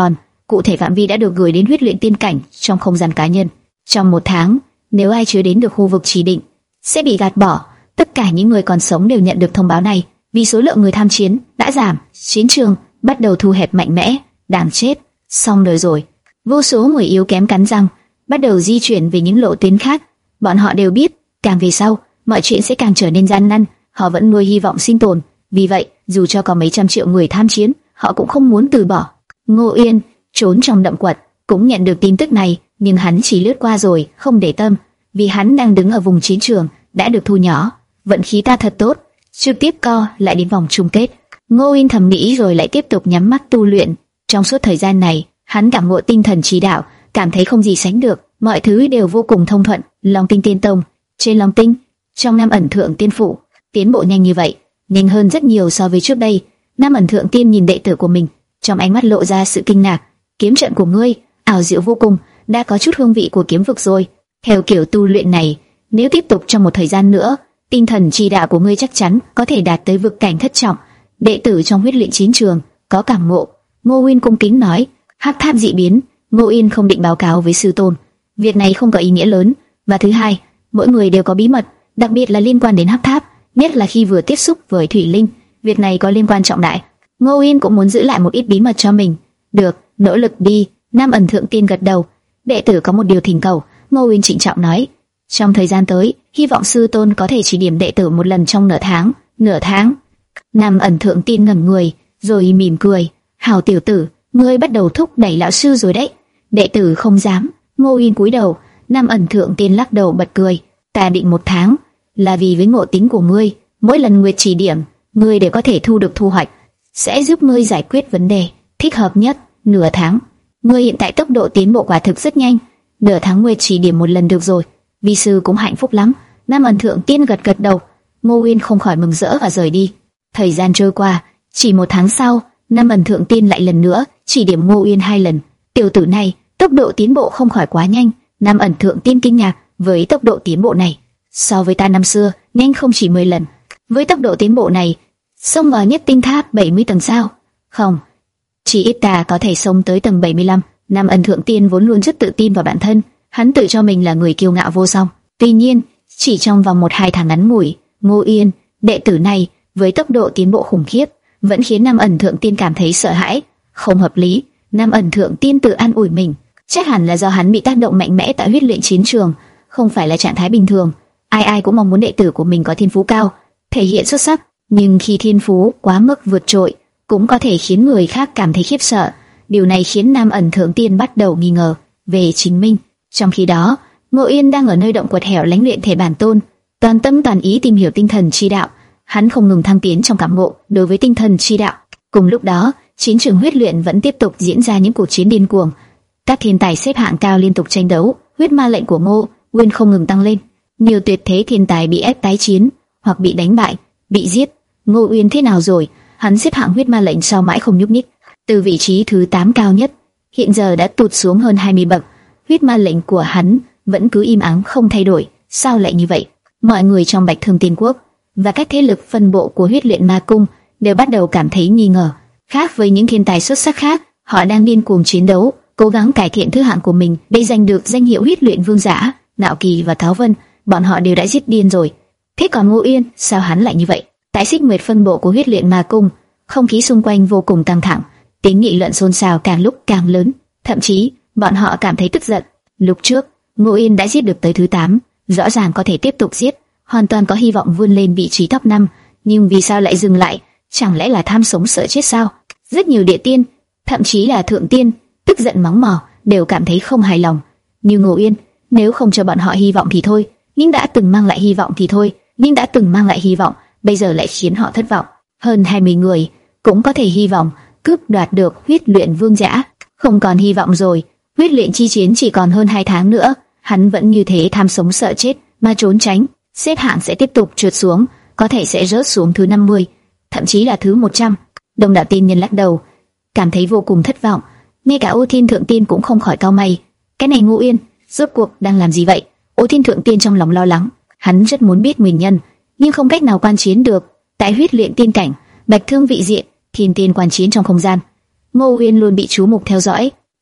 cụ thể phạm vi đã được gửi đến huyết luyện tiên cảnh trong không gian cá nhân. Trong một tháng, nếu ai chưa đến được khu vực chỉ định, sẽ bị gạt bỏ. Tất cả những người còn sống đều nhận được thông báo này. Vì số lượng người tham chiến đã giảm, chiến trường bắt đầu thu hẹp mạnh mẽ. Đáng chết, xong đời rồi. Vô số người yếu kém cắn răng, bắt đầu di chuyển về những lộ tuyến khác. Bọn họ đều biết, càng về sau, mọi chuyện sẽ càng trở nên gian nan. Họ vẫn nuôi hy vọng sinh tồn. Vì vậy, dù cho có mấy trăm triệu người tham chiến, họ cũng không muốn từ bỏ. Ngô Yên trốn trong động quật cũng nhận được tin tức này, nhưng hắn chỉ lướt qua rồi, không để tâm, vì hắn đang đứng ở vùng chiến trường đã được thu nhỏ. Vận khí ta thật tốt, trực tiếp co lại đến vòng chung kết. Ngô Yên thầm nghĩ rồi lại tiếp tục nhắm mắt tu luyện. Trong suốt thời gian này, hắn cảm ngộ tinh thần chỉ đạo, cảm thấy không gì sánh được, mọi thứ đều vô cùng thông thuận. Long Tinh Tiên Tông, trên Long Tinh, trong Nam Ẩn Thượng Tiên phủ, tiến bộ nhanh như vậy, nhanh hơn rất nhiều so với trước đây. Nam Ẩn Thượng Tiên nhìn đệ tử của mình, trong ánh mắt lộ ra sự kinh ngạc. Kiếm trận của ngươi ảo diệu vô cùng, đã có chút hương vị của kiếm vực rồi. Theo kiểu tu luyện này, nếu tiếp tục trong một thời gian nữa, tinh thần chỉ đạo của ngươi chắc chắn có thể đạt tới vực cảnh thất trọng. Đệ tử trong huyết luyện chiến trường có cảm ngộ. Ngô Uyên cung kính nói. Hắc tháp dị biến, Ngô Uyên không định báo cáo với sư tôn. Việc này không có ý nghĩa lớn. Và thứ hai, mỗi người đều có bí mật, đặc biệt là liên quan đến hắc tháp, nhất là khi vừa tiếp xúc với thủy linh. Việc này có liên quan trọng đại. Ngô Uyên cũng muốn giữ lại một ít bí mật cho mình. Được, nỗ lực đi. Nam Ẩn Thượng Tiên gật đầu. Đệ tử có một điều thỉnh cầu. Ngô Uyên trịnh trọng nói. Trong thời gian tới, hy vọng sư tôn có thể chỉ điểm đệ tử một lần trong nửa tháng. Nửa tháng? Nam Ẩn Thượng Tiên ngẩn người, rồi mỉm cười. Hảo tiểu tử, ngươi bắt đầu thúc đẩy lão sư rồi đấy. Đệ tử không dám. Ngô Uyên cúi đầu. Nam Ẩn Thượng Tiên lắc đầu bật cười. Ta định một tháng, là vì với ngộ tính của ngươi, mỗi lần nguyệt chỉ điểm, ngươi đều có thể thu được thu hoạch, sẽ giúp ngươi giải quyết vấn đề. Thích hợp nhất, nửa tháng. Ngươi hiện tại tốc độ tiến bộ quả thực rất nhanh. Nửa tháng nguyệt chỉ điểm một lần được rồi. Vi sư cũng hạnh phúc lắm. Nam Ẩn Thượng Tiên gật gật đầu. Ngô Uyên không khỏi mừng rỡ và rời đi. Thời gian trôi qua, chỉ một tháng sau, Nam Ẩn Thượng Tiên lại lần nữa chỉ điểm Ngô Uyên hai lần. Tiểu tử này, tốc độ tiến bộ không khỏi quá nhanh. Nam Ẩn Thượng Tiên kinh ngạc với tốc độ tiến bộ này. So với ta năm xưa, nhanh không chỉ mười lần. Với tốc độ tiến bộ này, xông vào nhất tinh tháp bảy mươi tầng sao? Không, chỉ ít ta có thể xông tới tầng bảy mươi lăm. Nam Ẩn Thượng Tiên vốn luôn rất tự tin vào bản thân, hắn tự cho mình là người kiêu ngạo vô song. Tuy nhiên, chỉ trong vòng một hai tháng ngắn ngủi, Ngô Yên, đệ tử này với tốc độ tiến bộ khủng khiếp, vẫn khiến Nam Ẩn Thượng Tiên cảm thấy sợ hãi. Không hợp lý. Nam Ẩn Thượng Tiên tự an ủi mình, chắc hẳn là do hắn bị tác động mạnh mẽ tại huyết luyện chiến trường, không phải là trạng thái bình thường. Ai ai cũng mong muốn đệ tử của mình có thiên phú cao, thể hiện xuất sắc, nhưng khi thiên phú quá mức vượt trội, cũng có thể khiến người khác cảm thấy khiếp sợ. Điều này khiến Nam Ẩn Thượng Tiên bắt đầu nghi ngờ về chính mình. Trong khi đó, Ngô Yên đang ở nơi động quật hẻo lánh luyện thể bản tôn, toàn tâm toàn ý tìm hiểu tinh thần chi đạo. Hắn không ngừng thăng tiến trong cảm ngộ đối với tinh thần chi đạo. Cùng lúc đó, chiến trường huyết luyện vẫn tiếp tục diễn ra những cuộc chiến điên cuồng. Các thiên tài xếp hạng cao liên tục tranh đấu, huyết ma lệnh của Ngô Uyên không ngừng tăng lên. Nhiều tuyệt thế thiên tài bị ép tái chiến, hoặc bị đánh bại, bị giết. Ngô Uyên thế nào rồi? Hắn xếp hạng huyết ma lệnh sao mãi không nhúc nhích, từ vị trí thứ tám cao nhất, hiện giờ đã tụt xuống hơn hai mươi bậc. Huyết ma lệnh của hắn vẫn cứ im ắng không thay đổi. Sao lại như vậy? Mọi người trong Bạch Thương Tiên Quốc và các thế lực phân bộ của huyết luyện ma cung đều bắt đầu cảm thấy nghi ngờ. Khác với những thiên tài xuất sắc khác, họ đang điên cuồng chiến đấu, cố gắng cải thiện thứ hạng của mình để giành được danh hiệu huyết luyện vương giả. Nạo Kỳ và Tháo Vân, bọn họ đều đã giết điên rồi. Thế còn Ngô Yên, sao hắn lại như vậy? Tại Xích Nguyệt phân bộ của huyết luyện ma cung, không khí xung quanh vô cùng căng thẳng, tiếng nghị luận xôn xao càng lúc càng lớn, thậm chí bọn họ cảm thấy tức giận. Lúc trước, Ngô Yên đã giết được tới thứ tám, rõ ràng có thể tiếp tục giết, hoàn toàn có hy vọng vươn lên vị trí top năm, nhưng vì sao lại dừng lại? Chẳng lẽ là tham sống sợ chết sao? Rất nhiều địa tiên, thậm chí là thượng tiên, tức giận mắng mỏ, đều cảm thấy không hài lòng. Như Ngô Yên, nếu không cho bọn họ hy vọng thì thôi, nhưng đã từng mang lại hy vọng thì thôi, nhưng đã từng mang lại hy vọng, bây giờ lại khiến họ thất vọng. Hơn hai mươi người cũng có thể hy vọng cướp đoạt được huyết luyện vương giả, không còn hy vọng rồi. Huyết luyện chi chiến chỉ còn hơn hai tháng nữa, hắn vẫn như thế tham sống sợ chết mà trốn tránh, xếp hạng sẽ tiếp tục trượt xuống, có thể sẽ rớt xuống thứ năm mươi, thậm chí là thứ một trăm. Đông đảo tiên nhân lắc đầu, cảm thấy vô cùng thất vọng. Ngay cả Ô Thiên Thượng Tiên cũng không khỏi cau mày. Cái này Ngô Yên, rốt cuộc đang làm gì vậy? Ô Thiên Thượng Tiên trong lòng lo lắng, hắn rất muốn biết nguyên nhân, nhưng không cách nào quan chiến được. Tại huyết luyện tiên cảnh, Bạch Thương vị diện, Thiên Tiên quan chiến trong không gian. Ngô Uyên luôn bị chú mục theo dõi,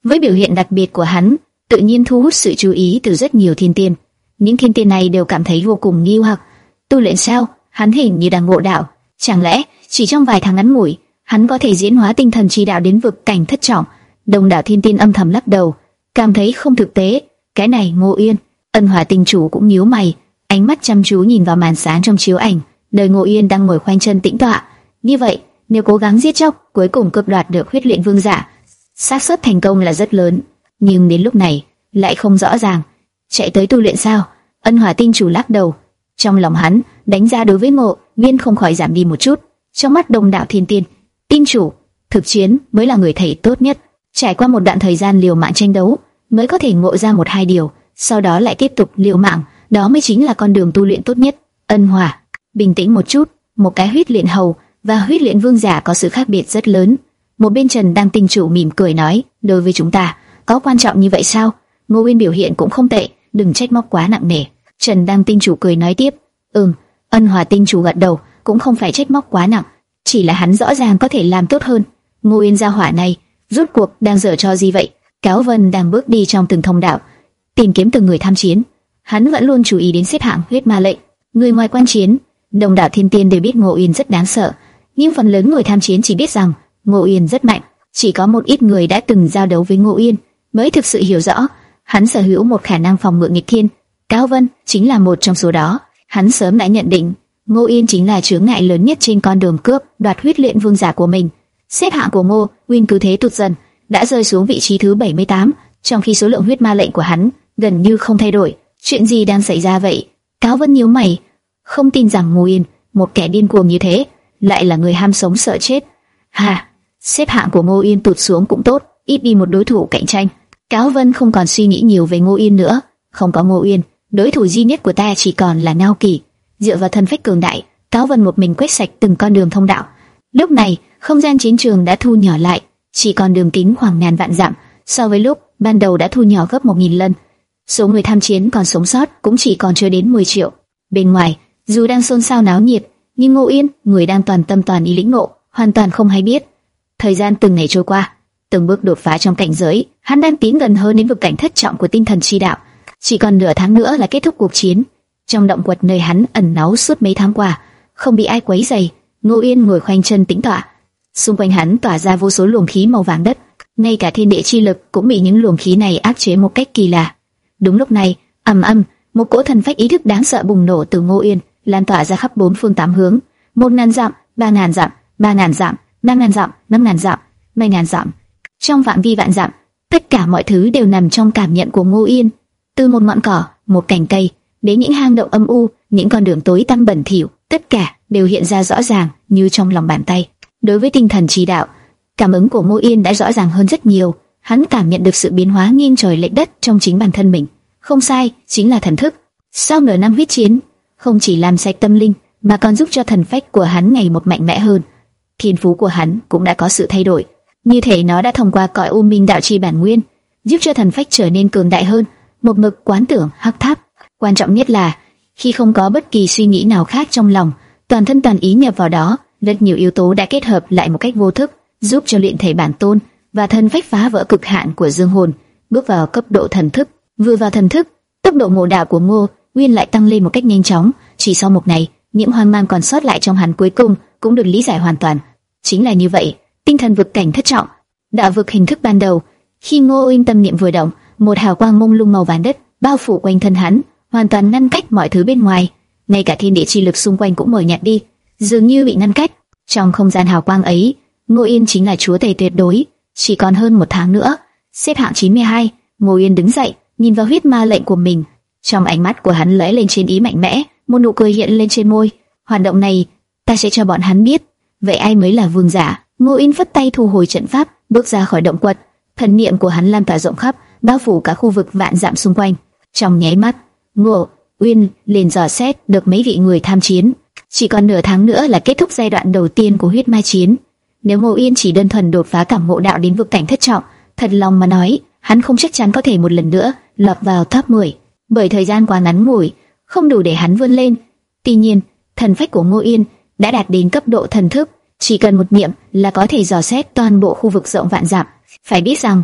Với biểu hiện đặc biệt của hắn, tự nhiên thu hút sự chú ý từ rất nhiều thiên tiên. Những thiên tiên này đều cảm thấy vô cùng nghi hoặc. Tu luyện sao? Hắn hình như đang ngộ đạo. Chẳng lẽ chỉ trong vài tháng ngắn ngủi, hắn có thể diễn hóa tinh thần chi đạo đến vực cảnh thất trọng? Đông đảo thiên tiên âm thầm lắc đầu, cảm thấy không thực tế. Cái này Ngô Yên. Ân Hỏa Tinh chủ cũng nhíu mày, ánh mắt chăm chú nhìn vào màn sáng trong chiếu ảnh, nơi Ngô Yên đang ngồi khoanh chân tĩnh tọa. Như vậy, nếu cố gắng giết chóc, cuối cùng cướp đoạt được huyết luyện vương giả, xác suất thành công là rất lớn. Nhưng đến lúc này, lại không rõ ràng. Chạy tới tu luyện sao? Ân Hỏa Tinh chủ lắc đầu. Trong lòng hắn, đánh giá đối với Ngô Nguyên không khỏi giảm đi một chút. Trong mắt đông đảo thiên tiên, tinh chủ, thực chiến mới là người thầy tốt nhất. Trải qua một đoạn thời gian liều mạng tranh đấu, mới có thể ngộ ra một hai điều, sau đó lại tiếp tục liều mạng, đó mới chính là con đường tu luyện tốt nhất. Ân Hỏa, bình tĩnh một chút, một cái huyết luyện hầu và huyết luyện vương giả có sự khác biệt rất lớn. Một bên Trần Đang Tinh chủ mỉm cười nói, đối với chúng ta, có quan trọng như vậy sao? Ngô Nguyên biểu hiện cũng không tệ, đừng trách móc quá nặng nề. Trần Đang Tinh chủ cười nói tiếp, ừm. Ân Hỏa Tinh chủ gật đầu, cũng không phải trách móc quá nặng, chỉ là hắn rõ ràng có thể làm tốt hơn. Ngô Yên gia hỏa này, rốt cuộc đang giở trò gì vậy? Cáo Vân đang bước đi trong từng thông đạo, tìm kiếm từng người tham chiến. Hắn vẫn luôn chú ý đến xếp hạng huyết ma lệnh. Người ngoài quan chiến, đông đảo thiên tiên đều biết Ngô Yên rất đáng sợ, nhưng phần lớn người tham chiến chỉ biết rằng Ngô Yên rất mạnh. Chỉ có một ít người đã từng giao đấu với Ngô Yên mới thực sự hiểu rõ hắn sở hữu một khả năng phòng ngự nghịch thiên. Cáo Vân chính là một trong số đó. Hắn sớm đã nhận định Ngô Yên chính là chướng ngại lớn nhất trên con đường cướp đoạt huyết luyện vương giả của mình. Xếp hạng của Ngô Nguyên cứ thế tụt dần, đã rơi xuống vị trí thứ bảy mươi tám, trong khi số lượng huyết ma lệnh của hắn gần như không thay đổi. Chuyện gì đang xảy ra vậy? Cáo Vân nhíu mày, không tin rằng Ngô Yên, một kẻ điên cuồng như thế, lại là người ham sống sợ chết. Hà, xếp hạng của Ngô Yên tụt xuống cũng tốt, ít đi một đối thủ cạnh tranh. Cáo Vân không còn suy nghĩ nhiều về Ngô Yên nữa. Không có Ngô Yên, đối thủ duy nhất của ta chỉ còn là Ngao Kỳ. Dựa vào thân phách cường đại, Cáo Vân một mình quét sạch từng con đường thông đạo. Lúc này, không gian chiến trường đã thu nhỏ lại, chỉ còn đường kính khoảng ngàn vạn dặm, so với lúc ban đầu đã thu nhỏ gấp một nghìn lần. Số người tham chiến còn sống sót cũng chỉ còn chưa đến mười triệu. Bên ngoài, dù đang xôn xao náo nhiệt, nhưng Ngô Yên, người đang toàn tâm toàn ý lĩnh ngộ, hoàn toàn không hay biết. Thời gian từng ngày trôi qua, từng bước đột phá trong cảnh giới, hắn đang tiến gần hơn đến vực cảnh thất trọng của tinh thần chi đạo. Chỉ còn nửa tháng nữa là kết thúc cuộc chiến. Trong động quật nơi hắn ẩn náu suốt mấy tháng qua, không bị ai quấy rầy, Ngô Yên ngồi khoanh chân tĩnh tọa. Xung quanh hắn tỏa ra vô số luồng khí màu vàng đất, ngay cả thiên địa chi lực cũng bị những luồng khí này áp chế một cách kỳ lạ. Đúng lúc này, ầm ầm, một cỗ thần phách ý thức đáng sợ bùng nổ từ Ngô Yên, lan tỏa ra khắp bốn phương tám hướng. Một ngàn dặm, ba ngàn dặm, ba ngàn dặm, năm ngàn dặm, năm ngàn dặm, mười ngàn dặm. Trong phạm vi vạn dặm, tất cả mọi thứ đều nằm trong cảm nhận của Ngô Yên. Từ một ngọn cỏ, một cành cây, đến những hang động âm u, những con đường tối tăm bẩn thỉu, tất cả đều hiện ra rõ ràng như trong lòng bàn tay. Đối với tinh thần chi đạo, cảm ứng của Ngô Yên đã rõ ràng hơn rất nhiều. Hắn cảm nhận được sự biến hóa nghiêng trời lệch đất trong chính bản thân mình. Không sai, chính là thần thức. Sau nửa năm huyết chiến, không chỉ làm sạch tâm linh, mà còn giúp cho thần phách của hắn ngày một mạnh mẽ hơn. Thiên phú của hắn cũng đã có sự thay đổi, như thể nó đã thông qua cõi u minh đạo chi bản nguyên, giúp cho thần phách trở nên cường đại hơn. Một mực quán tưởng hắc tháp. Quan trọng nhất là khi không có bất kỳ suy nghĩ nào khác trong lòng, toàn thân toàn ý nhập vào đó, rất nhiều yếu tố đã kết hợp lại một cách vô thức, giúp cho luyện thể bản tôn và thân phách phá vỡ cực hạn của dương hồn, bước vào cấp độ thần thức. Vừa vào thần thức, tốc độ ngộ đạo của Ngô Nguyên lại tăng lên một cách nhanh chóng. Chỉ sau một ngày, những hoang mang còn sót lại trong hắn cuối cùng cũng được lý giải hoàn toàn. Chính là như vậy, tinh thần vực cảnh thất trọng, đạo vực hình thức ban đầu. Khi Ngô Nguyên tâm niệm vừa động, một hào quang mông lung màu vàng đất bao phủ quanh thân hắn, hoàn toàn ngăn cách mọi thứ bên ngoài, ngay cả thiên địa chi lực xung quanh cũng mờ nhạt đi, dường như bị ngăn cách. Trong không gian hào quang ấy, Ngô Yên chính là chúa tể tuyệt đối. Chỉ còn hơn một tháng nữa, xếp hạng chín mươi hai, Ngô Yên đứng dậy, nhìn vào huyết ma lệnh của mình. Trong ánh mắt của hắn lóe lên chiến ý mạnh mẽ, một nụ cười hiện lên trên môi. Hoạt động này, ta sẽ cho bọn hắn biết, vậy ai mới là vương giả. Ngô Yên phất tay thu hồi trận pháp, bước ra khỏi động quật. Thần niệm của hắn lan tỏa rộng khắp, bao phủ cả khu vực vạn dặm xung quanh. Trong nháy mắt, Ngô Uyên liền dò xét được mấy vị người tham chiến. Chỉ còn nửa tháng nữa là kết thúc giai đoạn đầu tiên của huyết ma chiến. Nếu Ngô Uyên chỉ đơn thuần đột phá cảm ngộ đạo đến vực cảnh thất trọng, thật lòng mà nói, hắn không chắc chắn có thể một lần nữa lọt vào top mười, bởi thời gian quá ngắn ngủi, không đủ để hắn vươn lên. Tuy nhiên, thần phách của Ngô Uyên đã đạt đến cấp độ thần thức, chỉ cần một niệm là có thể dò xét toàn bộ khu vực rộng vạn dặm. Phải biết rằng,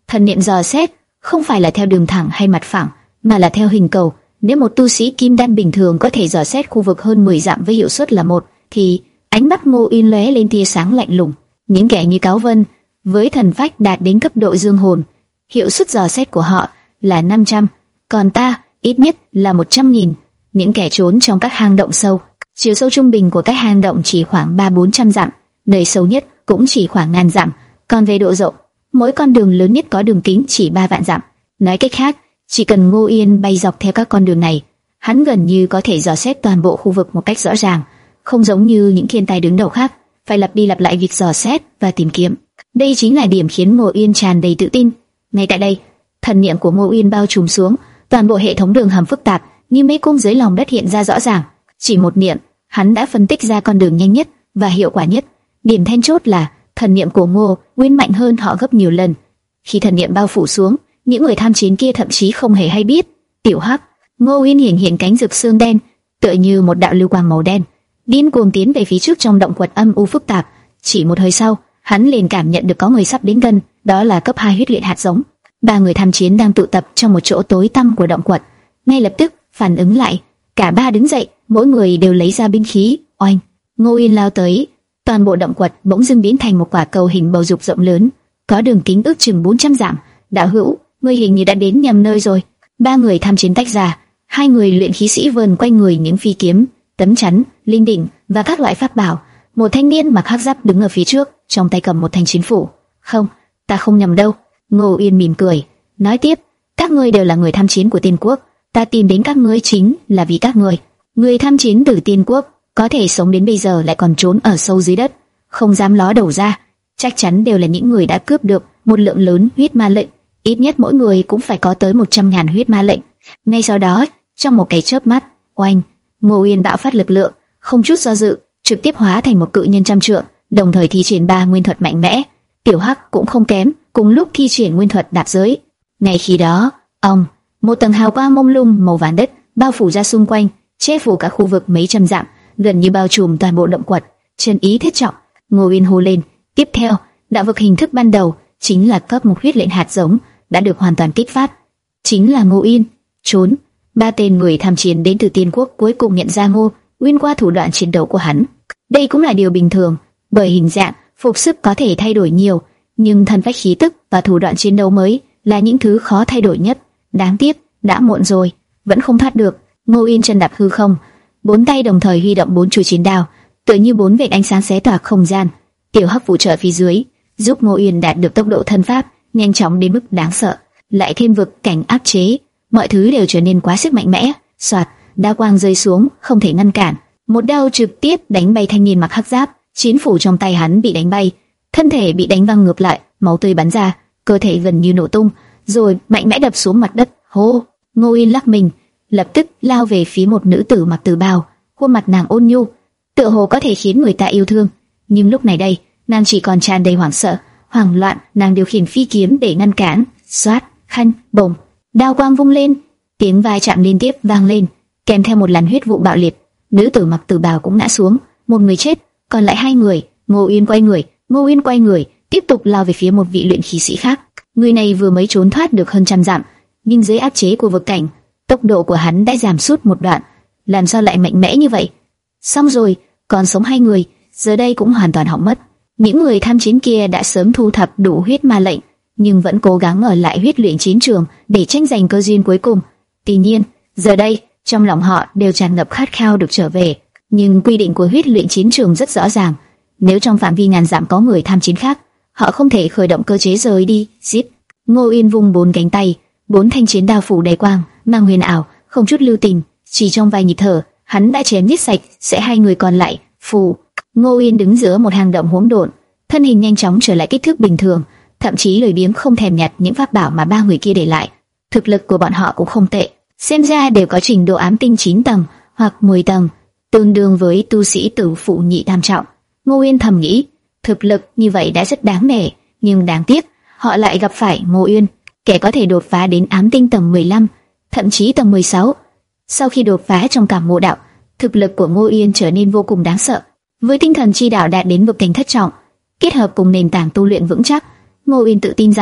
Thần niệm dò xét không phải là theo đường thẳng hay mặt phẳng, mà là theo hình cầu. Nếu một tu sĩ kim đan bình thường có thể dò xét khu vực hơn mười dặm với hiệu suất là một, thì ánh mắt Ngô Yên lóe lên tia sáng lạnh lùng. Những kẻ như Cáo Vân với thần phách đạt đến cấp độ dương hồn, hiệu suất dò xét của họ là năm trăm, còn ta ít nhất là một trăm nghìn. Những kẻ trốn trong các hang động sâu, chiều sâu trung bình của các hang động chỉ khoảng ba bốn trăm dặm, nơi sâu nhất cũng chỉ khoảng ngàn dặm. Còn về độ rộng, mỗi con đường lớn nhất có đường kính chỉ ba vạn dặm. Nói cách khác, chỉ cần Ngô Yên bay dọc theo các con đường này, hắn gần như có thể dò xét toàn bộ khu vực một cách rõ ràng, không giống như những thiên tài đứng đầu khác phải lặp đi lặp lại việc dò xét và tìm kiếm. Đây chính là điểm khiến Ngô Yên tràn đầy tự tin. Ngay tại đây, thần niệm của Ngô Yên bao trùm xuống, toàn bộ hệ thống đường hầm phức tạp như mê cung dưới lòng đất hiện ra rõ ràng. Chỉ một niệm, hắn đã phân tích ra con đường nhanh nhất và hiệu quả nhất. Điểm then chốt là thần niệm của Ngô Uyên mạnh hơn họ gấp nhiều lần. Khi thần niệm bao phủ xuống, những người tham chiến kia thậm chí không hề hay biết. Tiểu Hắc, Ngô Uyên hiện hiện cánh rực xương đen, tựa như một đạo lưu quang màu đen, điên cuồng tiến về phía trước trong động quật âm u phức tạp. Chỉ một hơi sau, hắn liền cảm nhận được có người sắp đến gần, đó là cấp hai huyết luyện hạt giống. Ba người tham chiến đang tụ tập trong một chỗ tối tăm của động quật, ngay lập tức phản ứng lại, cả ba đứng dậy, mỗi người đều lấy ra binh khí. Oanh! Ngô Uyên lao tới, toàn bộ động quật bỗng dưng biến thành một quả cầu hình bầu dục rộng lớn, có đường kính ước chừng bốn trăm dặm. Đạo hữu, ngươi hình như đã đến nhầm nơi rồi. Ba người tham chiến tách ra, hai người luyện khí sĩ vờn quanh người những phi kiếm, tấm chắn, linh đỉnh và các loại pháp bảo. Một thanh niên mặc hắc giáp đứng ở phía trước, trong tay cầm một thanh chiến phủ. Không, ta không nhầm đâu. Ngô Uyên mỉm cười, nói tiếp, các ngươi đều là người tham chiến của Tiên Quốc, ta tìm đến các ngươi chính là vì các ngươi. Người tham chiến từ Tiên Quốc có thể sống đến bây giờ lại còn trốn ở sâu dưới đất, không dám ló đầu ra, chắc chắn đều là những người đã cướp được một lượng lớn huyết ma lệnh, ít nhất mỗi người cũng phải có tới một trăm ngàn huyết ma lệnh. Ngay sau đó, trong một cái chớp mắt, oanh, Ngô Uyên bạo phát lực lượng, không chút do dự, trực tiếp hóa thành một cự nhân trăm trượng, đồng thời thi triển ba nguyên thuật mạnh mẽ. Tiểu Hắc cũng không kém, cùng lúc thi triển nguyên thuật đạp giới. Ngay khi đó, ông, một tầng hào quang mông lung màu vàng đất bao phủ ra xung quanh, che phủ cả khu vực mấy trăm dặm, gần như bao trùm toàn bộ động quật. Chân ý thiết trọng, Ngô Uyên hô lên. Tiếp theo, đạo vực hình thức ban đầu chính là cấp một huyết lệnh hạt giống đã được hoàn toàn kích phát. Chính là Ngô Uyên. Trốn. Ba tên người tham chiến đến từ Tiên Quốc cuối cùng nhận ra Ngô Uyên qua thủ đoạn chiến đấu của hắn. Đây cũng là điều bình thường, bởi hình dạng, phục sức có thể thay đổi nhiều, nhưng thân phách khí tức và thủ đoạn chiến đấu mới là những thứ khó thay đổi nhất. Đáng tiếc, đã muộn rồi, vẫn không thoát được. Ngô Uyên chân đạp hư không, bốn tay đồng thời huy động bốn chuôi chiến đao, tựa như bốn vệt ánh sáng xé toạc không gian. Tiểu Hắc phụ trợ phía dưới, giúp Ngô Uyên đạt được tốc độ thân pháp nhanh chóng đến mức đáng sợ, lại thêm vực cảnh áp chế, mọi thứ đều trở nên quá sức mạnh mẽ. Soạt, đao quang rơi xuống, không thể ngăn cản. Một đao trực tiếp đánh bay thanh niên mặc hắc giáp, chiến phủ trong tay hắn bị đánh bay, thân thể bị đánh văng ngược lại, máu tươi bắn ra, cơ thể gần như nổ tung, rồi mạnh mẽ đập xuống mặt đất. Hô! Ngô Uyên lắc mình, lập tức lao về phía một nữ tử mặc tử bào, khuôn mặt nàng ôn nhu, tựa hồ có thể khiến người ta yêu thương. Nhưng lúc này đây, nàng chỉ còn tràn đầy hoảng sợ, hoảng loạn. Nàng điều khiển phi kiếm để ngăn cản. Xoát, khanh, bồng, đao quang vung lên, tiếng vai chạm liên tiếp vang lên, kèm theo một làn huyết vụ bạo liệt. Nữ tử mặc tử bào cũng ngã xuống, một người chết, còn lại hai người. Ngô Uyên quay người, Ngô Uyên quay người, tiếp tục lao về phía một vị luyện khí sĩ khác. Người này vừa mới trốn thoát được hơn trăm dặm, nhưng dưới áp chế của vực cảnh, tốc độ của hắn đã giảm sút một đoạn. Làm sao lại mạnh mẽ như vậy? Xong rồi, còn sống hai người, giờ đây cũng hoàn toàn hỏng mất. Những người tham chiến kia đã sớm thu thập đủ huyết ma lệnh, nhưng vẫn cố gắng ở lại huyết luyện chiến trường để tranh giành cơ duyên cuối cùng. Tuy nhiên, giờ đây, trong lòng họ đều tràn ngập khát khao được trở về. Nhưng quy định của huyết luyện chiến trường rất rõ ràng, nếu trong phạm vi ngàn dặm có người tham chiến khác, họ không thể khởi động cơ chế rời đi. Giết! Ngô Uyên vung bốn cánh tay, bốn thanh chiến đao phủ đầy quang, mang huyền ảo, không chút lưu tình, chỉ trong vài nhịp thở, hắn đã chém giết sạch sẽ hai người còn lại. Phù! Ngô Uyên đứng giữa một hang động hỗn độn, thân hình nhanh chóng trở lại kích thước bình thường, thậm chí lười biếng không thèm nhặt những pháp bảo mà ba người kia để lại. Thực lực của bọn họ cũng không tệ, xem ra đều có trình độ ám tinh chín tầng hoặc mười tầng, tương đương với tu sĩ tử phụ nhị tam trọng. Ngô Uyên thầm nghĩ, thực lực như vậy đã rất đáng nể, nhưng đáng tiếc họ lại gặp phải Ngô Uyên, kẻ có thể đột phá đến ám tinh tầng mười lăm, thậm chí tầng mười sáu. Sau khi đột phá trong cảm ngộ đạo, thực lực của Ngô Uyên trở nên vô cùng đáng sợ. Với tinh thần chi đạo đạt đến vực cảnh thất trọng, kết hợp cùng nền tảng tu luyện vững chắc, Ngô Uyên tự tin rằng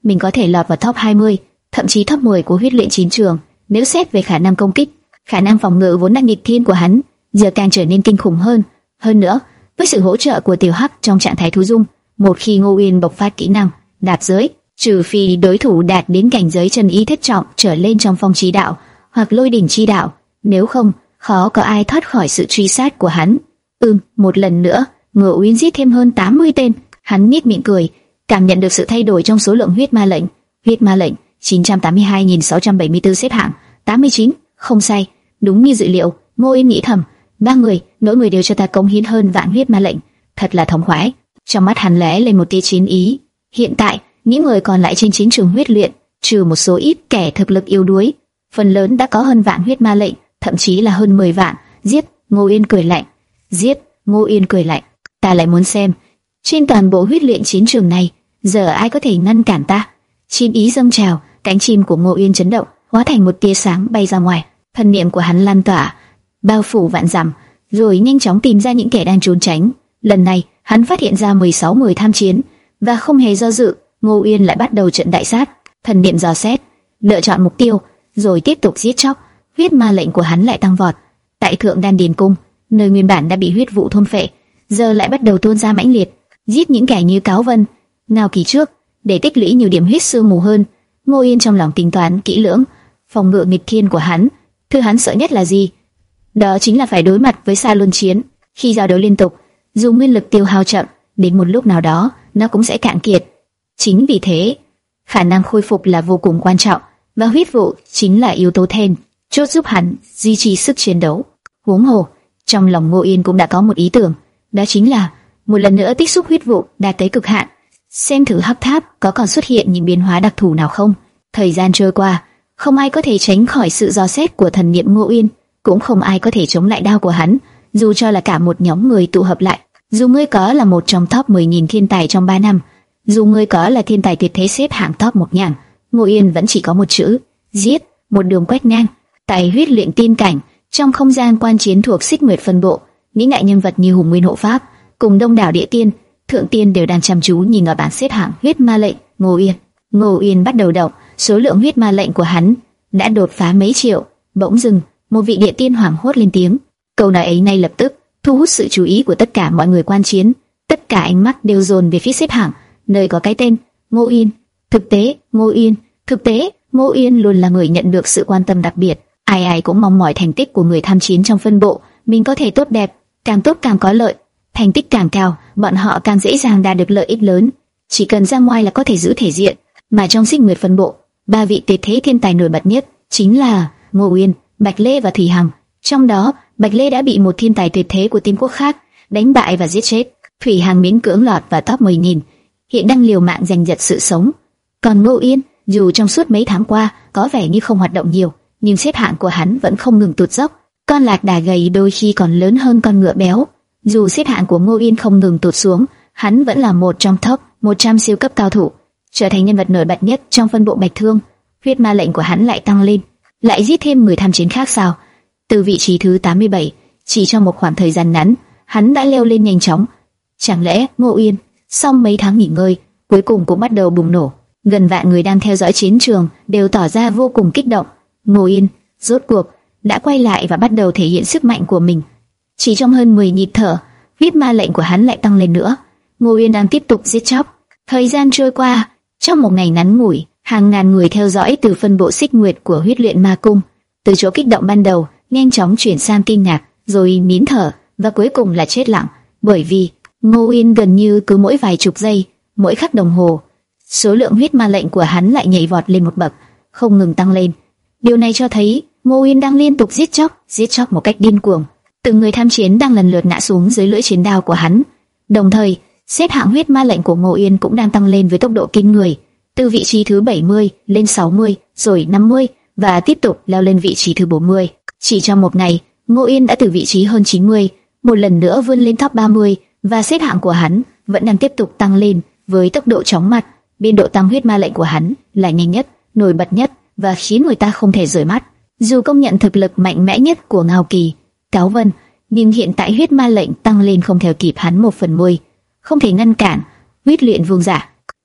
mình có thể lọt vào top hai mươi, thậm chí top mười của huyết luyện chiến trường. Nếu xét về khả năng công kích, khả năng phòng ngự vốn đang nghịch thiên của hắn giờ càng trở nên kinh khủng hơn. Hơn nữa, với sự hỗ trợ của Tiểu Hắc trong trạng thái thú dung, một khi Ngô Uyên bộc phát kỹ năng đạp giới, trừ phi đối thủ đạt đến cảnh giới chân ý thất trọng trở lên trong phong chi đạo hoặc lôi đỉnh chi đạo, nếu không, khó có ai thoát khỏi sự truy sát của hắn. Ừm, một lần nữa, Ngô Uyên giết thêm hơn tám mươi tên. Hắn nhếch miệng cười, cảm nhận được sự thay đổi trong số lượng huyết ma lệnh. Huyết ma lệnh chín trăm tám mươi hai nghìn sáu trăm bảy mươi tư xếp hạng tám mươi chín, không sai, đúng như dự liệu. Ngô Uyên nghĩ thầm, ba người, mỗi người đều cho ta cống hiến hơn vạn huyết ma lệnh, thật là thống khoái. Trong mắt hắn lóe lên một tia chiến ý. Hiện tại, những người còn lại trên chiến trường huyết luyện, trừ một số ít kẻ thực lực yếu đuối, phần lớn đã có hơn vạn huyết ma lệnh, thậm chí là hơn mười vạn. Giết! Ngô Uyên cười lạnh. Giết! Ngô Uyên cười lạnh. Ta lại muốn xem, trên toàn bộ huyết luyện chiến trường này, giờ ai có thể ngăn cản ta? Chiến ý dâng trào, cánh chim của Ngô Uyên chấn động, hóa thành một tia sáng bay ra ngoài. Thần niệm của hắn lan tỏa, bao phủ vạn dặm, rồi nhanh chóng tìm ra những kẻ đang trốn tránh. Lần này, hắn phát hiện ra mười sáu người tham chiến, và không hề do dự, Ngô Uyên lại bắt đầu trận đại sát. Thần niệm dò xét, lựa chọn mục tiêu, rồi tiếp tục giết chóc. Huyết ma lệnh của hắn lại tăng vọt. Tại Thượng Đan Điền Cung, nơi nguyên bản đã bị huyết vụ thôn phệ, giờ lại bắt đầu tuôn ra mãnh liệt, giết những kẻ như Cáo Vân, Ngao Kỳ trước, để tích lũy nhiều điểm huyết sương mù hơn. Ngô Uyên trong lòng tính toán kỹ lưỡng, phòng ngự nghịch thiên của hắn, thứ hắn sợ nhất là gì? Đó chính là phải đối mặt với Sa Luân Chiến. Khi giao đấu liên tục, dù nguyên lực tiêu hao chậm, đến một lúc nào đó nó cũng sẽ cạn kiệt. Chính vì thế, khả năng khôi phục là vô cùng quan trọng, và huyết vụ chính là yếu tố then chốt giúp hắn duy trì sức chiến đấu. Huống hồ, trong lòng Ngô Uyên cũng đã có một ý tưởng, đó chính là một lần nữa tích xúc huyết vụ đạt tới cực hạn, xem thử hắc tháp có còn xuất hiện những biến hóa đặc thù nào không. Thời gian trôi qua, không ai có thể tránh khỏi sự dò xét của thần niệm Ngô Uyên, cũng không ai có thể chống lại đao của hắn, dù cho là cả một nhóm người tụ hợp lại. Dù ngươi có là một trong top mười nghìn thiên tài trong ba năm, dù ngươi có là thiên tài tuyệt thế xếp hạng top một ngàn, Ngô Uyên vẫn chỉ có một chữ: giết. Một đường quét ngang. Tại huyết luyện tiên cảnh, trong không gian quan chiến thuộc Xích Nguyệt phân bộ, những đại nhân vật như Hùng Nguyên Hộ Pháp cùng đông đảo địa tiên, thượng tiên đều đang chăm chú nhìn vào bảng xếp hạng huyết ma lệnh. Ngô Uyên, Ngô Uyên bắt đầu động, số lượng huyết ma lệnh của hắn đã đột phá mấy triệu. Bỗng dưng, một vị địa tiên hoảng hốt lên tiếng. Câu nói ấy ngay lập tức thu hút sự chú ý của tất cả mọi người quan chiến. Tất cả ánh mắt đều dồn về phía xếp hạng, nơi có cái tên Ngô Uyên. Thực tế, Ngô Uyên, thực tế, Ngô Uyên luôn là người nhận được sự quan tâm đặc biệt. Ai ai cũng mong mỏi thành tích của người tham chiến trong phân bộ mình có thể tốt đẹp, càng tốt càng có lợi. Thành tích càng cao, bọn họ càng dễ dàng đạt được lợi ích lớn. Chỉ cần ra ngoài là có thể giữ thể diện. Mà trong Xích Nguyệt phân bộ, ba vị tuyệt thế thiên tài nổi bật nhất chính là Ngô Uyên, Bạch Lê và Thủy Hằng. Trong đó, Bạch Lê đã bị một thiên tài tuyệt thế của tiên quốc khác đánh bại và giết chết. Thủy Hằng miễn cưỡng lọt vào top mười nghìn, hiện đang liều mạng giành giật sự sống. Còn Ngô Uyên, dù trong suốt mấy tháng qua có vẻ như không hoạt động nhiều, nhưng xếp hạng của hắn vẫn không ngừng tụt dốc. Con lạc đà gầy đôi khi còn lớn hơn con ngựa béo. Dù xếp hạng của Ngô Uyên không ngừng tụt xuống, hắn vẫn là một trong top một trăm siêu cấp cao thủ, trở thành nhân vật nổi bật nhất trong phân bộ Bạch Thương. Huyết ma lệnh của hắn lại tăng lên, lại giết thêm người tham chiến khác sao? Từ vị trí thứ tám mươi bảy, chỉ trong một khoảng thời gian ngắn, hắn đã leo lên nhanh chóng. Chẳng lẽ Ngô Uyên, sau mấy tháng nghỉ ngơi, cuối cùng cũng bắt đầu bùng nổ? Gần vạn người đang theo dõi chiến trường đều tỏ ra vô cùng kích động. Ngô Uyên rốt cuộc đã quay lại và bắt đầu thể hiện sức mạnh của mình. Chỉ trong hơn mười nhịp thở, huyết ma lệnh của hắn lại tăng lên nữa. Ngô Uyên đang tiếp tục giết chóc. Thời gian trôi qua, trong một ngày ngắn ngủi, hàng ngàn người theo dõi từ phân bộ Xích Nguyệt của huyết luyện ma cung, từ chỗ kích động ban đầu nhanh chóng chuyển sang kinh ngạc, rồi nín thở và cuối cùng là chết lặng, bởi vì Ngô Uyên gần như cứ mỗi vài chục giây, mỗi khắc đồng hồ, số lượng huyết ma lệnh của hắn lại nhảy vọt lên một bậc, không ngừng tăng lên. Điều này cho thấy Ngô Uyên đang liên tục giết chóc, giết chóc một cách điên cuồng. Từng người tham chiến đang lần lượt ngã xuống dưới lưỡi chiến đao của hắn. Đồng thời, xếp hạng huyết ma lệnh của Ngô Uyên cũng đang tăng lên với tốc độ kinh người, từ vị trí thứ bảy mươi lên sáu mươi, rồi năm mươi và tiếp tục leo lên vị trí thứ bốn mươi. Chỉ trong một ngày, Ngô Uyên đã từ vị trí hơn chín mươi, một lần nữa vươn lên top ba mươi, và xếp hạng của hắn vẫn đang tiếp tục tăng lên với tốc độ chóng mặt. Biên độ tăng huyết ma lệnh của hắn là nhanh nhất, nổi bật nhất và khiến người ta không thể rời mắt. Dù công nhận thực lực mạnh mẽ nhất của Ngao Kỳ, Cáo Vân, nhưng hiện tại huyết ma lệnh tăng lên không theo kịp hắn một phần mười, không thể ngăn cản. Huyết luyện vương giả,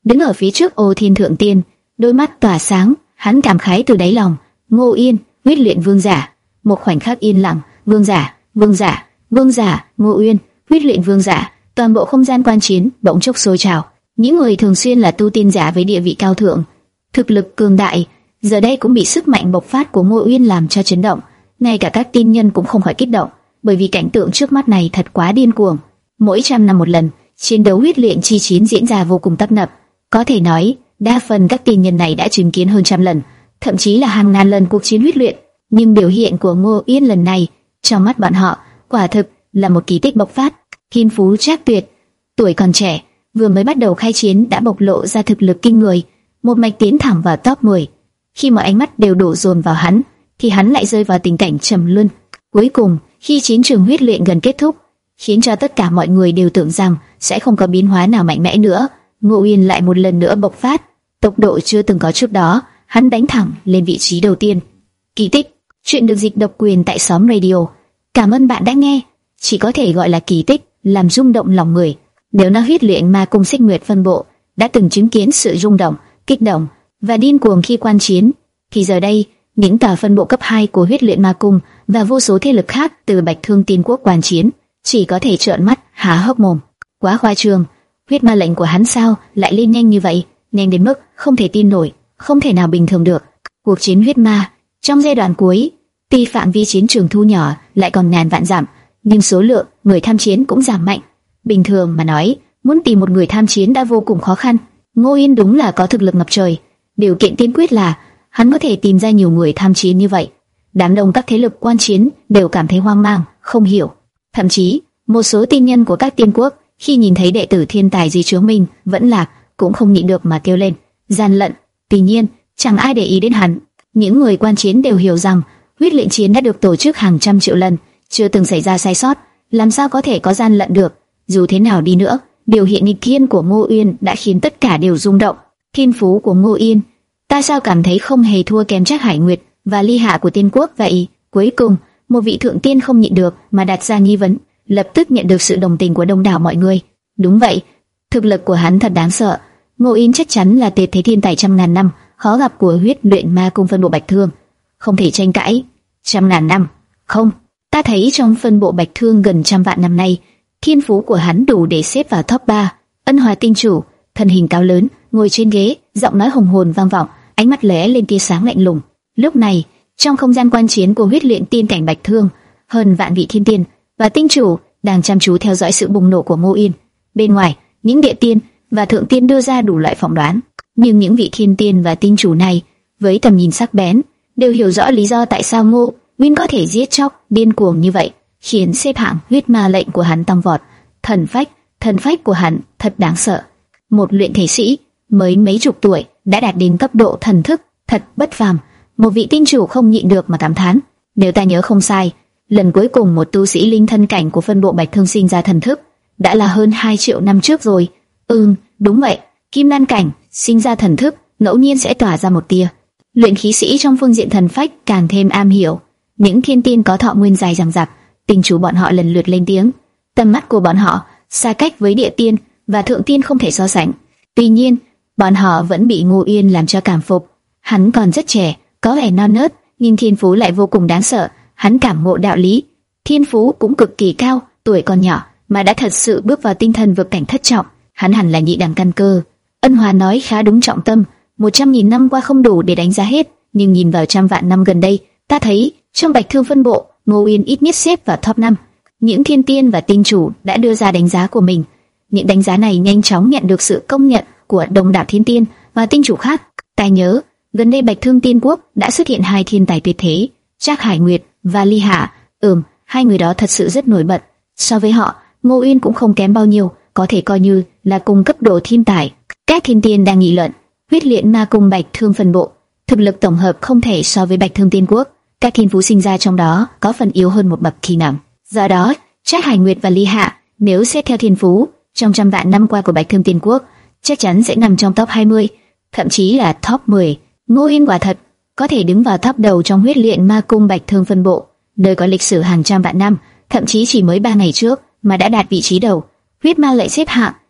đứng ở phía trước Ô Thiên Thượng Tiên, đôi mắt tỏa sáng, hắn cảm khái từ đáy lòng. Ngô Yên, huyết luyện vương giả. Một khoảnh khắc yên lặng, vương giả, vương giả, vương giả, Ngô Uyên, huyết luyện vương giả. Toàn bộ không gian quan chiến bỗng chốc sôi trào. Những người thường xuyên là tu tiên giả với địa vị cao thượng, thực lực cường đại, giờ đây cũng bị sức mạnh bộc phát của Ngô Uyên làm cho chấn động. Ngay cả các tiên nhân cũng không khỏi kích động, bởi vì cảnh tượng trước mắt này thật quá điên cuồng. Mỗi trăm năm một lần, chiến đấu huyết luyện chi chiến diễn ra vô cùng tấp nập. Có thể nói, đa phần các tiên nhân này đã chứng kiến hơn trăm lần, thậm chí là hàng ngàn lần cuộc chiến huyết luyện. Nhưng biểu hiện của Ngô Uyên lần này, trong mắt bọn họ, quả thực là một kỳ tích bộc phát. Thiên phú trác tuyệt, tuổi còn trẻ, vừa mới bắt đầu khai chiến đã bộc lộ ra thực lực kinh người, một mạch tiến thẳng vào top mười. Khi mọi ánh mắt đều đổ dồn vào hắn, thì hắn lại rơi vào tình cảnh trầm luân. Cuối cùng, khi chiến trường huyết luyện gần kết thúc, khiến cho tất cả mọi người đều tưởng rằng sẽ không có biến hóa nào mạnh mẽ nữa, Ngô Uyên lại một lần nữa bộc phát, tốc độ chưa từng có trước đó, hắn đánh thẳng lên vị trí đầu tiên. Kỳ tích. Chuyện được dịch độc quyền tại Xóm Radio. Cảm ơn bạn đã nghe. Chỉ có thể gọi là kỳ tích, làm rung động lòng người. Nếu nó huyết luyện ma cung Xích Nguyệt phân bộ đã từng chứng kiến sự rung động, kích động và điên cuồng khi quan chiến, thì giờ đây những tòa phân bộ cấp hai của huyết luyện ma cung và vô số thế lực khác từ Bạch Thương Tiên Quốc quan chiến chỉ có thể trợn mắt há hốc mồm. Quá khoa trương, huyết ma lệnh của hắn sao lại lên nhanh như vậy, nhanh đến mức không thể tin nổi, không thể nào bình thường được. Cuộc chiến huyết ma trong giai đoạn cuối, tuy phạm vi chiến trường thu nhỏ lại còn ngàn vạn giảm, nhưng số lượng người tham chiến cũng giảm mạnh. Bình thường mà nói, muốn tìm một người tham chiến đã vô cùng khó khăn. Ngô Yên đúng là có thực lực ngập trời, điều kiện tiên quyết là hắn có thể tìm ra nhiều người tham chiến như vậy. Đám đông các thế lực quan chiến đều cảm thấy hoang mang, không hiểu. Thậm chí, một số tiên nhân của các tiên quốc khi nhìn thấy đệ tử thiên tài dưới trướng mình vẫn lạc, cũng không nhịn được mà kêu lên gian lận. Tuy nhiên, chẳng ai để ý đến hắn. Những người quan chiến đều hiểu rằng huyết luyện chiến đã được tổ chức hàng trăm triệu lần, chưa từng xảy ra sai sót, làm sao có thể có gian lận được. Dù thế nào đi nữa, biểu hiện nghịch thiên của Ngô Uyên đã khiến tất cả đều rung động. Thiên phú của Ngô Yên, ta sao cảm thấy không hề thua kém Trác Hải Nguyệt và Ly Hạ của tiên quốc vậy? Cuối cùng, một vị thượng tiên không nhịn được mà đặt ra nghi vấn, lập tức nhận được sự đồng tình của đông đảo mọi người. Đúng vậy, thực lực của hắn thật đáng sợ. Ngô Yên chắc chắn là tuyệt thế thiên tài trăm ngàn năm, khó gặp của huyết luyện ma cung phân bộ Bạch Thương, không thể tranh cãi. Trăm ngàn năm? Không, ta thấy trong phân bộ Bạch Thương gần trăm vạn năm nay, thiên phú của hắn đủ để xếp vào top ba. Ân Hòa tinh chủ, thân hình cao lớn, ngồi trên ghế, giọng nói hùng hồn vang vọng, ánh mắt lóe lên tia sáng lạnh lùng. Lúc này, trong không gian quan chiến của huyết luyện tiên cảnh Bạch Thương, hơn vạn vị thiên tiên và tinh chủ đang chăm chú theo dõi sự bùng nổ của Ngô Yên. Bên ngoài, những địa tiên và thượng tiên đưa ra đủ loại phỏng đoán, nhưng những vị thiên tiên và tinh chủ này, với tầm nhìn sắc bén, đều hiểu rõ lý do tại sao Ngô Uyên có thể giết chóc điên cuồng như vậy, khiến xếp hạng huyết ma lệnh của hắn tăng vọt. Thần phách, thần phách của hắn thật đáng sợ. Một luyện thể sĩ mới mấy chục tuổi đã đạt đến cấp độ thần thức, thật bất phàm. Một vị tinh chủ không nhịn được mà cảm thán, nếu ta nhớ không sai, lần cuối cùng một tu sĩ linh thân cảnh của phân bộ Bạch Thương sinh ra thần thức đã là hơn hai triệu năm trước rồi. Ừm, đúng vậy, kim đan cảnh sinh ra thần thức ngẫu nhiên sẽ tỏa ra một tia. Luyện khí sĩ trong phương diện thần phách càng thêm am hiểu. Những thiên tiên có thọ nguyên dài dằng dặc, tinh chủ bọn họ lần lượt lên tiếng. Tầm mắt của bọn họ xa cách với địa tiên và thượng tiên không thể so sánh. Tuy nhiên, bọn họ vẫn bị Ngô Uyên làm cho cảm phục. Hắn còn rất trẻ, có vẻ non nớt, nhưng thiên phú lại vô cùng đáng sợ. Hắn cảm ngộ đạo lý, thiên phú cũng cực kỳ cao. Tuổi còn nhỏ mà đã thật sự bước vào tinh thần vực cảnh thất trọng. Hắn hẳn là nhị đẳng căn cơ. Ân Hòa nói khá đúng trọng tâm. Một trăm nghìn năm qua không đủ để đánh giá hết, nhưng nhìn vào trăm vạn năm gần đây, ta thấy trong Bạch Thương phân bộ, Ngô Uyên ít nhất xếp vào top năm. Những thiên tiên và tinh chủ đã đưa ra đánh giá của mình. Những đánh giá này nhanh chóng nhận được sự công nhận của đông đảo thiên tiên và tinh chủ khác. Ta nhớ, gần đây Bạch Thương Tiên Quốc đã xuất hiện hai thiên tài tuyệt thế, Trác Hải Nguyệt và Ly Hạ. Ừm, hai người đó thật sự rất nổi bật. So với họ, Ngô Uyên cũng không kém bao nhiêu, có thể coi như là cùng cấp độ thiên tài. Các thiên tiên đang nghị luận, huyết luyện ma cung Bạch Thương phân bộ, thực lực tổng hợp không thể so với Bạch Thương Tiên Quốc. Các thiên phú sinh ra trong đó có phần yếu hơn một bậc khi nào. Do đó, Trác Hải Nguyệt và Ly Hạ nếu xét theo thiên phú trong trăm vạn năm qua của Bạch Thương Tiên Quốc, chắc chắn sẽ nằm trong top hai mươi, thậm chí là top mười. Ngô Uyên quả thật có thể đứng vào top đầu trong huyết luyện ma cung Bạch Thương phân bộ, nơi có lịch sử hàng trăm vạn năm, thậm chí chỉ mới ba ngày trước mà đã đạt vị trí đầu. Huyết ma lệnh xếp hạng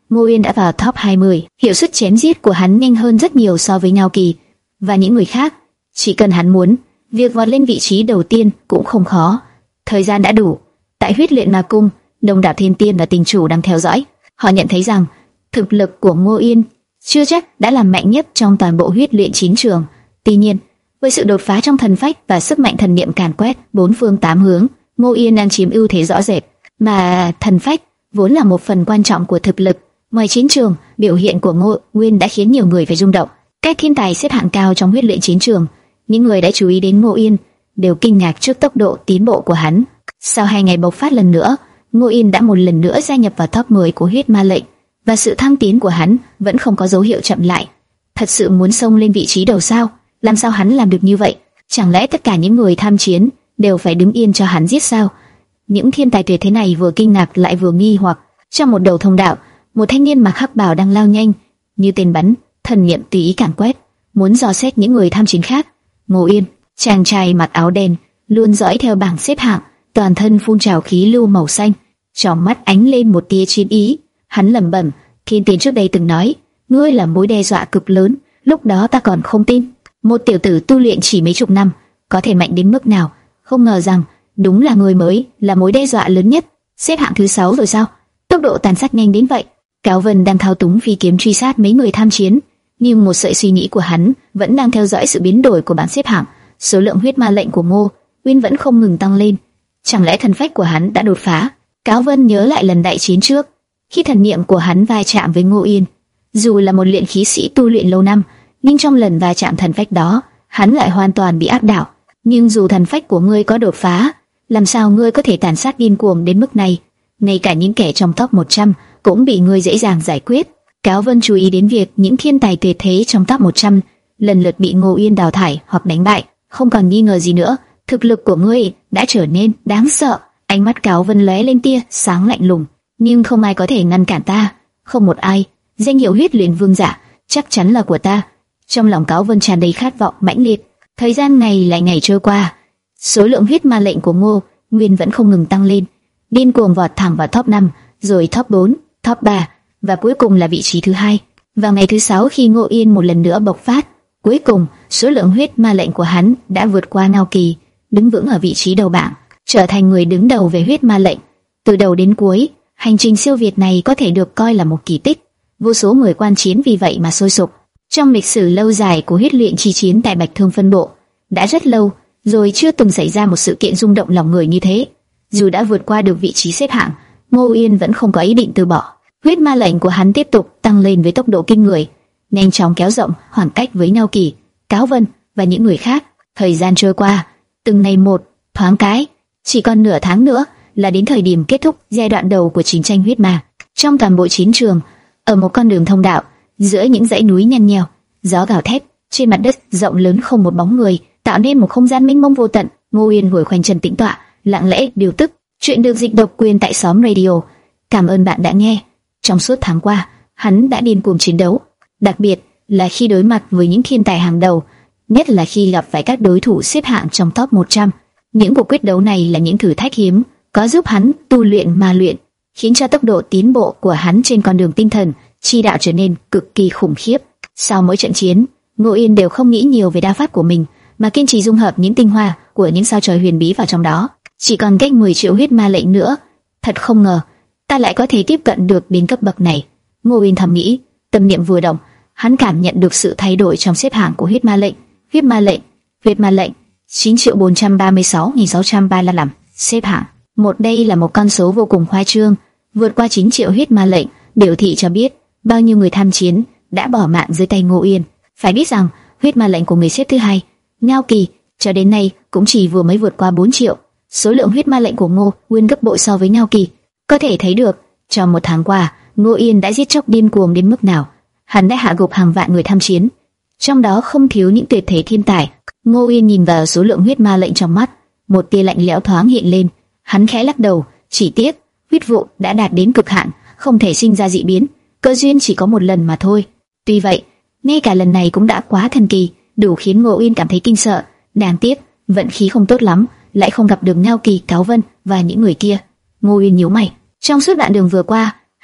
Ngô Uyên đã vào top hai mươi. Hiệu suất chém giết của hắn nhanh hơn rất nhiều so với Ngao Kỳ và những người khác. Chỉ cần hắn muốn, việc vọt lên vị trí đầu tiên cũng không khó. Thời gian đã đủ. Tại Huyết Luyện Ma Cung, đông đảo thiên tiên và tinh chủ đang theo dõi. Họ nhận thấy rằng thực lực của Ngô Uyên chưa chắc đã là mạnh nhất trong toàn bộ huyết luyện chiến trường. Tuy nhiên, với sự đột phá trong thần phách và sức mạnh thần niệm càn quét bốn phương tám hướng, Ngô Uyên đang chiếm ưu thế rõ rệt. Mà thần phách vốn là một phần quan trọng của thực lực. Ngoài chiến trường, biểu hiện của Ngô Uyên đã khiến nhiều người phải rung động. Các thiên tài xếp hạng cao trong huyết luyện chiến trường, những người đã chú ý đến Ngô Uyên đều kinh ngạc trước tốc độ tiến bộ của hắn. Sau hai ngày bộc phát lần nữa, Ngô Uyên đã một lần nữa gia nhập vào top mười của huyết ma lệnh, và sự thăng tiến của hắn vẫn không có dấu hiệu chậm lại. Thật sự muốn xông lên vị trí đầu sao? Làm sao hắn làm được như vậy? Chẳng lẽ tất cả những người tham chiến đều phải đứng yên cho hắn giết sao? Những thiên tài tuyệt thế này vừa kinh ngạc lại vừa nghi hoặc. Trong một đầu thông đạo, một thanh niên mặc hắc bào đang lao nhanh như tên bắn, thần niệm tùy ý càn quét, muốn dò xét những người tham chiến khác. Ngô Uyên, chàng trai mặc áo đen, luôn dõi theo bảng xếp hạng, toàn thân phun trào khí lưu màu xanh, trong mắt ánh lên một tia chiến ý. Hắn lẩm bẩm, thiên tiền trước đây từng nói, ngươi là mối đe dọa cực lớn. Lúc đó ta còn không tin, một tiểu tử tu luyện chỉ mấy chục năm có thể mạnh đến mức nào. Không ngờ rằng đúng là người mới là mối đe dọa lớn nhất. Xếp hạng thứ sáu rồi sao? Tốc độ tàn sát nhanh đến vậy. Cáo Vân đang thao túng phi kiếm truy sát mấy người tham chiến, nhưng một sợi suy nghĩ của hắn vẫn đang theo dõi sự biến đổi của bảng xếp hạng. Số lượng huyết ma lệnh của Ngô Uyên vẫn không ngừng tăng lên. Chẳng lẽ thần phách của hắn đã đột phá? Cáo Vân nhớ lại lần đại chiến trước, khi thần niệm của hắn va chạm với Ngô Uyên. Dù là một luyện khí sĩ tu luyện lâu năm, nhưng trong lần va chạm thần phách đó, hắn lại hoàn toàn bị áp đảo. Nhưng dù thần phách của ngươi có đột phá, làm sao ngươi có thể tàn sát điên cuồng đến mức này? Ngay cả những kẻ trong top một trăm cũng bị ngươi dễ dàng giải quyết. Cáo Vân chú ý đến việc những thiên tài tuyệt thế trong top một trăm lần lượt bị Ngô Uyên đào thải hoặc đánh bại. Không còn nghi ngờ gì nữa, thực lực của ngươi đã trở nên đáng sợ. Ánh mắt Cáo Vân lóe lên tia sáng lạnh lùng, nhưng không ai có thể ngăn cản ta, không một ai. Danh hiệu huyết luyện vương giả chắc chắn là của ta. Trong lòng Cáo Vân tràn đầy khát vọng mãnh liệt. Thời gian ngày lại ngày trôi qua, số lượng huyết ma lệnh của Ngô Uyên vẫn không ngừng tăng lên, điên cuồng vọt thẳng vào top năm, rồi top bốn, top ba, và cuối cùng là vị trí thứ hai. Vào ngày thứ sáu, khi Ngô Uyên một lần nữa bộc phát, cuối cùng số lượng huyết ma lệnh của hắn đã vượt qua Ngao Kỳ, đứng vững ở vị trí đầu bảng, trở thành người đứng đầu về huyết ma lệnh. Từ đầu đến cuối, hành trình siêu việt này có thể được coi là một kỳ tích. Vô số người quan chiến vì vậy mà sôi sục. Trong lịch sử lâu dài của huyết luyện chi chiến tại Bạch Thương phân bộ, đã rất lâu rồi chưa từng xảy ra một sự kiện rung động lòng người như thế. Dù đã vượt qua được vị trí xếp hạng, Ngô Uyên vẫn không có ý định từ bỏ. Huyết ma lệnh của hắn tiếp tục tăng lên với tốc độ kinh người, nhanh chóng kéo rộng khoảng cách với Ngao Kỳ, Cáo Vân và những người khác. Thời gian trôi qua, từng ngày một, thoáng cái, chỉ còn nửa tháng nữa là đến thời điểm kết thúc giai đoạn đầu của chiến tranh huyết ma. Trong toàn bộ chiến trường, ở một con đường thông đạo, giữa những dãy núi nhăn nheo, gió gào thét, trên mặt đất rộng lớn không một bóng người, tạo nên một không gian mênh mông vô tận. Ngô Uyên ngồi khoanh chân tĩnh tọa, lặng lẽ điều tức. Chuyện được dịch độc quyền tại xóm radio. Cảm ơn bạn đã nghe. Trong suốt tháng qua, hắn đã điên cuồng chiến đấu, đặc biệt là khi đối mặt với những thiên tài hàng đầu, nhất là khi gặp phải các đối thủ xếp hạng trong top một trăm. Những cuộc quyết đấu này là những thử thách hiếm, có giúp hắn tu luyện ma luyện, khiến cho tốc độ tiến bộ của hắn trên con đường tinh thần chi đạo trở nên cực kỳ khủng khiếp. Sau mỗi trận chiến, Ngô Uyên đều không nghĩ nhiều về đao pháp của mình, mà kiên trì dung hợp những tinh hoa của những sao trời huyền bí vào trong đó. Chỉ còn cách mười triệu huyết ma lệnh nữa, thật không ngờ ta lại có thể tiếp cận được đến cấp bậc này. Ngô Uyên thầm nghĩ. Tâm niệm vừa động, hắn cảm nhận được sự thay đổi trong xếp hạng của huyết ma lệnh. Huyết ma lệnh, huyết ma lệnh, chín triệu bốn trăm ba mươi sáu nghìn sáu trăm ba mươi lăm xếp hạng một. Đây là một con số vô cùng khoa trương, vượt qua chín triệu huyết ma lệnh, biểu thị cho biết bao nhiêu người tham chiến đã bỏ mạng dưới tay Ngô Uyên. Phải biết rằng huyết ma lệnh của người xếp thứ hai, Ngao Kỳ, cho đến nay cũng chỉ vừa mới vượt qua bốn triệu. Số lượng huyết ma lệnh của Ngô Uyên gấp bội so với Ngao Kỳ. Có thể thấy được, trong một tháng qua, Ngô Uyên đã giết chóc điên cuồng đến mức nào. Hắn đã hạ gục hàng vạn người tham chiến, trong đó không thiếu những tuyệt thế thiên tài. Ngô Uyên nhìn vào số lượng huyết ma lệnh trong mắt, một tia lạnh lẽo thoáng hiện lên. Hắn khẽ lắc đầu, chỉ tiếc huyết vụ đã đạt đến cực hạn, không thể sinh ra dị biến. Cơ duyên chỉ có một lần mà thôi. Tuy vậy, ngay cả lần này cũng đã quá thần kỳ, đủ khiến Ngô Uyên cảm thấy kinh sợ. Đáng tiếc, vận khí không tốt lắm, lại không gặp được Ngao Kỳ, Cáo Vân và những người kia. Ngô Uyên nhíu mày. Trong suốt đoạn đường vừa qua,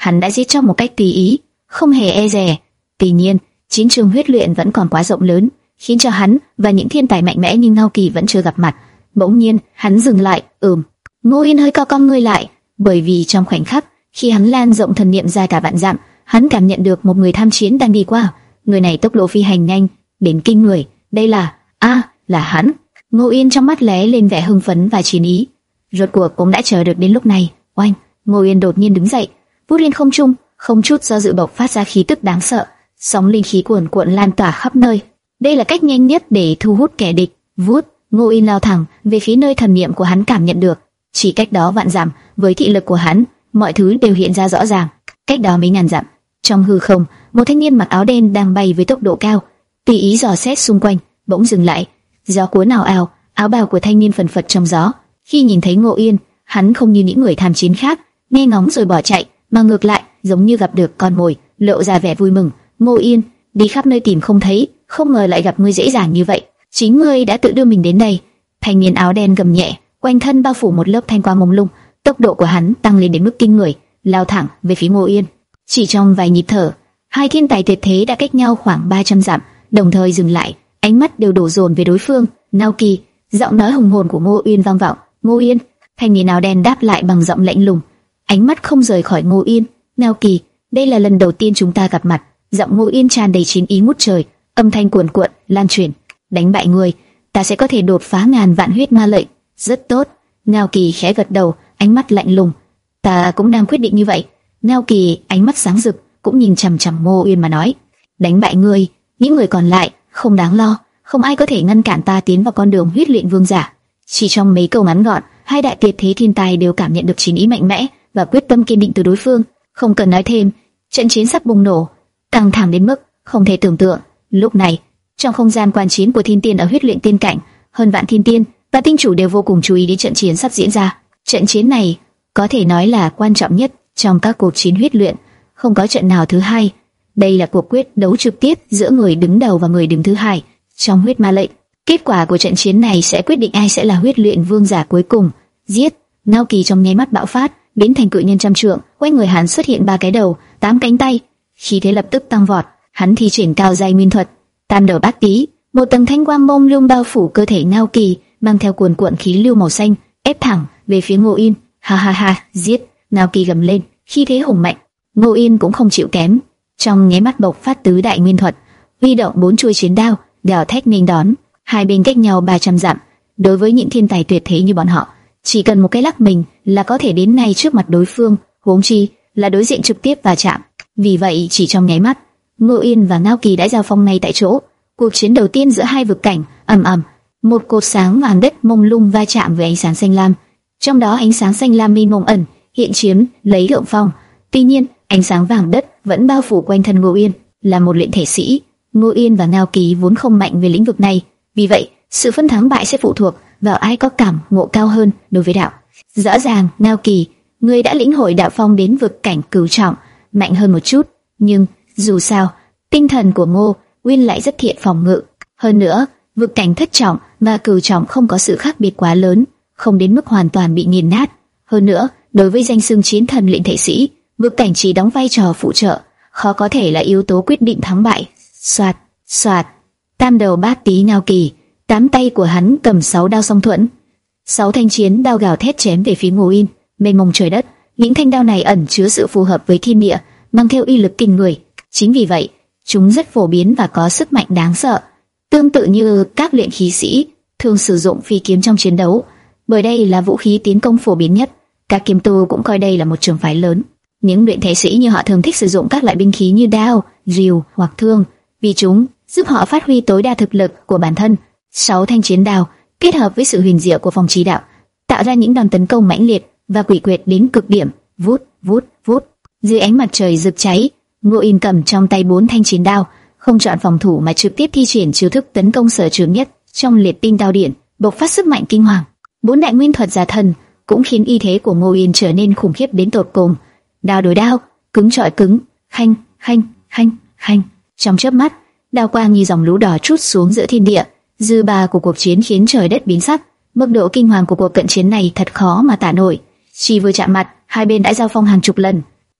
hắn đã giết chóc một cách tùy ý, không hề e dè. Tuy nhiên, chiến trường huyết luyện vẫn còn quá rộng lớn, khiến cho hắn và những thiên tài mạnh mẽ như Ngao Kỳ vẫn chưa gặp mặt. Bỗng nhiên, hắn dừng lại, ừm. Ngô Yên hơi co cong người lại, bởi vì trong khoảnh khắc khi hắn lan rộng thần niệm ra cả vạn dặm, hắn cảm nhận được một người tham chiến đang đi qua. Người này tốc độ phi hành nhanh đến kinh người. Đây là a, à, là hắn. Ngô Yên trong mắt lóe lên vẻ hưng phấn và chiến ý. Rốt cuộc cũng đã chờ được đến lúc này. Oanh! Ngô Yên đột nhiên đứng dậy, vút lên không trung, không chút do dự bộc phát ra khí tức đáng sợ, sóng linh khí cuồn cuộn lan tỏa khắp nơi. Đây là cách nhanh nhất để thu hút kẻ địch. Vút! Ngô Yên lao thẳng về phía nơi thần niệm của hắn cảm nhận được. Chỉ cách đó vạn dặm, với thị lực của hắn, mọi thứ đều hiện ra rõ ràng. Cách đó mấy ngàn dặm, trong hư không, một thanh niên mặc áo đen đang bay với tốc độ cao, tùy ý dò xét xung quanh, bỗng dừng lại. Gió cuốn ào ào, áo bào của thanh niên phần phật trong gió. Khi nhìn thấy Ngô Yên, hắn không như những người tham chiến khác, nghe ngóng rồi bỏ chạy, mà ngược lại, giống như gặp được con mồi, lộ ra vẻ vui mừng. Ngô Yên, đi khắp nơi tìm không thấy, không ngờ lại gặp ngươi dễ dàng như vậy. Chính ngươi đã tự đưa mình đến đây. Thanh niên áo đen gầm nhẹ, quanh thân bao phủ một lớp thanh quang mông lung, tốc độ của hắn tăng lên đến mức kinh người, lao thẳng về phía Ngô Yên. Chỉ trong vài nhịp thở, hai thiên tài tuyệt thế đã cách nhau khoảng ba trăm dặm, đồng thời dừng lại, ánh mắt đều đổ dồn về đối phương. Ngao Kỳ, giọng nói hùng hồn của Ngô Yên vang vọng. Ngô Yên, thanh niên áo đen đáp lại bằng giọng lạnh lùng, ánh mắt không rời khỏi Ngô Yên. Ngao Kỳ, đây là lần đầu tiên chúng ta gặp mặt. Giọng Ngô Yên tràn đầy chiến ý ngút trời, âm thanh cuồn cuộn lan truyền. Đánh bại người, ta sẽ có thể đột phá ngàn vạn huyết ma lệnh. Rất tốt. Ngao Kỳ khẽ gật đầu, ánh mắt lạnh lùng. Ta cũng đang quyết định như vậy. Ngao Kỳ ánh mắt sáng rực, cũng nhìn chằm chằm Ngô Yên mà nói. Đánh bại người, những người còn lại không đáng lo, không ai có thể ngăn cản ta tiến vào con đường huyết luyện vương giả. Chỉ trong mấy câu ngắn gọn, hai đại tuyệt thế thiên tài đều cảm nhận được chiến ý mạnh mẽ và quyết tâm kiên định từ đối phương. Không cần nói thêm, trận chiến sắp bùng nổ, căng thẳng đến mức không thể tưởng tượng. Lúc này, trong không gian quan chiến của thiên tiên ở huyết luyện tiên cảnh, hơn vạn thiên tiên và tinh chủ đều vô cùng chú ý đến trận chiến sắp diễn ra. Trận chiến này có thể nói là quan trọng nhất trong các cuộc chiến huyết luyện, không có trận nào thứ hai. Đây là cuộc quyết đấu trực tiếp giữa người đứng đầu và người đứng thứ hai trong huyết ma lệnh. Kết quả của trận chiến này sẽ quyết định ai sẽ là huyết luyện vương giả cuối cùng. Giết! Ngao Kỳ trong nháy mắt bạo phát, biến thành cự nhân trăm trượng, quanh người hắn xuất hiện ba cái đầu, tám cánh tay, khí thế lập tức tăng vọt. Hắn thi triển cao giai nguyên thuật, tam đầu bát tí, một tầng thanh quang mông lung bao phủ cơ thể Ngao Kỳ, mang theo cuồn cuộn khí lưu màu xanh, ép thẳng về phía Ngô Yên. Ha ha ha, giết! Ngao Kỳ gầm lên, khí thế hùng mạnh. Ngô Yên cũng không chịu kém, trong nháy mắt bộc phát tứ đại nguyên thuật, huy động bốn chuôi chiến đao, gào thét nghênh đón. Hai bên cách nhau ba trăm dặm, đối với những thiên tài tuyệt thế như bọn họ, chỉ cần một cái lắc mình là có thể đến ngay trước mặt đối phương, huống chi là đối diện trực tiếp và chạm. Vì vậy, chỉ trong nháy mắt, Ngô Yên và Ngao Kỳ đã giao phong ngay tại chỗ. Cuộc chiến đầu tiên giữa hai vực cảnh, ầm ầm, một cột sáng vàng đất mông lung va chạm với ánh sáng xanh lam, trong đó ánh sáng xanh lam mênh mông ẩn hiện chiếm lấy thượng phong. Tuy nhiên, ánh sáng vàng đất vẫn bao phủ quanh thân Ngô Yên. Là một luyện thể sĩ, Ngô Yên và Ngao Kỳ vốn không mạnh về lĩnh vực này, vì vậy sự phân thắng bại sẽ phụ thuộc vào ai có cảm ngộ cao hơn đối với đạo. Rõ ràng, Ngao Kỳ, ngươi đã lĩnh hội đạo phong đến vực cảnh cửu trọng, mạnh hơn một chút, nhưng dù sao, tinh thần của Ngô Uyên lại rất thiện phòng ngự. Hơn nữa, vực cảnh thất trọng và cửu trọng không có sự khác biệt quá lớn, không đến mức hoàn toàn bị nghiền nát. Hơn nữa, đối với danh xưng chiến thần luyện thể sĩ, vực cảnh chỉ đóng vai trò phụ trợ, khó có thể là yếu tố quyết định thắng bại. Soạt, soạt, tam đầu bát tí Ngao Kỳ, tám tay của hắn cầm sáu đao song thuẫn, sáu thanh chiến đao gào thét chém về phía Ngô Yên. Mênh mông trời đất, những thanh đao này ẩn chứa sự phù hợp với thiên địa, mang theo uy lực kinh người. Chính vì vậy, chúng rất phổ biến và có sức mạnh đáng sợ. Tương tự như các luyện khí sĩ thường sử dụng phi kiếm trong chiến đấu, bởi đây là vũ khí tiến công phổ biến nhất. Các kiếm tu cũng coi đây là một trường phái lớn. Những luyện thể sĩ như họ thường thích sử dụng các loại binh khí như đao, rìu hoặc thương, vì chúng giúp họ phát huy tối đa thực lực của bản thân. Sáu thanh chiến đao kết hợp với sự huyền diệu của phong chí đạo, tạo ra những đòn tấn công mãnh liệt và quỷ quyệt đến cực điểm. Vút, vút, vút. Dưới ánh mặt trời rực cháy, Ngô Yên cầm trong tay bốn thanh chiến đao, không chọn phòng thủ mà trực tiếp thi triển chiêu thức tấn công sở trường nhất trong liệt tinh đao điện, bộc phát sức mạnh kinh hoàng. Bốn đại nguyên thuật giả thần cũng khiến y thế của Ngô Yên trở nên khủng khiếp đến tột cùng. Đao đối đao, cứng chọi cứng, khanh, khanh, khanh, khanh. Trong chớp mắt, đao quang như dòng lũ đỏ trút xuống giữa thiên địa. Dư ba của cuộc chiến khiến trời đất biến sắc. Mức độ kinh hoàng của cuộc cận chiến này thật khó mà tả nổi. Chỉ vừa chạm mặt, hai bên đã giao phong hàng chục lần.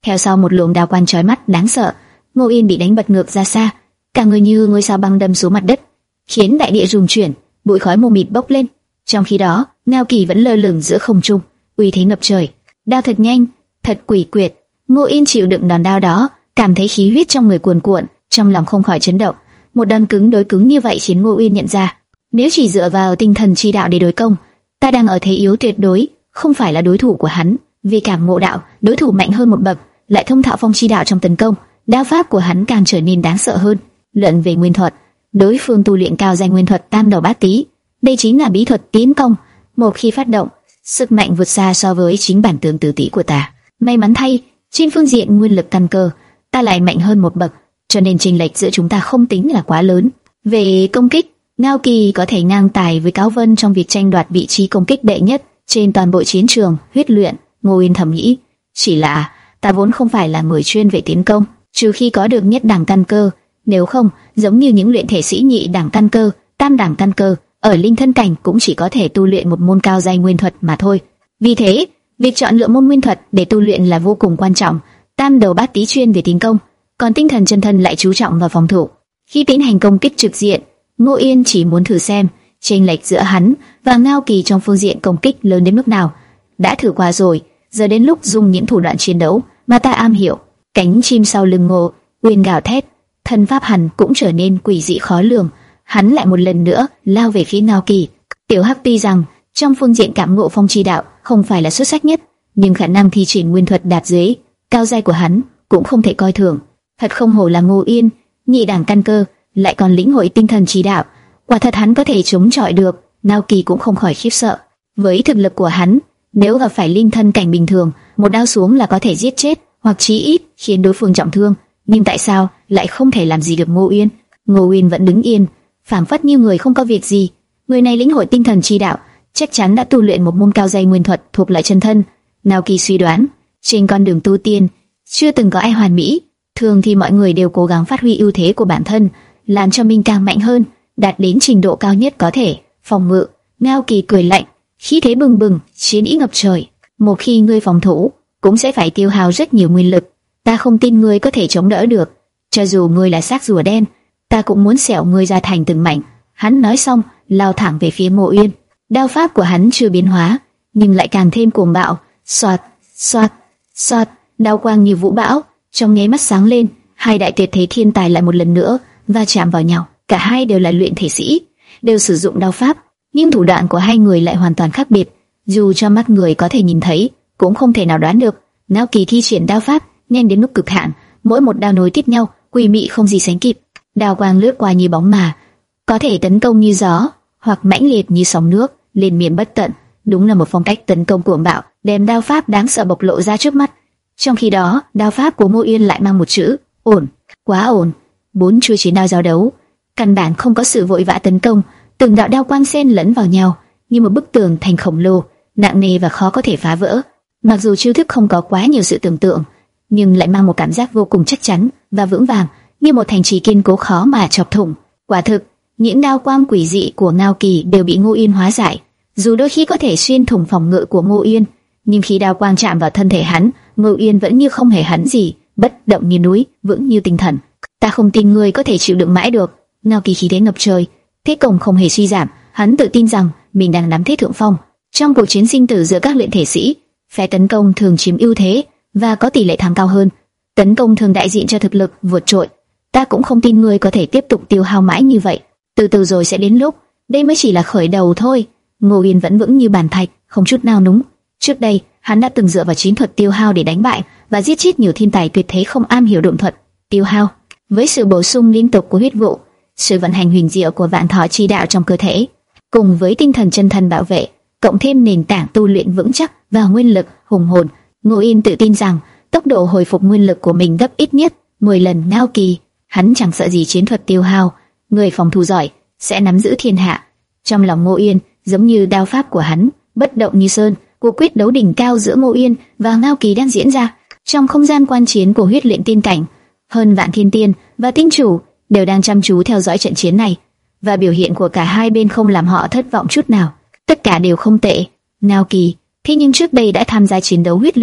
Theo sau một luồng đao quang chói mắt đáng sợ, Ngô Yên bị đánh bật ngược ra xa, cả người như ngôi sao băng đâm xuống mặt đất, khiến đại địa rung chuyển, bụi khói mù mịt bốc lên. Trong khi đó, Ngao Kỳ vẫn lơ lửng giữa không trung, uy thế ngập trời. Đao thật nhanh, thật quỷ quyệt. Ngô Yên chịu đựng đòn đao đó, cảm thấy khí huyết trong người cuồn cuộn, trong lòng không khỏi chấn động. Một đòn cứng đối cứng như vậy khiến Ngô Yên nhận ra, nếu chỉ dựa vào tinh thần chi đạo để đối công, ta đang ở thế yếu tuyệt đối, không phải là đối thủ của hắn. Vì cảm ngộ đạo, đối thủ mạnh hơn một bậc, lại thông thạo phong chi đạo trong tấn công, đao pháp của hắn càng trở nên đáng sợ hơn. Luận về nguyên thuật, đối phương tu luyện cao danh nguyên thuật Tam Đầu Bát Tý, đây chính là bí thuật tiến công. Một khi phát động, sức mạnh vượt xa so với chính bản tướng tứ tý của ta. May mắn thay, trên phương diện nguyên lực căn cơ, ta lại mạnh hơn một bậc, cho nên chênh lệch giữa chúng ta không tính là quá lớn. Về công kích, Ngao Kỳ có thể ngang tài với Cáo Vân trong việc tranh đoạt vị trí công kích đệ nhất trên toàn bộ chiến trường huyết luyện. Ngô Yên thầm nghĩ, chỉ là ta vốn không phải là người chuyên về tiến công, trừ khi có được nhất đẳng căn cơ, nếu không, giống như những luyện thể sĩ nhị đẳng căn cơ, tam đẳng căn cơ, ở linh thân cảnh cũng chỉ có thể tu luyện một môn cao giai nguyên thuật mà thôi. Vì thế, việc chọn lựa môn nguyên thuật để tu luyện là vô cùng quan trọng. Tam Đầu Bát Tý chuyên về tiến công, còn tinh thần chân thân lại chú trọng vào phòng thủ. Khi tiến hành công kích trực diện, Ngô Yên chỉ muốn thử xem chênh lệch giữa hắn và Ngao Kỳ trong phương diện công kích lớn đến mức nào. Đã thử qua rồi, giờ đến lúc dùng những thủ đoạn chiến đấu mà ta am hiểu. Cánh chim sau lưng Ngô Uyên gào thét, thân pháp hắn cũng trở nên quỷ dị khó lường. Hắn lại một lần nữa lao về phía Ngao Kỳ. Tiểu Hắc tuy rằng trong phương diện cảm ngộ phong chi đạo không phải là xuất sắc nhất, nhưng khả năng thi triển nguyên thuật đạt dưới cao giai của hắn cũng không thể coi thường. Thật không hổ là Ngô Yên, nhị đẳng căn cơ, lại còn lĩnh hội tinh thần chi đạo, quả thật hắn có thể chống chọi được. Ngao Kỳ cũng không khỏi khiếp sợ. Với thực lực của hắn, nếu gặp phải linh thân cảnh bình thường, một đao xuống là có thể giết chết, hoặc chí ít khiến đối phương trọng thương. Nhưng tại sao lại không thể làm gì được Ngô Uyên? Ngô Uyên vẫn đứng yên, phảng phất như người không có việc gì. Người này lĩnh hội tinh thần chi đạo, chắc chắn đã tu luyện một môn cao giai nguyên thuật thuộc loại chân thân. Ngao Kỳ suy đoán, trên con đường tu tiên, chưa từng có ai hoàn mỹ. Thường thì mọi người đều cố gắng phát huy ưu thế của bản thân, làm cho mình càng mạnh hơn, đạt đến trình độ cao nhất có thể. Phòng ngự, Ngao Kỳ cười lạnh, khí thế bừng bừng, chiến ý ngập trời. Một khi ngươi phòng thủ, cũng sẽ phải tiêu hao rất nhiều nguyên lực. Ta không tin ngươi có thể chống đỡ được. Cho dù ngươi là xác rùa đen, ta cũng muốn xẻo ngươi ra thành từng mảnh. Hắn nói xong, lao thẳng về phía Ngô Uyên. Đao pháp của hắn chưa biến hóa, nhưng lại càng thêm cuồng bạo. Xoạt, xoạt, xoạt, đao quang như vũ bão, trong nháy mắt sáng lên. Hai đại tuyệt thế thiên tài lại một lần nữa va chạm vào nhau. Cả hai đều là luyện thể sĩ, đều sử dụng đao pháp, nhưng thủ đoạn của hai người lại hoàn toàn khác biệt. Dù cho mắt người có thể nhìn thấy, cũng không thể nào đoán được. Ngao Kỳ thi triển đao pháp nhanh đến mức cực hạn, mỗi một đao nối tiếp nhau, quỷ mị không gì sánh kịp. Đao quang lướt qua như bóng mà, có thể tấn công như gió, hoặc mãnh liệt như sóng nước, liên miên bất tận. Đúng là một phong cách tấn công cuồng bạo, đem đao pháp đáng sợ bộc lộ ra trước mắt. Trong khi đó, đao pháp của Ngô Uyên lại mang một chữ ổn, quá ổn. Bốn chuôi chiến đao giao đấu, căn bản không có sự vội vã tấn công, từng đạo đao quang xen lẫn vào nhau như một bức tường thành khổng lồ, nặng nề và khó có thể phá vỡ. Mặc dù chiêu thức không có quá nhiều sự tưởng tượng, nhưng lại mang một cảm giác vô cùng chắc chắn và vững vàng, như một thành trì kiên cố khó mà chọc thủng. Quả thực, những đao quang quỷ dị của Ngao Kỳ đều bị Ngô Uyên hóa giải. Dù đôi khi có thể xuyên thủng phòng ngự của Ngô Uyên, nhưng khi đao quang chạm vào thân thể hắn, Ngô Uyên vẫn như không hề hấn gì, bất động như núi, vững như tinh thần. Ta không tin ngươi có thể chịu đựng mãi được. Ngao Kỳ khí thế ngập trời, thế công không hề suy giảm, hắn tự tin rằng mình đang nắm thế thượng phong. Trong cuộc chiến sinh tử giữa các luyện thể sĩ, phe tấn công thường chiếm ưu thế và có tỷ lệ thắng cao hơn. Tấn công thường đại diện cho thực lực vượt trội. Ta cũng không tin ngươi có thể tiếp tục tiêu hao mãi như vậy. Từ từ rồi sẽ đến lúc, đây mới chỉ là khởi đầu thôi. Ngô Uyên vẫn vững như bàn thạch, không chút nao núng. Trước đây, hắn đã từng dựa vào chiến thuật tiêu hao để đánh bại và giết chết nhiều thiên tài tuyệt thế không am hiểu độn thuật. Tiêu hao, với sự bổ sung liên tục của huyết vụ, sự vận hành huyền diệu của vạn thọ chi đạo trong cơ thể, cùng với tinh thần chân thân bảo vệ, cộng thêm nền tảng tu luyện vững chắc và nguyên lực hùng hồn, Ngô Uyên tự tin rằng tốc độ hồi phục nguyên lực của mình gấp ít nhất mười lần Ngao Kỳ. Hắn chẳng sợ gì chiến thuật tiêu hao, người phòng thủ giỏi sẽ nắm giữ thiên hạ. Trong lòng Ngô Uyên, giống như đao pháp của hắn, bất động như sơn. Cuộc quyết đấu đỉnh cao giữa Ngô Uyên và Ngao Kỳ đang diễn ra trong không gian quan chiến của huyết luyện tiên cảnh. Hơn vạn thiên tiên và tinh chủ đều đang chăm chú theo dõi trận chiến này, và biểu hiện của cả hai bên không làm họ thất vọng chút nào. Tất cả đều không tệ. Ngao Kỳ, thế nhưng trước đây đã tham gia chiến đấu huyết luyện,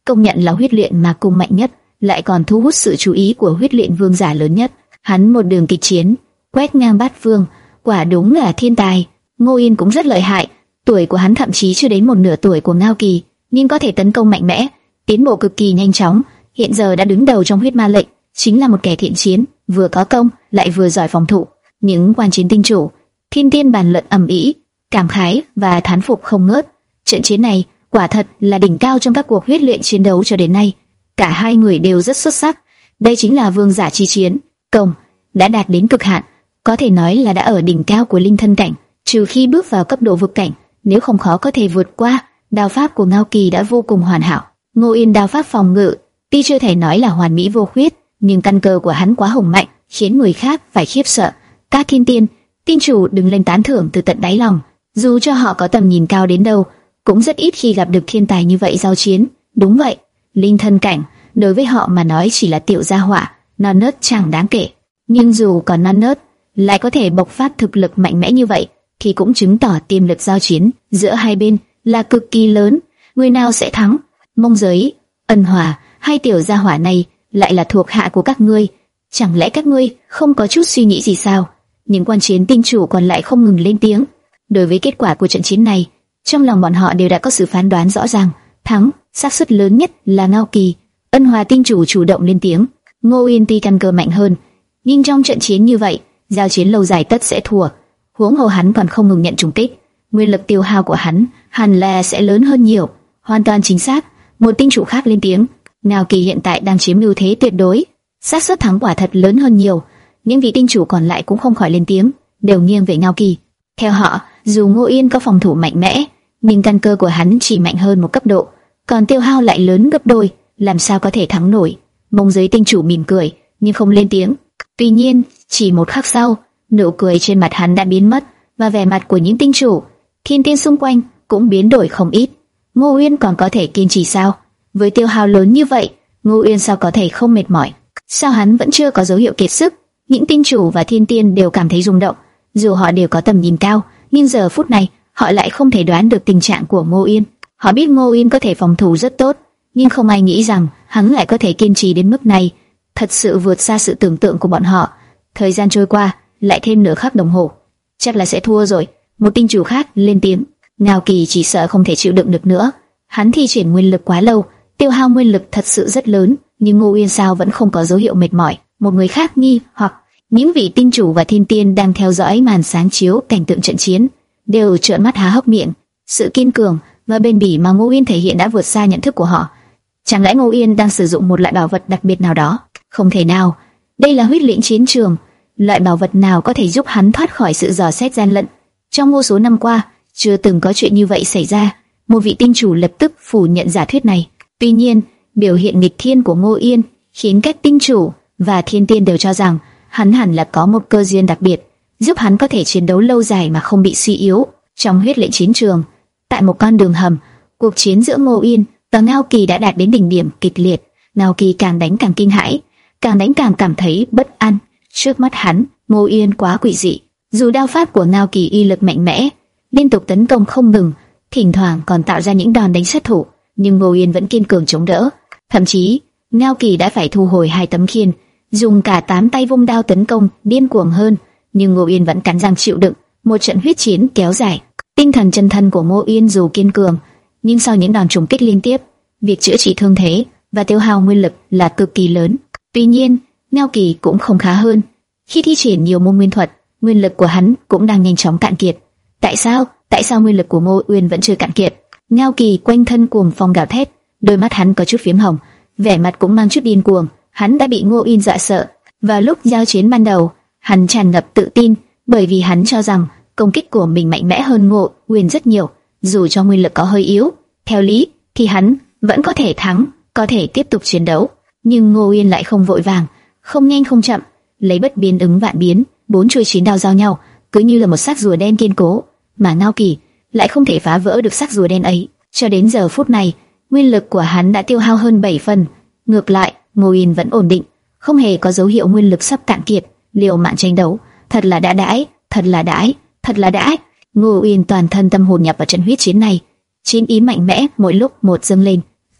công nhận là huyết luyện mà cung mạnh nhất, lại còn thu hút sự chú ý của huyết luyện vương giả lớn nhất. Hắn một đường kịch chiến, quét ngang bát phương, quả đúng là thiên tài. Ngô Yên cũng rất lợi hại, tuổi của hắn thậm chí chưa đến một nửa tuổi của Ngao Kỳ, nhưng có thể tấn công mạnh mẽ, tiến bộ cực kỳ nhanh chóng, hiện giờ đã đứng đầu trong huyết ma lệnh, chính là một kẻ thiện chiến, vừa có công lại vừa giỏi phòng thủ. Những quan chiến tinh chủ, thiên tiên bàn luận ầm ĩ, cảm khái và thán phục không ngớt. Trận chiến này quả thật là đỉnh cao trong các cuộc huyết luyện chiến đấu cho đến nay. Cả hai người đều rất xuất sắc. Đây chính là vương giả chi chiến, công đã đạt đến cực hạn, có thể nói là đã ở đỉnh cao của linh thân cảnh. Trừ khi bước vào cấp độ vực cảnh, nếu không khó có thể vượt qua. Đao pháp của Ngao Kỳ đã vô cùng hoàn hảo. Ngô Yên đao pháp phòng ngự, tuy chưa thể nói là hoàn mỹ vô khuyết, nhưng căn cơ của hắn quá hùng mạnh, khiến người khác phải khiếp sợ. Các thiên tiên, tiên chủ đừng lên tán thưởng từ tận đáy lòng. Dù cho họ có tầm nhìn cao đến đâu, cũng rất ít khi gặp được thiên tài như vậy giao chiến. Đúng vậy, linh thân cảnh đối với họ mà nói chỉ là tiểu gia hỏa, non nớt chẳng đáng kể. Nhưng dù còn non nớt, lại có thể bộc phát thực lực mạnh mẽ như vậy, thì cũng chứng tỏ tiềm lực giao chiến giữa hai bên là cực kỳ lớn. Người nào sẽ thắng? Mông Giới, Ân Hòa hay tiểu gia hỏa này lại là thuộc hạ của các ngươi? Chẳng lẽ các ngươi không có chút suy nghĩ gì sao? Những quan chiến tinh chủ còn lại không ngừng lên tiếng. Đối với kết quả của trận chiến này, trong lòng bọn họ đều đã có sự phán đoán rõ ràng. Thắng, xác suất lớn nhất là Ngao Kỳ. Ân Hòa tinh chủ chủ động lên tiếng. Ngô Yên tuy căn cơ mạnh hơn, nhưng trong trận chiến như vậy, giao chiến lâu dài tất sẽ thua. Huống hồ hắn còn không ngừng nhận trùng kích, nguyên lực tiêu hao của hắn hẳn là sẽ lớn hơn nhiều. Hoàn toàn chính xác. Một tinh chủ khác lên tiếng. Ngao Kỳ hiện tại đang chiếm ưu thế tuyệt đối, xác suất thắng quả thật lớn hơn nhiều. Những vị tinh chủ còn lại cũng không khỏi lên tiếng, đều nghiêng về Ngao Kỳ. Theo họ, dù Ngô Yên có phòng thủ mạnh mẽ, nhưng căn cơ của hắn chỉ mạnh hơn một cấp độ, còn tiêu hao lại lớn gấp đôi, làm sao có thể thắng nổi. Mông Giới tinh chủ mỉm cười, nhưng không lên tiếng. Tuy nhiên, chỉ một khắc sau, nụ cười trên mặt hắn đã biến mất, và vẻ mặt của những tinh chủ, thiên tiên xung quanh cũng biến đổi không ít. Ngô Yên còn có thể kiên trì sao? Với tiêu hao lớn như vậy, Ngô Yên sao có thể không mệt mỏi? Sao hắn vẫn chưa có dấu hiệu kiệt sức? Những tinh chủ và thiên tiên đều cảm thấy rung động. Dù họ đều có tầm nhìn cao, nhưng giờ phút này họ lại không thể đoán được tình trạng của Ngô Yên. Họ biết Ngô Yên có thể phòng thủ rất tốt, nhưng không ai nghĩ rằng hắn lại có thể kiên trì đến mức này. Thật sự vượt xa sự tưởng tượng của bọn họ. Thời gian trôi qua, lại thêm nửa khắc đồng hồ. Chắc là sẽ thua rồi. Một tinh chủ khác lên tiếng. Ngao Kỳ chỉ sợ không thể chịu đựng được nữa. Hắn thi triển nguyên lực quá lâu, tiêu hao nguyên lực thật sự rất lớn, nhưng Ngô Yên sao vẫn không có dấu hiệu mệt mỏi. Một người khác nghi hoặc những vị tinh chủ và thiên tiên đang theo dõi màn sáng chiếu cảnh tượng trận chiến đều trợn mắt há hốc miệng. Sự kiên cường và bền bỉ mà Ngô Yên thể hiện đã vượt xa nhận thức của họ. Chẳng lẽ Ngô Yên đang sử dụng một loại bảo vật đặc biệt nào đó? Không thể nào. Đây là huyết lĩnh chiến trường, loại bảo vật nào có thể giúp hắn thoát khỏi sự dò xét gian lận? Trong vô số năm qua, chưa từng có chuyện như vậy xảy ra. Một vị tinh chủ lập tức phủ nhận giả thuyết này. Tuy nhiên, biểu hiện nghịch thiên của Ngô Yên khiến các tinh chủ và thiên tiên đều cho rằng hắn hẳn là có một cơ duyên đặc biệt, giúp hắn có thể chiến đấu lâu dài mà không bị suy yếu. Trong huyết lệnh chiến trường, tại một con đường hầm, cuộc chiến giữa Ngô Yên và Ngao Kỳ đã đạt đến đỉnh điểm kịch liệt. Ngao Kỳ càng đánh càng kinh hãi, càng đánh càng cảm thấy bất an. Trước mắt hắn, Ngô Yên quá quỷ dị. Dù đao pháp của Ngao Kỳ uy lực mạnh mẽ, liên tục tấn công không ngừng, thỉnh thoảng còn tạo ra những đòn đánh sát thủ, nhưng Ngô Yên vẫn kiên cường chống đỡ. Thậm chí, Ngao Kỳ đã phải thu hồi hai tấm khiên, dùng cả tám tay vung đao tấn công điên cuồng hơn, nhưng Ngô Yên vẫn cắn răng chịu đựng. Một trận huyết chiến kéo dài. Tinh thần chân thân của Ngô Yên dù kiên cường, nhưng sau những đòn trùng kích liên tiếp, việc chữa trị thương thế và tiêu hao nguyên lực là cực kỳ lớn. Tuy nhiên, Ngao Kỳ cũng không khá hơn. Khi thi triển nhiều môn nguyên thuật, nguyên lực của hắn cũng đang nhanh chóng cạn kiệt. Tại sao? Tại sao nguyên lực của Ngô Uyên vẫn chưa cạn kiệt? Ngao Kỳ quanh thân cuồng phong gào thét, đôi mắt hắn có chút phiếm hồng, vẻ mặt cũng mang chút điên cuồng. Hắn đã bị Ngô Uyên dọa sợ. Vào lúc giao chiến ban đầu, hắn tràn ngập tự tin, bởi vì hắn cho rằng công kích của mình mạnh mẽ hơn Ngô Uyên rất nhiều. Dù cho nguyên lực có hơi yếu, theo lý thì hắn vẫn có thể thắng, có thể tiếp tục chiến đấu. Nhưng Ngô Uyên lại không vội vàng, không nhanh không chậm, lấy bất biến ứng vạn biến, bốn chuôi chiến đao giao nhau, cứ như là một xác rùa đen kiên cố, mà Ngao Kỳ lại không thể phá vỡ được xác rùa đen ấy. Cho đến giờ phút này, nguyên lực của hắn đã tiêu hao hơn bảy phần. Ngược lại, Ngô Uyên vẫn ổn định, không hề có dấu hiệu nguyên lực sắp cạn kiệt. Liều mạng tranh đấu, thật là đã đãi, thật là đãi, thật là đãi. Ngô Uyên toàn thân tâm hồn nhập vào trận huyết chiến này, chiến ý mạnh mẽ mỗi lúc một dâng lên.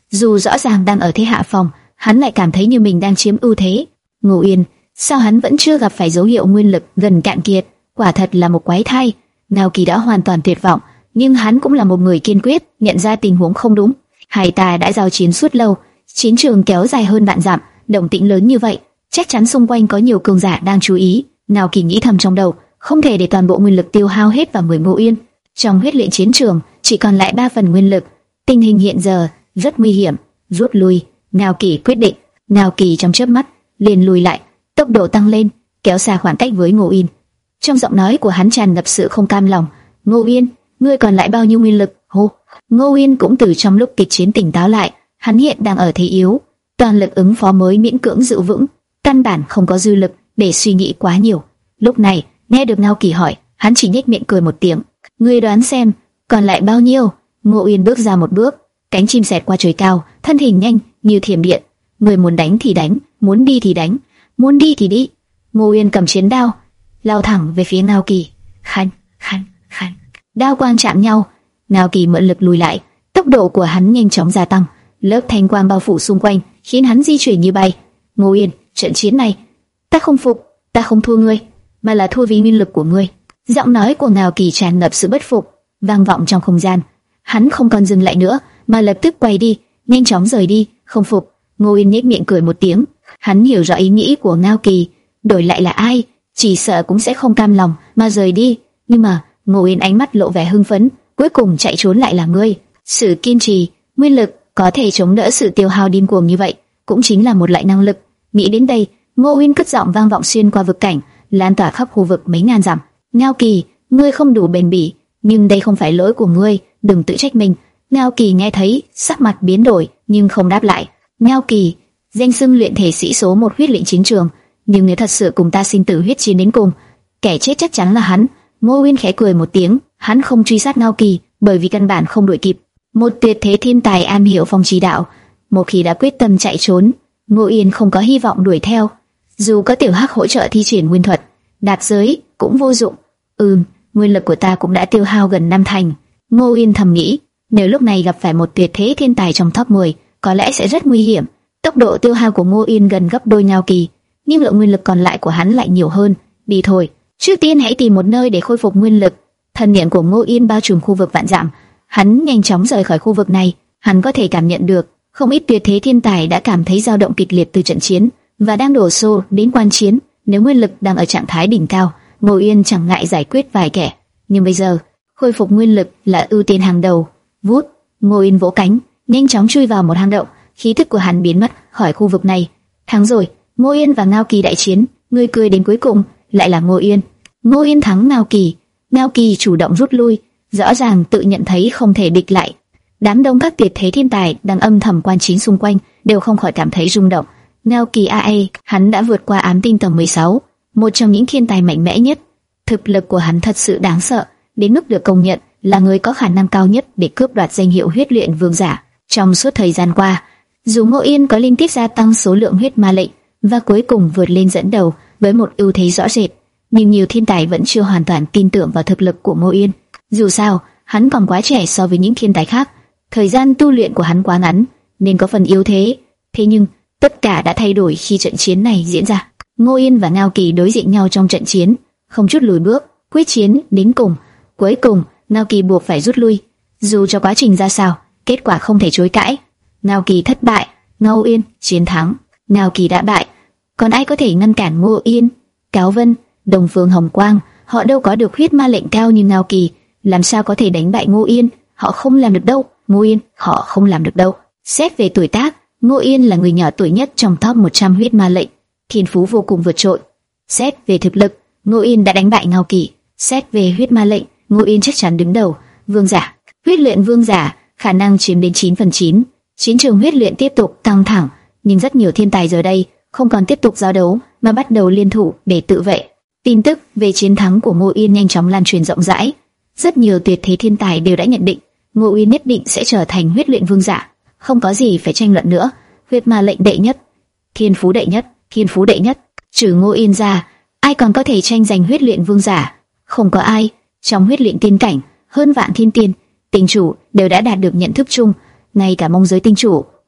Dù rõ ràng đang ở thế hạ phong, hắn lại cảm thấy như mình đang chiếm ưu thế. Ngô Yên, sao hắn vẫn chưa gặp phải dấu hiệu nguyên lực gần cạn kiệt? Quả thật là một quái thai. Ngao Kỳ đã hoàn toàn tuyệt vọng, nhưng hắn cũng là một người kiên quyết, nhận ra tình huống không đúng. Hai ta đã giao chiến suốt lâu, chiến trường kéo dài hơn vạn dặm, động tĩnh lớn như vậy, chắc chắn xung quanh có nhiều cường giả đang chú ý. Ngao Kỳ nghĩ thầm trong đầu, không thể để toàn bộ nguyên lực tiêu hao hết vào người Ngô Yên. Trong huyết luyện chiến trường chỉ còn lại ba phần nguyên lực, tình hình hiện giờ rất nguy hiểm. Rút lui. Ngao Kỳ quyết định. Ngao Kỳ trong chớp mắt liền lùi lại, tốc độ tăng lên, kéo xa khoảng cách với Ngô Yên. Trong giọng nói của hắn tràn ngập sự không cam lòng. Ngô Yên, ngươi còn lại bao nhiêu nguyên lực? Hô. Ngô Yên cũng từ trong lúc kịch chiến tỉnh táo lại. Hắn hiện đang ở thế yếu, toàn lực ứng phó mới miễn cưỡng giữ vững, căn bản không có dư lực để suy nghĩ quá nhiều. Lúc này nghe được Ngao Kỳ hỏi, hắn chỉ nhếch miệng cười một tiếng. Ngươi đoán xem, còn lại bao nhiêu? Ngô Yên bước ra một bước, cánh chim xẹt qua trời cao, thân hình nhanh như thiểm điện. Người muốn đánh thì đánh, muốn đi thì đánh, muốn đi thì đi. Ngô Yên cầm chiến đao, lao thẳng về phía Ngao Kỳ. Khanh, khanh, khanh. Đao quang chạm nhau, Ngao Kỳ mượn lực lùi lại, tốc độ của hắn nhanh chóng gia tăng, lớp thanh quang bao phủ xung quanh, khiến hắn di chuyển như bay. Ngô Yên, trận chiến này, ta không phục, ta không thua ngươi, mà là thua vì nguyên lực của ngươi. Giọng nói của Ngao Kỳ tràn ngập sự bất phục, vang vọng trong không gian. Hắn không còn dừng lại nữa, mà lập tức quay đi, nhanh chóng rời đi. Không phục. Ngô Yên nhếch miệng cười một tiếng. Hắn hiểu rõ ý nghĩ của Ngao Kỳ, đổi lại là ai, chỉ sợ cũng sẽ không cam lòng mà rời đi. Nhưng mà Ngô Yên ánh mắt lộ vẻ hưng phấn, cuối cùng chạy trốn lại là ngươi. Sự kiên trì, nguyên lực có thể chống đỡ sự tiêu hao điên cuồng như vậy, cũng chính là một loại năng lực. Nghĩ đến đây, Ngô Yên cất giọng vang vọng xuyên qua vực cảnh, lan tỏa khắp khu vực mấy ngàn dặm. Ngao Kỳ, ngươi không đủ bền bỉ, nhưng đây không phải lỗi của ngươi, đừng tự trách mình. Ngao Kỳ nghe thấy, sắc mặt biến đổi, nhưng không đáp lại. Ngao Kỳ, danh xưng luyện thể sĩ số một huyết luyện chiến trường, nhưng nếu thật sự cùng ta sinh tử huyết chiến đến cùng, kẻ chết chắc chắn là hắn. Ngô Uyên khẽ cười một tiếng, hắn không truy sát Ngao Kỳ, bởi vì căn bản không đuổi kịp. Một tuyệt thế thiên tài am hiểu phong trì đạo, một khi đã quyết tâm chạy trốn, Ngô Uyên không có hy vọng đuổi theo. Dù có Tiểu Hắc hỗ trợ thi triển nguyên thuật, đạt giới cũng vô dụng. Ừm, nguyên lực của ta cũng đã tiêu hao gần năm thành. Ngô Uyên thầm nghĩ, nếu lúc này gặp phải một tuyệt thế thiên tài trong top mười, có lẽ sẽ rất nguy hiểm. Tốc độ tiêu hao của Ngô Uyên gần gấp đôi Ngao Kỳ, nhưng lượng nguyên lực còn lại của hắn lại nhiều hơn. Đi thôi, trước tiên hãy tìm một nơi để khôi phục nguyên lực. Thần niệm của Ngô Uyên bao trùm khu vực vạn dặm, hắn nhanh chóng rời khỏi khu vực này. Hắn có thể cảm nhận được không ít tuyệt thế thiên tài đã cảm thấy dao động kịch liệt từ trận chiến và đang đổ xô đến quan chiến. Nếu nguyên lực đang ở trạng thái đỉnh cao, Ngô Uyên chẳng ngại giải quyết vài kẻ, nhưng bây giờ khôi phục nguyên lực là ưu tiên hàng đầu. Vút, Ngô Uyên vỗ cánh, nhanh chóng chui vào một hang động. Khí tức của hắn biến mất khỏi khu vực này. Thắng rồi, Ngô Uyên và Ngao Kỳ đại chiến, người cười đến cuối cùng lại là Ngô Uyên. Ngô Uyên thắng Ngao Kỳ, Ngao Kỳ chủ động rút lui, rõ ràng tự nhận thấy không thể địch lại. Đám đông các tuyệt thế thiên tài đang âm thầm quan chiến xung quanh đều không khỏi cảm thấy rung động. Ngao Kỳ a e, hắn đã vượt qua ám tinh tầng mười sáu, một trong những thiên tài mạnh mẽ nhất. Thực lực của hắn thật sự đáng sợ, đến mức được công nhận là người có khả năng cao nhất để cướp đoạt danh hiệu huyết luyện vương giả. Trong suốt thời gian qua, dù Ngô Yên có liên tiếp gia tăng số lượng huyết ma lệnh và cuối cùng vượt lên dẫn đầu với một ưu thế rõ rệt, nhưng nhiều thiên tài vẫn chưa hoàn toàn tin tưởng vào thực lực của Ngô Yên. Dù sao, hắn còn quá trẻ so với những thiên tài khác, thời gian tu luyện của hắn quá ngắn nên có phần yếu thế. Thế nhưng tất cả đã thay đổi khi trận chiến này diễn ra. Ngô Yên và Ngao Kỳ đối diện nhau trong trận chiến, không chút lùi bước, quyết chiến đến cùng. Cuối cùng, Ngao Kỳ buộc phải rút lui. Dù cho quá trình ra sao, kết quả không thể chối cãi. Ngao Kỳ thất bại, Ngô Yên chiến thắng. Ngao Kỳ đã bại, còn ai có thể ngăn cản Ngô Yên? Cáo Vân, Đồng Phương Hồng Quang, họ đâu có được huyết ma lệnh cao như Ngao Kỳ, làm sao có thể đánh bại Ngô Yên? Họ không làm được đâu. Ngô Yên, họ không làm được đâu. Xét về tuổi tác, Ngô Yên là người nhỏ tuổi nhất trong top một trăm huyết ma lệnh, thiên phú vô cùng vượt trội. Xét về thực lực, Ngô Yên đã đánh bại Ngao Kỳ. Xét về huyết ma lệnh, Ngô Yên chắc chắn đứng đầu. Vương giả, huyết luyện vương giả, khả năng chiếm đến chín phần chín. Chiến trường huyết luyện tiếp tục căng thẳng, nhưng rất nhiều thiên tài giờ đây không còn tiếp tục giao đấu mà bắt đầu liên thủ để tự vệ. Tin tức về chiến thắng của Ngô Yên nhanh chóng lan truyền rộng rãi. Rất nhiều tuyệt thế thiên tài đều đã nhận định Ngô Yên nhất định sẽ trở thành huyết luyện vương giả, không có gì phải tranh luận nữa. Huyết ma lệnh đệ nhất, thiên phú đệ nhất, thiên phú đệ nhất, trừ Ngô Yên ra, ai còn có thể tranh giành huyết luyện vương giả? Không có ai. Trong huyết luyện tiên cảnh, hơn vạn thiên tiên, tinh chủ đều đã đạt được nhận thức chung, ngay cả mông giới tinh chủ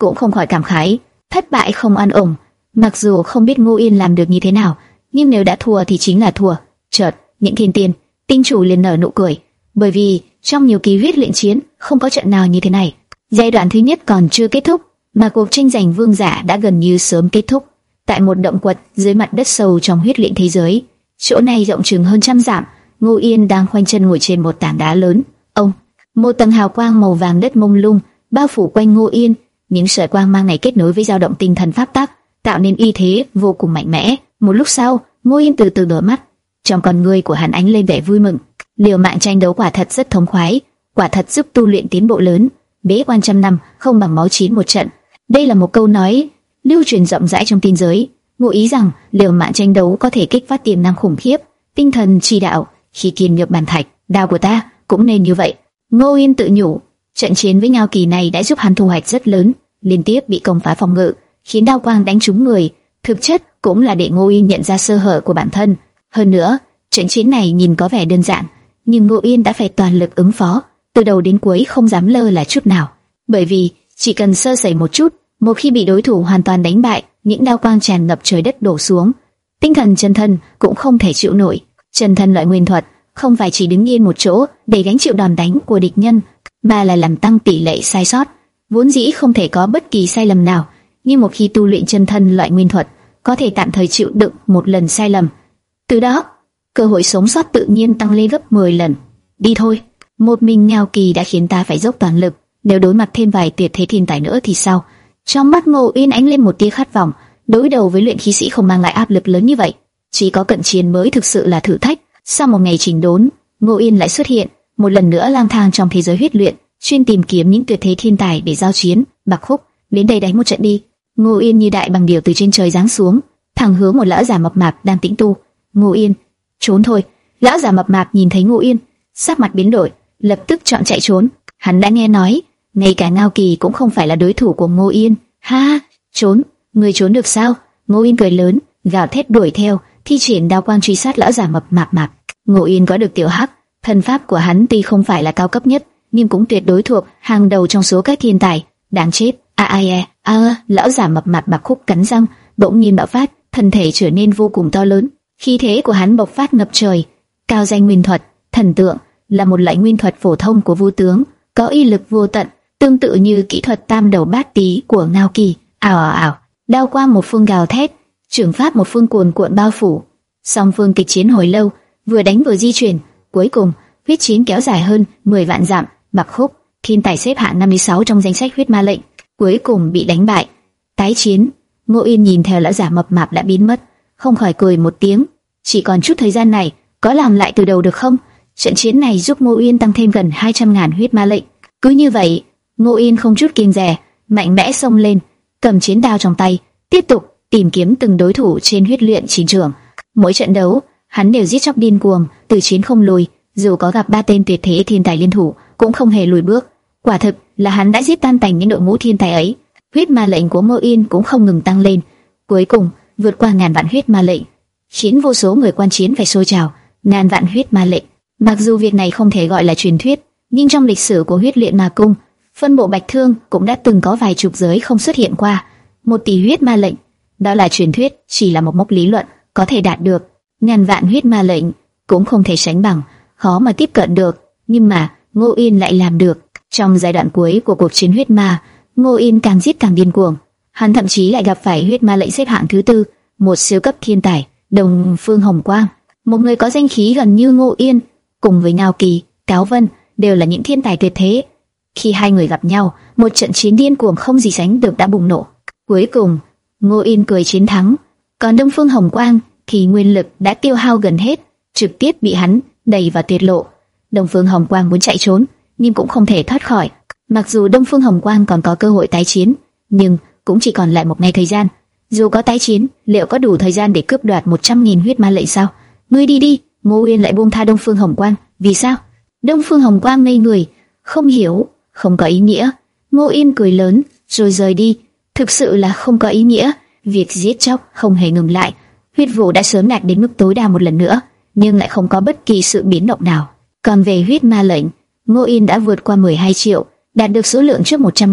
cũng không khỏi cảm khái, thất bại không an ổn. Mặc dù không biết Ngô Yên làm được như thế nào, nhưng nếu đã thua thì chính là thua. Chợt, những thiên tiên, tinh chủ liền nở nụ cười, bởi vì trong nhiều kỳ huyết luyện chiến, không có trận nào như thế này. Giai đoạn thứ nhất còn chưa kết thúc, mà cuộc tranh giành vương giả đã gần như sớm kết thúc. Tại một động quật dưới mặt đất sâu trong huyết luyện thế giới, chỗ này rộng chừng hơn trăm dặm, Ngô Yên đang khoanh chân ngồi trên một tảng đá lớn. Ông, một tầng hào quang màu vàng đất mông lung bao phủ quanh Ngô Yên, những sợi quang mang này kết nối với dao động tinh thần pháp tắc, tạo nên uy thế vô cùng mạnh mẽ. Một lúc sau, Ngô Yên từ từ mở mắt, trong con ngươi của hắn ánh lên vẻ vui mừng. Liều mạng tranh đấu quả thật rất thống khoái, quả thật giúp tu luyện tiến bộ lớn. Bế quan trăm năm không bằng máu chín một trận. Đây là một câu nói lưu truyền rộng rãi trong tiên giới, ngụ ý rằng liều mạng tranh đấu có thể kích phát tiềm năng khủng khiếp, tinh thần chi đạo, khi kiên nhược bàn thạch, đao của ta cũng nên như vậy. Ngô Yên tự nhủ, trận chiến với Ngao Kỳ này đã giúp hắn thu hoạch rất lớn, liên tiếp bị công phá phòng ngự, khiến đao quang đánh trúng người, thực chất cũng là để Ngô Yên nhận ra sơ hở của bản thân. Hơn nữa, trận chiến này nhìn có vẻ đơn giản, nhưng Ngô Yên đã phải toàn lực ứng phó, từ đầu đến cuối không dám lơ là chút nào, bởi vì chỉ cần sơ sẩy một chút, một khi bị đối thủ hoàn toàn đánh bại, những đao quang tràn ngập trời đất đổ xuống, tinh thần chân thân cũng không thể chịu nổi. Chân thân loại nguyên thuật không phải chỉ đứng yên một chỗ để gánh chịu đòn đánh của địch nhân, mà là làm tăng tỷ lệ sai sót. Vốn dĩ không thể có bất kỳ sai lầm nào, nhưng một khi tu luyện chân thân loại nguyên thuật, có thể tạm thời chịu đựng một lần sai lầm. Từ đó, cơ hội sống sót tự nhiên tăng lên gấp mười lần. Đi thôi, một mình Ngao Kỳ đã khiến ta phải dốc toàn lực, nếu đối mặt thêm vài tuyệt thế thiên tài nữa thì sao? Trong mắt Ngô Yên ánh lên một tia khát vọng, đối đầu với luyện khí sĩ không mang lại áp lực lớn như vậy, chỉ có cận chiến mới thực sự là thử thách. Sau một ngày chỉnh đốn, Ngô Yên lại xuất hiện, một lần nữa lang thang trong thế giới huyết luyện, chuyên tìm kiếm những tuyệt thế thiên tài để giao chiến. Bạc Khúc, đến đây đánh một trận đi. Ngô Yên như đại bằng điểu từ trên trời giáng xuống, thẳng hướng một lão già mập mạp đang tĩnh tu. Ngô Yên, trốn thôi. Lão già mập mạp nhìn thấy Ngô Yên, sắc mặt biến đổi, lập tức chọn chạy trốn. Hắn đã nghe nói, ngay cả Ngao Kỳ cũng không phải là đối thủ của Ngô Yên. Ha, trốn, người trốn được sao? Ngô Yên cười lớn, gào thét đuổi theo, thi triển đao quang truy sát lão già mập mạp mạp. Ngô Yên có được tiểu hắc, thân pháp của hắn tuy không phải là cao cấp nhất, nhưng cũng tuyệt đối thuộc hàng đầu trong số các thiên tài. Đáng chết! A a a, a, lão già mập mạp Bạc Khúc cắn răng, bỗng nhiên bạo phát, thân thể trở nên vô cùng to lớn. Khí thế của hắn bộc phát ngập trời. Cao danh nguyên thuật, thần tượng, là một loại nguyên thuật phổ thông của vô tướng, có uy lực vô tận, tương tự như kỹ thuật tam đầu bát tí của Ngao Kỳ. Ào ào ào, đao quang một phương gào thét, trưởng pháp một phương cuồn cuộn bao phủ. Song phương kịch chiến hồi lâu, vừa đánh vừa di chuyển, cuối cùng huyết chiến kéo dài hơn mười vạn dặm. Bạc Khúc, thiên tài xếp hạng năm mươi sáu trong danh sách huyết ma lệnh, cuối cùng bị đánh bại. Tái chiến. Ngô Yên nhìn theo lão giả mập mạp đã biến mất, không khỏi cười một tiếng. Chỉ còn chút thời gian này, có làm lại từ đầu được không? Trận chiến này giúp Ngô Yên tăng thêm gần hai trăm ngàn huyết ma lệnh. Cứ như vậy, Ngô Yên không chút kiêng dè, mạnh mẽ xông lên, cầm chiến đao trong tay, tiếp tục tìm kiếm từng đối thủ trên huyết luyện chiến trường. Mỗi trận đấu, hắn đều giết chóc điên cuồng, từ chiến không lùi, dù có gặp ba tên tuyệt thế thiên tài liên thủ, cũng không hề lùi bước. Quả thực là hắn đã giết tan tành những đội ngũ thiên tài ấy. Huyết ma lệnh của Ngô Yên cũng không ngừng tăng lên, cuối cùng vượt qua ngàn vạn huyết ma lệnh, khiến vô số người quan chiến phải sôi trào. Ngàn vạn huyết ma lệnh, mặc dù việc này không thể gọi là truyền thuyết, nhưng trong lịch sử của huyết luyện ma cung, phân bộ Bạch Thương cũng đã từng có vài chục giới không xuất hiện qua một tỷ huyết ma lệnh. Đó là truyền thuyết, chỉ là một mốc lý luận có thể đạt được. Ngàn vạn huyết ma lệnh cũng không thể sánh bằng, khó mà tiếp cận được, nhưng mà Ngô Yên lại làm được. Trong giai đoạn cuối của cuộc chiến huyết ma, Ngô Yên càng giết càng điên cuồng, hắn thậm chí lại gặp phải huyết ma lệnh xếp hạng thứ tư, một siêu cấp thiên tài, Đông Phương Hồng Quang, một người có danh khí gần như Ngô Yên, cùng với Ngao Kỳ, Cáo Vân đều là những thiên tài tuyệt thế. Khi hai người gặp nhau, một trận chiến điên cuồng không gì sánh được đã bùng nổ. Cuối cùng, Ngô Yên cười chiến thắng, còn Đông Phương Hồng Quang thì nguyên lực đã tiêu hao gần hết, trực tiếp bị hắn đẩy vào tuyệt lộ. Đông Phương Hồng Quang muốn chạy trốn, nhưng cũng không thể thoát khỏi. Mặc dù Đông Phương Hồng Quang còn có cơ hội tái chiến, nhưng cũng chỉ còn lại một ngày thời gian. Dù có tái chiến, liệu có đủ thời gian để cướp đoạt một trăm nghìn huyết ma lệnh sao? Ngươi đi đi. Ngô Yên lại buông tha Đông Phương Hồng Quang. Vì sao? Đông Phương Hồng Quang ngây người, không hiểu, không có ý nghĩa. Ngô Yên cười lớn, rồi rời đi. Thực sự là không có ý nghĩa. Việc giết chóc không hề ngừng lại. Huyết vụ đã sớm đạt đến mức tối đa một lần nữa, nhưng lại không có bất kỳ sự biến động nào. Còn về huyết ma lệnh, Ngô Yên đã vượt qua mười hai triệu, đạt được số lượng trước một trăm nghìn,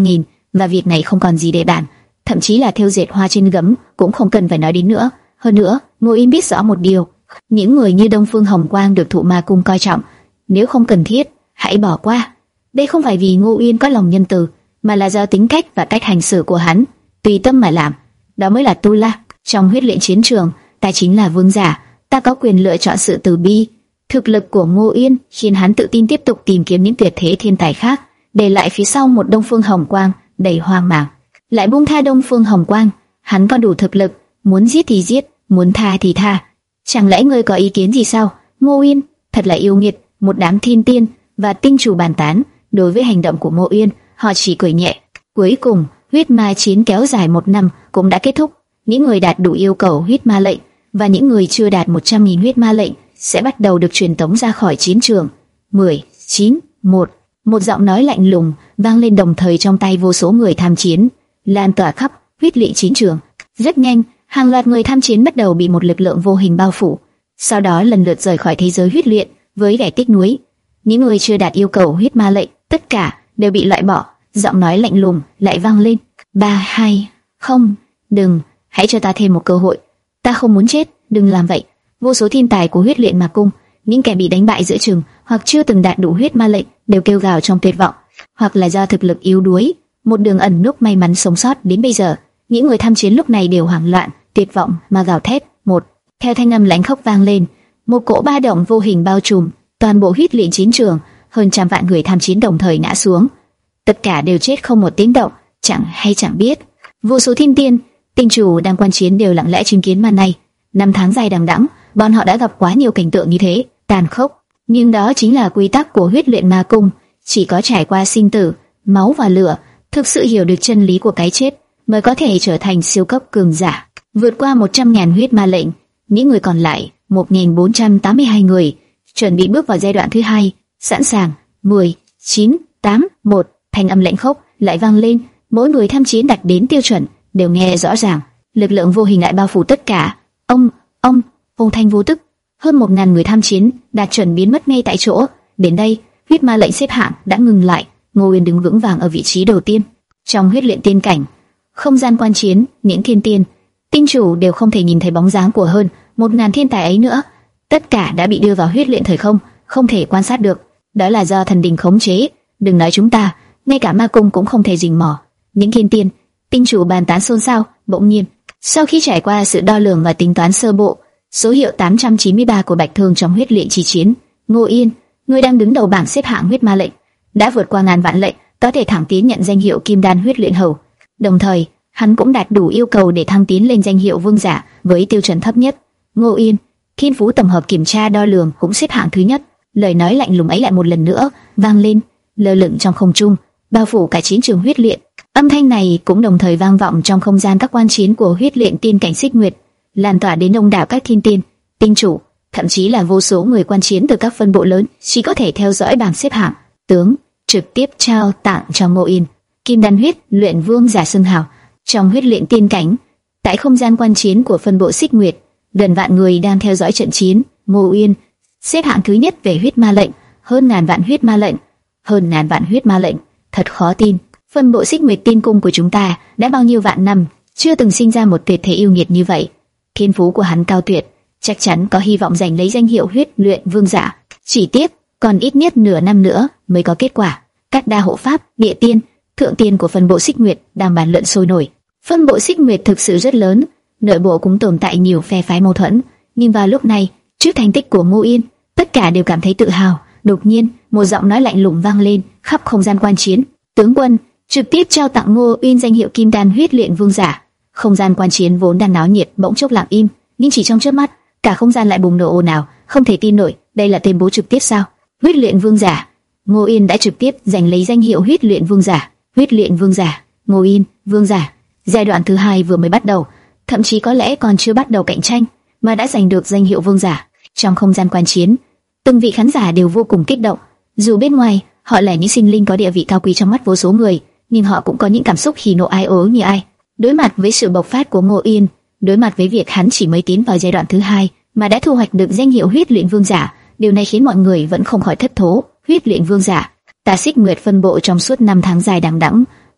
và việc này không còn gì để bàn, thậm chí là thêu dệt hoa trên gấm cũng không cần phải nói đến nữa. Hơn nữa, Ngô Yên biết rõ một điều, những người như Đông Phương Hồng Quang được Thụ Ma Cung coi trọng, nếu không cần thiết, hãy bỏ qua. Đây không phải vì Ngô Yên có lòng nhân từ, mà là do tính cách và cách hành xử của hắn, tùy tâm mà làm. Đó mới là tu la. Trong huyết luyện chiến trường, ta chính là vương giả, ta có quyền lựa chọn sự từ bi. Thực lực của Ngô Yên khiến hắn tự tin tiếp tục tìm kiếm những tuyệt thế thiên tài khác, để lại phía sau một Đông Phương Hồng Quang đầy hoang mang. Lại buông tha Đông Phương Hồng Quang, hắn có đủ thực lực, muốn giết thì giết, muốn tha thì tha. Chẳng lẽ ngươi có ý kiến gì sao? Ngô Yên thật là yêu nghiệt. Một đám thiên tiên và tinh chủ bàn tán đối với hành động của Ngô Yên, họ chỉ cười nhẹ. Cuối cùng, huyết ma chiến kéo dài một năm cũng đã kết thúc. Những người đạt đủ yêu cầu huyết ma lệnh và những người chưa đạt một trăm nghìn huyết ma lệnh sẽ bắt đầu được truyền tống ra khỏi chiến trường. mười, chín, một. Một giọng nói lạnh lùng vang lên đồng thời trong tay vô số người tham chiến, lan tỏa khắp huyết luyện chiến trường. Rất nhanh, hàng loạt người tham chiến bắt đầu bị một lực lượng vô hình bao phủ, sau đó lần lượt rời khỏi thế giới huyết luyện với vẻ tiếc nuối. Những người chưa đạt yêu cầu huyết ma lệnh, tất cả đều bị loại bỏ. Giọng nói lạnh lùng lại vang lên: ba, hai, không, đừng, hãy cho ta thêm một cơ hội. Ta không muốn chết, đừng làm vậy. Vô số thiên tài của huyết luyện ma cung, những kẻ bị đánh bại giữa chừng hoặc chưa từng đạt đủ huyết ma lệnh, đều kêu gào trong tuyệt vọng, hoặc là do thực lực yếu đuối, một đường ẩn núp may mắn sống sót đến bây giờ. Những người tham chiến lúc này đều hoảng loạn, tuyệt vọng mà gào thét. Một, theo thanh âm lãnh khốc vang lên, một cỗ ba động vô hình bao trùm toàn bộ huyết luyện chiến trường. Hơn trăm vạn người tham chiến đồng thời ngã xuống, tất cả đều chết không một tiếng động, chẳng hay chẳng biết. Vô số thiên tiên, tinh chủ đang quan chiến đều lặng lẽ chứng kiến màn này. Năm tháng dài đằng đẵng, bọn họ đã gặp quá nhiều cảnh tượng như thế, tàn khốc. Nhưng đó chính là quy tắc của huyết luyện ma cung. Chỉ có trải qua sinh tử, máu và lửa, thực sự hiểu được chân lý của cái chết, mới có thể trở thành siêu cấp cường giả. Vượt qua một trăm ngàn huyết ma lệnh, những người còn lại, một nghìn bốn trăm tám mươi hai người, chuẩn bị bước vào giai đoạn thứ hai. Sẵn sàng. Mười, chín, tám, một. Thanh âm lãnh khốc lại vang lên. Mỗi người tham chiến đạt đến tiêu chuẩn đều nghe rõ ràng. Lực lượng vô hình lại bao phủ tất cả. Ông, ông, vô thanh vô tức, hơn một ngàn người tham chiến đạt chuẩn biến mất ngay tại chỗ. Đến đây, huyết ma lệnh xếp hạng đã ngừng lại. Ngô Uyên đứng vững vàng ở vị trí đầu tiên. Trong huyết luyện tiên cảnh, không gian quan chiến, những thiên tiên, tinh chủ đều không thể nhìn thấy bóng dáng của hơn một ngàn thiên tài ấy nữa. Tất cả đã bị đưa vào huyết luyện thời không, không thể quan sát được. Đó là do thần đình khống chế. Đừng nói chúng ta, ngay cả ma cung cũng không thể rình mò. Những thiên tiên, tinh chủ bàn tán xôn xao. Bỗng nhiên, sau khi trải qua sự đo lường và tính toán sơ bộ, số hiệu tám trăm chín mươi ba của Bạch Thương trong huyết luyện chi chiến, Ngô Yên, người đang đứng đầu bảng xếp hạng huyết ma lệnh, đã vượt qua ngàn vạn lệnh, có thể thẳng tiến nhận danh hiệu Kim Đan huyết luyện hầu. Đồng thời, hắn cũng đạt đủ yêu cầu để thăng tiến lên danh hiệu vương giả với tiêu chuẩn thấp nhất. Ngô Yên, thiên phú tổng hợp kiểm tra đo lường cũng xếp hạng thứ nhất. Lời nói lạnh lùng ấy lại một lần nữa vang lên, lơ lửng trong không trung, bao phủ cả chiến trường huyết luyện. Âm thanh này cũng đồng thời vang vọng trong không gian các quan chiến của huyết luyện tiên cảnh Xích Nguyệt, lan tỏa đến đông đảo các thiên tiên, tinh chủ, thậm chí là vô số người quan chiến từ các phân bộ lớn chỉ có thể theo dõi bảng xếp hạng. Tướng trực tiếp trao tặng cho Ngô Yên Kim Đan huyết luyện vương giả xưng hào. Trong huyết luyện tiên cảnh, tại không gian quan chiến của phân bộ Xích Nguyệt, gần vạn người đang theo dõi trận chiến. Ngô Yên xếp hạng thứ nhất về huyết ma lệnh, hơn ngàn vạn huyết ma lệnh, hơn ngàn vạn huyết ma lệnh, thật khó tin. Phân bộ Xích Nguyệt tiên cung của chúng ta đã bao nhiêu vạn năm chưa từng sinh ra một tuyệt thế yêu nghiệt như vậy. Thiên phú của hắn cao tuyệt, chắc chắn có hy vọng giành lấy danh hiệu huyết luyện vương giả. Chỉ tiếc, còn ít nhất nửa năm nữa mới có kết quả. Các đa hộ pháp, địa tiên, thượng tiên của phân bộ Xích Nguyệt đang bàn luận sôi nổi. Phân bộ Xích Nguyệt thực sự rất lớn, nội bộ cũng tồn tại nhiều phe phái mâu thuẫn, nhưng vào lúc này, trước thành tích của Ngô Yên, tất cả đều cảm thấy tự hào. Đột nhiên, một giọng nói lạnh lùng vang lên khắp không gian quan chiến: "Tướng quân, trực tiếp trao tặng Ngô Yên danh hiệu Kim Đan huyết luyện vương giả." Không gian quan chiến vốn đang náo nhiệt bỗng chốc lặng im, nhưng chỉ trong chớp mắt, cả không gian lại bùng nổ ồn ào, không thể tin nổi, đây là tuyên bố trực tiếp sao? Huyết luyện vương giả, Ngô Yên đã trực tiếp giành lấy danh hiệu huyết luyện vương giả. Huyết luyện vương giả, Ngô Yên, vương giả. Giai đoạn thứ hai vừa mới bắt đầu, thậm chí có lẽ còn chưa bắt đầu cạnh tranh mà đã giành được danh hiệu vương giả. Trong không gian quan chiến, từng vị khán giả đều vô cùng kích động. Dù bên ngoài họ là những sinh linh có địa vị cao quý trong mắt vô số người, nhưng họ cũng có những cảm xúc hỉ nộ ai ố như ai. Đối mặt với sự bộc phát của Ngô Yên, đối mặt với việc hắn chỉ mới tiến vào giai đoạn thứ hai mà đã thu hoạch được danh hiệu huyết luyện vương giả, điều này khiến mọi người vẫn không khỏi thất thố. Huyết luyện vương giả, ta Xích Nguyệt phân bộ trong suốt năm tháng dài đằng đẵng,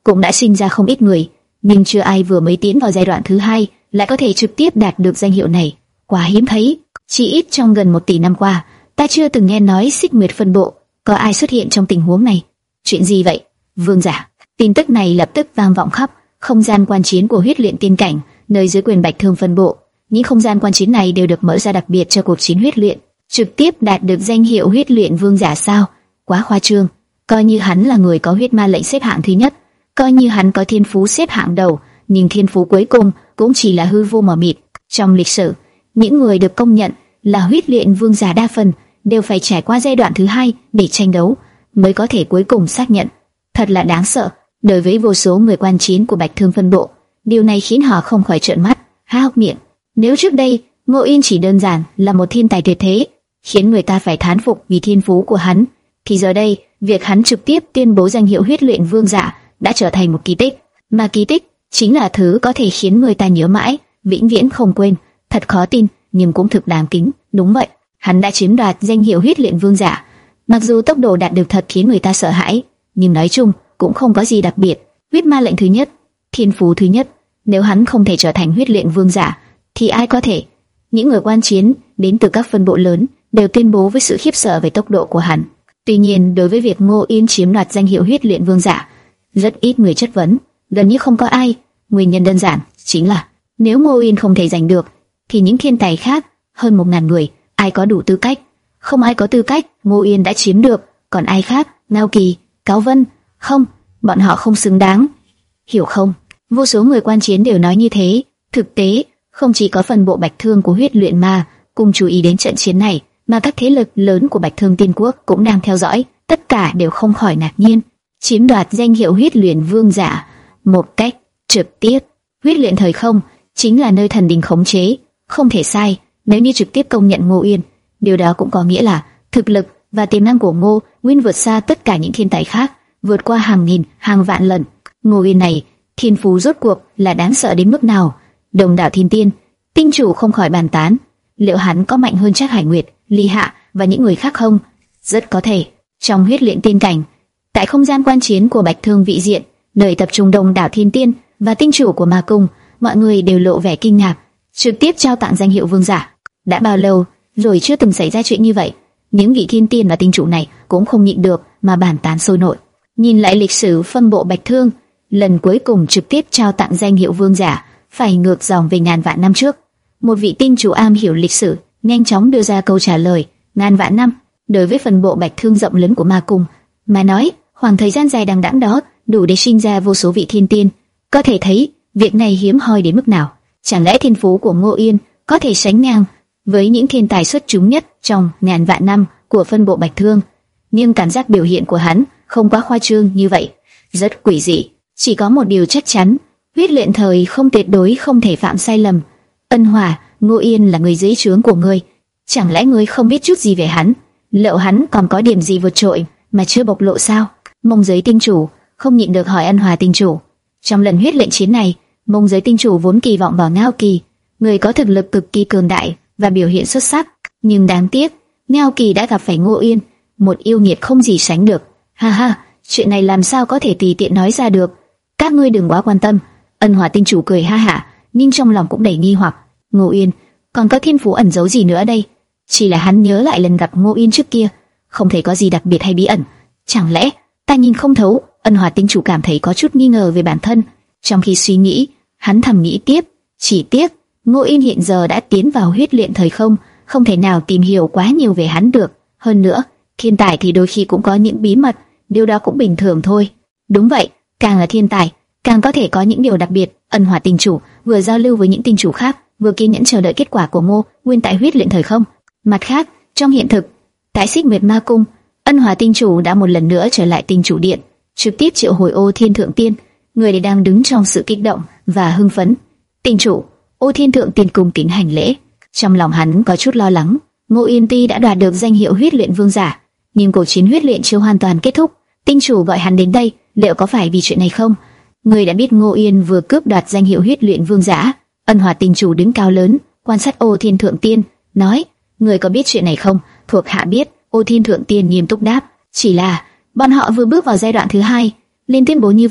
cũng đã sinh ra không ít người, nhưng chưa ai vừa mới tiến vào giai đoạn thứ hai lại có thể trực tiếp đạt được danh hiệu này, quá hiếm thấy. Chỉ ít trong gần một tỷ năm qua, ta chưa từng nghe nói Xích Nguyệt phân bộ có ai xuất hiện trong tình huống này. Chuyện gì vậy, vương giả? Tin tức này lập tức vang vọng khắp không gian quan chiến của huyết luyện tiên cảnh, nơi dưới quyền Bạch Thương phân bộ. Những không gian quan chiến này đều được mở ra đặc biệt cho cuộc chiến huyết luyện. Trực tiếp đạt được danh hiệu huyết luyện vương giả sao? Quá khoa trương. Coi như hắn là người có huyết ma lệnh xếp hạng thứ nhất, coi như hắn có thiên phú xếp hạng đầu, nhưng thiên phú cuối cùng cũng chỉ là hư vô mờ mịt. Trong lịch sử, những người được công nhận là huyết luyện vương giả đa phần đều phải trải qua giai đoạn thứ hai để tranh đấu mới có thể cuối cùng xác nhận. Thật là đáng sợ. Đối với vô số người quan chiến của Bạch Thương phân bộ, điều này khiến họ không khỏi trợn mắt, há hốc miệng. Nếu trước đây Ngô Yên chỉ đơn giản là một thiên tài tuyệt thế, khiến người ta phải thán phục vì thiên phú của hắn, thì giờ đây việc hắn trực tiếp tuyên bố danh hiệu huyết luyện vương giả đã trở thành một kỳ tích. Mà kỳ tích chính là thứ có thể khiến người ta nhớ mãi, vĩnh viễn không quên. Thật khó tin, nhưng cũng thực đáng kính. Đúng vậy, hắn đã chiếm đoạt danh hiệu huyết luyện vương giả. Mặc dù tốc độ đạt được thật khiến người ta sợ hãi, nhưng nói chung cũng không có gì đặc biệt. Huyết ma lệnh thứ nhất, thiên phú thứ nhất, nếu hắn không thể trở thành huyết luyện vương giả, thì ai có thể? Những người quan chiến đến từ các phân bộ lớn đều tuyên bố với sự khiếp sợ về tốc độ của hắn. Tuy nhiên, đối với việc Ngô Yên chiếm đoạt danh hiệu huyết luyện vương giả, rất ít người chất vấn, gần như không có ai. Nguyên nhân đơn giản chính là nếu Ngô Yên không thể giành được, thì những thiên tài khác hơn một ngàn người, ai có đủ tư cách? Không ai có tư cách. Ngô Yên đã chiếm được, còn ai khác? Ngao Kỳ, Cáo Vân, không, bọn họ không xứng đáng. Hiểu không? Vô số người quan chiến đều nói như thế. Thực tế, không chỉ có phần bộ Bạch Thương của huyết luyện ma cùng chú ý đến trận chiến này, mà các thế lực lớn của Bạch Thương Tiên Quốc cũng đang theo dõi. Tất cả đều không khỏi ngạc nhiên. Chiếm đoạt danh hiệu huyết luyện vương giả một cách trực tiếp. Huyết luyện thời không chính là nơi thần đình khống chế, không thể sai. Nếu như trực tiếp công nhận Ngô Yên, điều đó cũng có nghĩa là thực lực và tiềm năng của Ngô Nguyên vượt xa tất cả những thiên tài khác, vượt qua hàng nghìn, hàng vạn lần. Ngô Yên này, thiên phú rốt cuộc là đáng sợ đến mức nào? Đồng đảo thiên tiên, tinh chủ không khỏi bàn tán, liệu hắn có mạnh hơn Trác Hải Nguyệt, Ly Hạ và những người khác không? Rất có thể. Trong huyết luyện tiên cảnh, tại không gian quan chiến của Bạch Thương vị diện, nơi tập trung đông đảo thiên tiên và tinh chủ của ma cung, mọi người đều lộ vẻ kinh ngạc. Trực tiếp trao tặng danh hiệu vương giả, đã bao lâu rồi chưa từng xảy ra chuyện như vậy? Những vị thiên tiên và tinh chủ này cũng không nhịn được mà bàn tán sôi nổi. Nhìn lại lịch sử phân bộ Bạch Thương, lần cuối cùng trực tiếp trao tặng danh hiệu vương giả phải ngược dòng về ngàn vạn năm trước. Một vị tinh chủ am hiểu lịch sử nhanh chóng đưa ra câu trả lời. Ngàn vạn năm, đối với phần bộ Bạch Thương rộng lớn của ma cung mà nói, khoảng thời gian dài đằng đẵng đó đủ để sinh ra vô số vị thiên tiên. Có thể thấy việc này hiếm hoi đến mức nào. Chẳng lẽ thiên phú của Ngô Yên có thể sánh ngang với những thiên tài xuất chúng nhất trong ngàn vạn năm của phân bộ Bạch Thương? Nhưng cảm giác biểu hiện của hắn không quá khoa trương như vậy, rất quỷ dị. Chỉ có một điều chắc chắn, huyết luyện thời không tuyệt đối không thể phạm sai lầm. Ân Hòa, Ngô Yên là người dưới trướng của ngươi, chẳng lẽ ngươi không biết chút gì về hắn? Liệu hắn còn có điểm gì vượt trội mà chưa bộc lộ sao? Mông giới tinh chủ không nhịn được hỏi Ân Hòa tinh chủ. Trong lần huyết lệnh chiến này, Mông giới tinh chủ vốn kỳ vọng vào Ngao Kỳ, người có thực lực cực kỳ cường đại và biểu hiện xuất sắc, nhưng đáng tiếc, Ngao Kỳ đã gặp phải Ngô Yên, một yêu nghiệt không gì sánh được. Ha ha, chuyện này làm sao có thể tùy tiện nói ra được? Các ngươi đừng quá quan tâm. Ân Hòa tinh chủ cười ha hả, nhưng trong lòng cũng đầy nghi hoặc. Ngô Yên còn có thiên phú ẩn giấu gì nữa đây? Chỉ là hắn nhớ lại lần gặp Ngô Yên trước kia, không thấy có gì đặc biệt hay bí ẩn. Chẳng lẽ ta nhìn không thấu? Ân Hòa tinh chủ cảm thấy có chút nghi ngờ về bản thân. Trong khi suy nghĩ, hắn thầm nghĩ tiếp, chỉ tiếc Ngô Yên hiện giờ đã tiến vào huyết luyện thời không, không thể nào tìm hiểu quá nhiều về hắn được. Hơn nữa, thiên tài thì đôi khi cũng có những bí mật, điều đó cũng bình thường thôi. Đúng vậy, càng là thiên tài, càng có thể có những điều đặc biệt. Ân Hòa tinh chủ vừa giao lưu với những tinh chủ khác, vừa kiên nhẫn chờ đợi kết quả của Ngô Nguyên tại huyết luyện thời không. Mặt khác, trong hiện thực, tại Xích Nguyệt Ma Cung, Ân Hòa tinh chủ đã một lần nữa trở lại tinh chủ điện, trực tiếp triệu hồi Ô Thiên Thượng Tiên, người ấy đang đứng trong sự kích động và hưng phấn. Tinh chủ, Ô Thiên Thượng Tiên cung kính hành lễ. Trong lòng hắn có chút lo lắng. Ngô Yên tuy đã đoạt được danh hiệu huyết luyện vương giả, nhưng cuộc chiến huyết luyện chưa hoàn toàn kết thúc. Tinh chủ gọi hắn đến đây, liệu có phải vì chuyện này không? Người đã biết Ngô Yên vừa cướp đoạt danh hiệu huyết luyện vương giả. Ân Hòa tinh chủ đứng cao lớn, quan sát Ô Thiên Thượng Tiên, nói: người có biết chuyện này không? Thuộc hạ biết. Ô Thiên Thượng Tiên nghiêm túc đáp: chỉ là bọn họ vừa bước vào giai đoạn thứ hai, lên tuyên bố như vậy,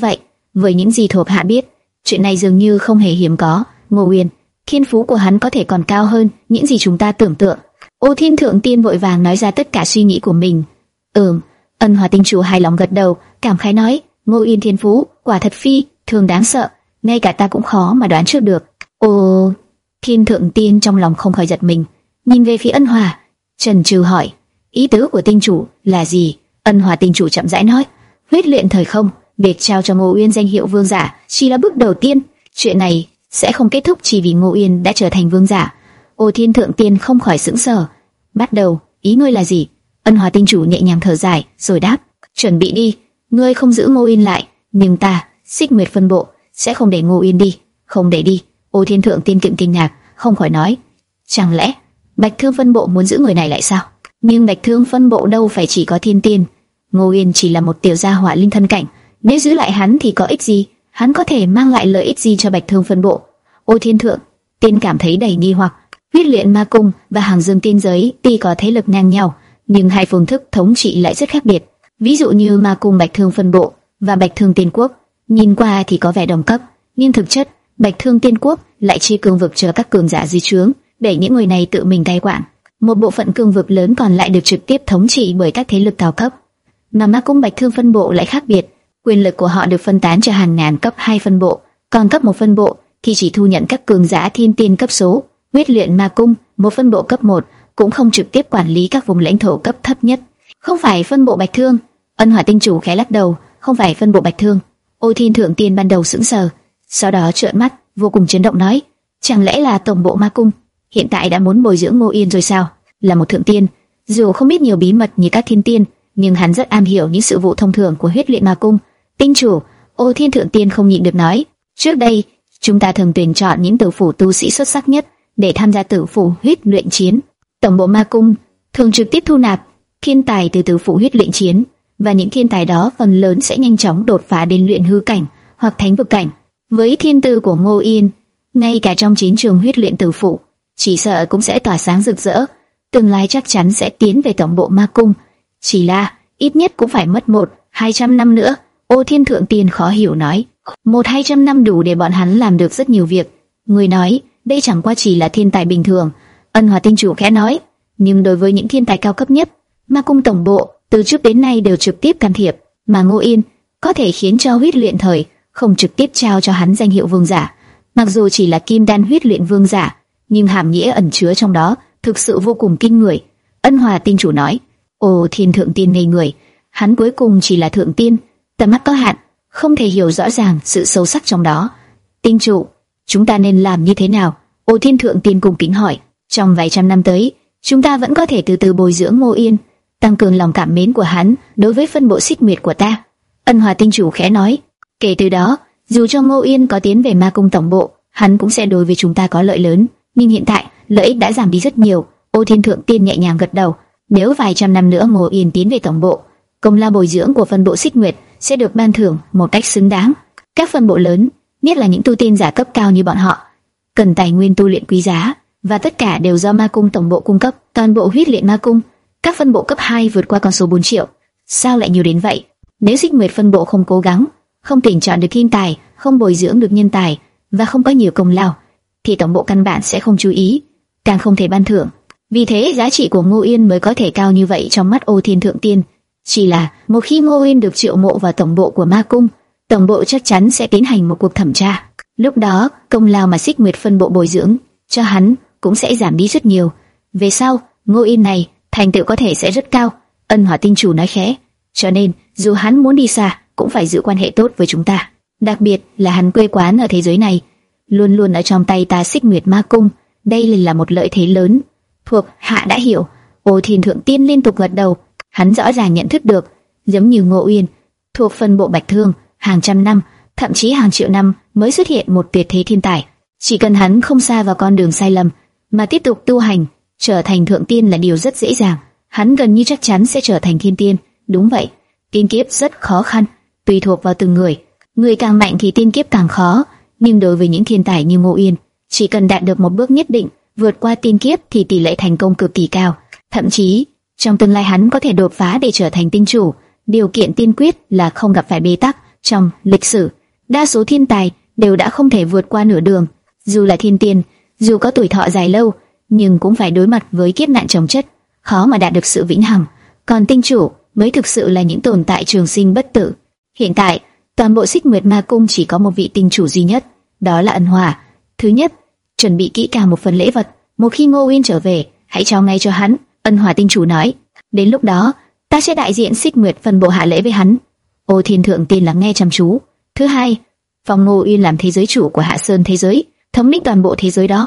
với những gì thuộc hạ biết, chuyện này dường như không hề hiếm có. Ngô Uyên, thiên phú của hắn có thể còn cao hơn những gì chúng ta tưởng tượng. Ô Thiên Thượng Tiên vội vàng nói ra tất cả suy nghĩ của mình. Ừm, Ân Hòa Tinh Chủ hài lòng gật đầu, cảm khái nói, Ngô Uyên thiên phú quả thật phi thường đáng sợ, ngay cả ta cũng khó mà đoán trước được. Ô Thiên Thượng Tiên trong lòng không khỏi giật mình, nhìn về phía Ân Hòa, chần chừ hỏi, ý tứ của Tinh Chủ là gì? Ân Hòa Tinh Chủ chậm rãi nói, huyết luyện thời không, việc trao cho Ngô Uyên danh hiệu vương giả chỉ là bước đầu tiên, chuyện này sẽ không kết thúc chỉ vì Ngô Uyên đã trở thành vương giả. Ô Thiên Thượng Tiên không khỏi sững sờ. Bắt đầu, ý ngươi là gì? Ân Hòa Tinh Chủ nhẹ nhàng thở dài, rồi đáp, chuẩn bị đi, ngươi không giữ Ngô Uyên lại, nhưng ta, Xích Nguyệt phân bộ, sẽ không để Ngô Uyên đi, không để đi. Ô Thiên Thượng Tiên kinh kinh ngạc, không khỏi nói, chẳng lẽ Bạch Thương phân bộ muốn giữ người này lại sao? Nhưng Bạch Thương phân bộ đâu phải chỉ có thiên tiên, Ngô Uyên chỉ là một tiểu gia hỏa linh thân cảnh, nếu giữ lại hắn thì có ích gì? Hắn có thể mang lại lợi ích gì cho Bạch Thương phân bộ? Ô Thiên Thượng Tiên cảm thấy đầy nghi hoặc. Huyết luyện ma cung và Hàng Dương tiên giới tuy có thế lực ngang nhau, nhưng hai phương thức thống trị lại rất khác biệt. Ví dụ như ma cung Bạch Thương phân bộ và Bạch Thương tiên quốc, nhìn qua thì có vẻ đồng cấp, nhưng thực chất Bạch Thương tiên quốc lại chia cương vực cho các cường giả dưới trướng, để những người này tự mình cai quản. Một bộ phận cương vực lớn còn lại được trực tiếp thống trị bởi các thế lực cao cấp. Mà ma cung Bạch Thương phân bộ lại khác biệt, quyền lực của họ được phân tán cho hàng ngàn cấp hai phân bộ, còn cấp một phân bộ thì chỉ thu nhận các cường giả thiên tiên cấp số. Huyết luyện ma cung, một phân bộ cấp một, cũng không trực tiếp quản lý các vùng lãnh thổ cấp thấp nhất. Không phải phân bộ Bạch Thương. Ân Hỏa Tinh Chủ khẽ lắc đầu, không phải phân bộ Bạch Thương. Ô Thiên Thượng Tiên ban đầu sững sờ, sau đó trợn mắt, vô cùng chấn động nói, chẳng lẽ là tổng bộ ma cung hiện tại đã muốn bồi dưỡng Ngô Uyên rồi sao? Là một thượng tiên, dù không biết nhiều bí mật như các thiên tiên, nhưng hắn rất am hiểu những sự vụ thông thường của huyết luyện ma cung. Tinh chủ, Ô Thiên Thượng Tiên không nhịn được nói, trước đây chúng ta thường tuyển chọn những tử phủ tu sĩ xuất sắc nhất để tham gia tử phủ huyết luyện chiến. Tổng bộ ma cung thường trực tiếp thu nạp thiên tài từ tử phủ huyết luyện chiến, và những thiên tài đó phần lớn sẽ nhanh chóng đột phá đến luyện hư cảnh hoặc thánh vực cảnh. Với thiên tư của Ngô Uyên, ngay cả trong chiến trường huyết luyện tử phủ, chỉ sợ cũng sẽ tỏa sáng rực rỡ, tương lai chắc chắn sẽ tiến về tổng bộ ma cung. Chỉ là ít nhất cũng phải mất một hai trăm năm nữa. Ô Thiên Thượng Tiên khó hiểu nói, một hai trăm năm đủ để bọn hắn làm được rất nhiều việc. Người nói đây chẳng qua chỉ là thiên tài bình thường. Ân Hòa Tinh Chủ khẽ nói, nhưng đối với những thiên tài cao cấp nhất, ma cung tổng bộ từ trước đến nay đều trực tiếp can thiệp, mà Ngô Uyên có thể khiến cho huyết luyện thời không trực tiếp trao cho hắn danh hiệu vương giả. Mặc dù chỉ là kim đan huyết luyện vương giả, nhưng hàm nghĩa ẩn chứa trong đó thực sự vô cùng kinh người. Ân Hòa Tinh Chủ nói, Ồ Thiên Thượng Tiên ngây người, hắn cuối cùng chỉ là thượng tiên, tầm mắt có hạn, không thể hiểu rõ ràng sự sâu sắc trong đó. Tinh chủ, chúng ta nên làm như thế nào? Ô Thiên Thượng Tiên cung kính hỏi. Trong vài trăm năm tới, chúng ta vẫn có thể từ từ bồi dưỡng Ngô Uyên, tăng cường lòng cảm mến của hắn đối với phân bộ Xích Nguyệt của ta. Ân Hòa Tinh Chủ khẽ nói, kể từ đó, dù cho Ngô Uyên có tiến về ma cung tổng bộ, hắn cũng sẽ đối với chúng ta có lợi lớn. Nhưng hiện tại, lợi ích đã giảm đi rất nhiều. Ô Thiên Thượng Tiên nhẹ nhàng gật đầu. Nếu vài trăm năm nữa Ngô Uyên tiến về tổng bộ, công lao bồi dưỡng của phân bộ Xích Nguyệt sẽ được ban thưởng một cách xứng đáng. Các phân bộ lớn, nhất là những tu tiên giả cấp cao như bọn họ, cần tài nguyên tu luyện quý giá, và tất cả đều do ma cung tổng bộ cung cấp. Toàn bộ huyết luyện ma cung, các phân bộ cấp hai vượt qua con số bốn triệu. Sao lại nhiều đến vậy? Nếu Xích Nguyệt phân bộ không cố gắng, không tuyển chọn được thiên tài, không bồi dưỡng được nhân tài, và không có nhiều công lao, thì tổng bộ căn bản sẽ không chú ý, càng không thể ban thưởng. Vì thế giá trị của Ngô Uyên mới có thể cao như vậy trong mắt Ô Thiên Thượng Tiên. Chỉ là một khi Ngô Uyên được triệu mộ vào tổng bộ của ma cung, tổng bộ chắc chắn sẽ tiến hành một cuộc thẩm tra. Lúc đó công lao mà Xích Nguyệt phân bộ bồi dưỡng cho hắn cũng sẽ giảm đi rất nhiều. Về sau Ngô Uyên này thành tựu có thể sẽ rất cao. Ân Hỏa Tinh Chủ nói khẽ, cho nên dù hắn muốn đi xa cũng phải giữ quan hệ tốt với chúng ta, đặc biệt là hắn quê quán ở thế giới này, luôn luôn ở trong tay ta Xích Nguyệt ma cung, đây là một lợi thế lớn. Thuộc hạ đã hiểu. Ô Thiên Thượng Tiên liên tục gật đầu. Hắn rõ ràng nhận thức được, giống như Ngô Uyên thuộc phân bộ Bạch Thương, hàng trăm năm, thậm chí hàng triệu năm mới xuất hiện một tuyệt thế thiên tài. Chỉ cần hắn không sa vào con đường sai lầm mà tiếp tục tu hành, trở thành thượng tiên là điều rất dễ dàng. Hắn gần như chắc chắn sẽ trở thành thiên tiên. Đúng vậy, tiên kiếp rất khó khăn, tùy thuộc vào từng người. Người càng mạnh thì tiên kiếp càng khó, nhưng đối với những thiên tài như Ngô Uyên, chỉ cần đạt được một bước nhất định, vượt qua tiên kiếp thì tỷ lệ thành công cực kỳ cao. Thậm chí trong tương lai hắn có thể đột phá để trở thành tinh chủ. Điều kiện tiên quyết là không gặp phải bế tắc trong lịch sử. đa số thiên tài đều đã không thể vượt qua nửa đường. Dù là thiên tiên, dù có tuổi thọ dài lâu, nhưng cũng phải đối mặt với kiếp nạn chồng chất, khó mà đạt được sự vĩnh hằng. Còn tinh chủ mới thực sự là những tồn tại trường sinh bất tử. Hiện tại, toàn bộ Xích Nguyệt Ma Cung chỉ có một vị tinh chủ duy nhất, đó là Ân Hòa. Thứ nhất, chuẩn bị kỹ càng một phần lễ vật, một khi Ngô Uyên trở về, hãy trao ngay cho hắn. Ân Hòa tinh chủ nói, đến lúc đó, ta sẽ đại diện Xích Nguyệt phân bộ hạ lễ với hắn. Ô Thiên Thượng Tiên lắng nghe chăm chú. Thứ hai, phong Ngô Uyên làm thế giới chủ của Hạ Sơn thế giới, thống lĩnh toàn bộ thế giới đó.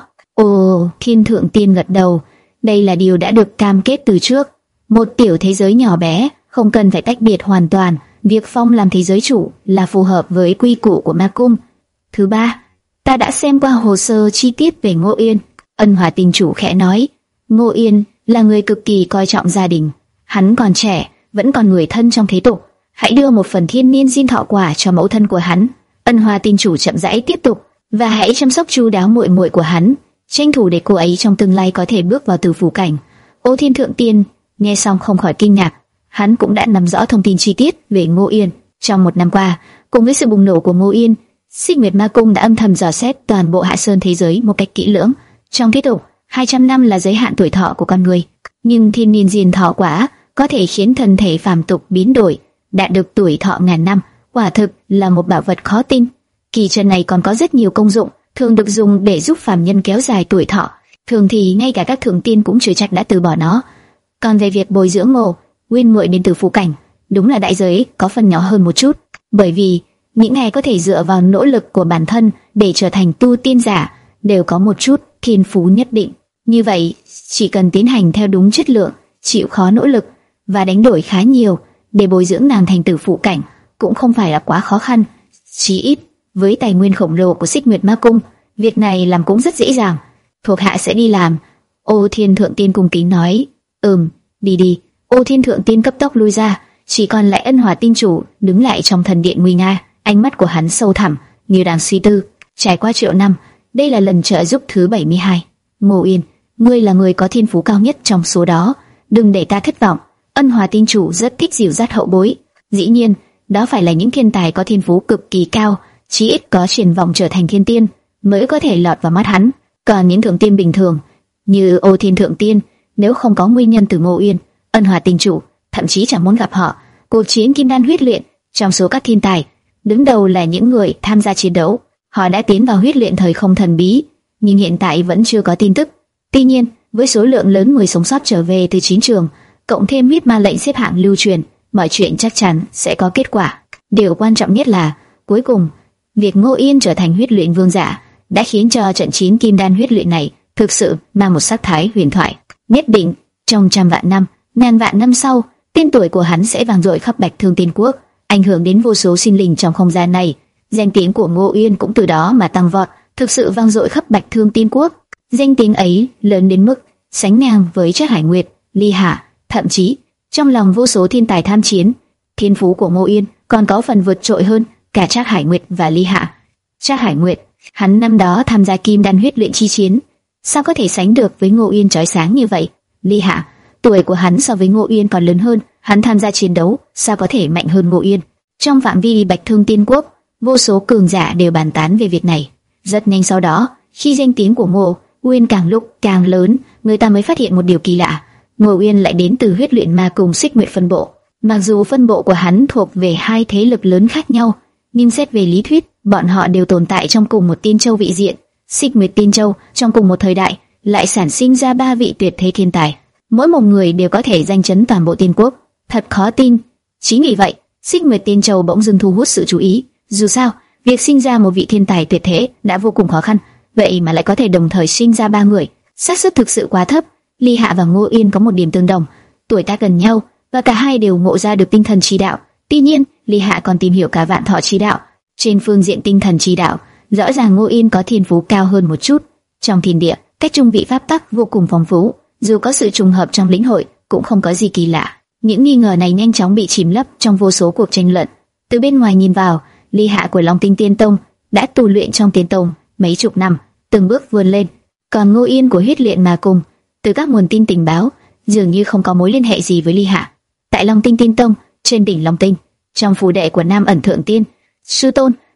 Ô Thiên Thượng Tiên gật đầu, đây là điều đã được cam kết từ trước. Một tiểu thế giới nhỏ bé, không cần phải tách biệt hoàn toàn. Việc phong làm thế giới chủ là phù hợp với quy củ của Ma Cung. Thứ ba, ta đã xem qua hồ sơ chi tiết về Ngô Uyên. Ân Hòa tinh chủ khẽ nói, Ngô Uyên là người cực kỳ coi trọng gia đình. Hắn còn trẻ, vẫn còn người thân trong thế tục. Hãy đưa một phần thiên niên diên thọ quả cho mẫu thân của hắn. Ân Hòa tinh chủ chậm rãi tiếp tục, và hãy chăm sóc chu đáo muội muội của hắn, tranh thủ để cô ấy trong tương lai có thể bước vào tử phủ cảnh. Ô Thiên Thượng Tiên nghe xong không khỏi kinh ngạc. Hắn cũng đã nắm rõ thông tin chi tiết về Ngô Uyên. Trong một năm qua, cùng với sự bùng nổ của Ngô Uyên, Xích Nguyệt Ma Cung đã âm thầm dò xét toàn bộ Hạ Sơn thế giới một cách kỹ lưỡng. Trong thế tục, hai trăm năm là giới hạn tuổi thọ của con người, nhưng thiên niên diên thọ quả có thể khiến thân thể phàm tục biến đổi, đạt được tuổi thọ ngàn năm, quả thực là một bảo vật khó tin. Kỳ chân này còn có rất nhiều công dụng, thường được dùng để giúp phàm nhân kéo dài tuổi thọ. Thường thì ngay cả các thượng tiên cũng chưa chắc đã từ bỏ nó. Còn về việc bồi dưỡng Ngô Uyên muội đến tử phủ cảnh, đúng là đại giới có phần nhỏ hơn một chút, bởi vì những ai có thể dựa vào nỗ lực của bản thân để trở thành tu tiên giả đều có một chút thiên phú nhất định. Như vậy, chỉ cần tiến hành theo đúng chất lượng, chịu khó nỗ lực và đánh đổi khá nhiều để bồi dưỡng nàng thành tử phụ cảnh cũng không phải là quá khó khăn. Chí ít với tài nguyên khổng lồ của Xích Nguyệt Ma Cung, việc này làm cũng rất dễ dàng. Thuộc hạ sẽ đi làm. Ô Thiên Thượng Tiên cung kính nói, ừm, đi đi. Ô Thiên Thượng Tiên cấp tốc lui ra, chỉ còn lại Ân Hòa tinh chủ đứng lại trong thần điện nguy nga. Ánh mắt của hắn sâu thẳm như đang suy tư. Trải qua triệu năm, đây là lần trợ giúp thứ bảy mươi hai. Ngô Uyên, ngươi là người có thiên phú cao nhất trong số đó, đừng để ta thất vọng. Ân Hòa tinh chủ rất thích dìu dắt hậu bối. Dĩ nhiên, đó phải là những thiên tài có thiên phú cực kỳ cao, chí ít có triển vọng trở thành thiên tiên mới có thể lọt vào mắt hắn. Còn những thượng tiên bình thường như Ô Thiên Thượng Tiên, nếu không có nguyên nhân từ Ngô Uyên, Ân Hòa tinh chủ thậm chí chẳng muốn gặp họ. Cuộc chiến kim đan huyết luyện, trong số các thiên tài, đứng đầu là những người tham gia chiến đấu. Họ đã tiến vào huyết luyện thời không thần bí, nhưng hiện tại vẫn chưa có tin tức. Tuy nhiên, với số lượng lớn người sống sót trở về từ chiến trường, cộng thêm huyết ma lệnh xếp hạng lưu truyền, mọi chuyện chắc chắn sẽ có kết quả. Điều quan trọng nhất là, cuối cùng, việc Ngô Uyên trở thành huyết luyện vương giả đã khiến cho trận chiến kim đan huyết luyện này thực sự mang một sắc thái huyền thoại. Nhất định trong trăm vạn năm, ngàn vạn năm sau, tên tuổi của hắn sẽ vang dội khắp Bạch Thương Tiên Quốc, ảnh hưởng đến vô số sinh linh trong không gian này. Danh tiếng của Ngô Uyên cũng từ đó mà tăng vọt, thực sự vang dội khắp Bạch Thương Tiên Quốc. Danh tiếng ấy lớn đến mức sánh ngang với Trác Hải Nguyệt, Ly Hạ, thậm chí trong lòng vô số thiên tài tham chiến, thiên phú của Ngô Uyên còn có phần vượt trội hơn cả Trác Hải Nguyệt và Ly Hạ. Trác Hải Nguyệt, hắn năm đó tham gia kim đan huyết luyện chi chiến, sao có thể sánh được với Ngô Uyên chói sáng như vậy? Ly Hạ, tuổi của hắn so với Ngô Uyên còn lớn hơn, hắn tham gia chiến đấu, sao có thể mạnh hơn Ngô Uyên? Trong phạm vi Bạch Thương Tiên Quốc, vô số cường giả đều bàn tán về việc này. Rất nhanh sau đó, khi danh tiếng của Ngô Uyên càng lúc càng lớn, người ta mới phát hiện một điều kỳ lạ. Ngô Uyên lại đến từ huyết luyện ma cùng Xích Nguyệt phân bộ. Mặc dù phân bộ của hắn thuộc về hai thế lực lớn khác nhau, nhưng xét về lý thuyết, bọn họ đều tồn tại trong cùng một Tiên Châu vị diện. Xích Nguyệt Tiên Châu trong cùng một thời đại lại sản sinh ra ba vị tuyệt thế thiên tài, mỗi một người đều có thể danh chấn toàn bộ Tiên Quốc. Thật khó tin. Chính vì vậy, Xích Nguyệt Tiên Châu bỗng dưng thu hút sự chú ý. Dù sao, việc sinh ra một vị thiên tài tuyệt thế đã vô cùng khó khăn, vậy mà lại có thể đồng thời sinh ra ba người, xác suất thực sự quá thấp. Ly Hạ và Ngô Uyên có một điểm tương đồng, tuổi tác gần nhau và cả hai đều ngộ ra được tinh thần chi đạo. Tuy nhiên, Ly Hạ còn tìm hiểu cả vạn thọ chi đạo. Trên phương diện tinh thần chi đạo, rõ ràng Ngô Uyên có thiên phú cao hơn một chút. Trong thiên địa, cách trung vị pháp tắc vô cùng phong phú, dù có sự trùng hợp trong lĩnh hội, cũng không có gì kỳ lạ. Những nghi ngờ này nhanh chóng bị chìm lấp trong vô số cuộc tranh luận. Từ bên ngoài nhìn vào, Ly Hạ của Long Tinh Tiên Tông đã tu luyện trong Tiên Tông mấy chục năm, từng bước vươn lên. Còn Ngô Uyên của huyết luyện ma cung, từ các nguồn tin tình báo, dường như không có mối liên hệ gì với Ly Hạ. Tại Long Tinh Tiên Tông, trên đỉnh Long Tinh, trong phủ đệ của Nam Ẩn Thượng Tiên, sư tôn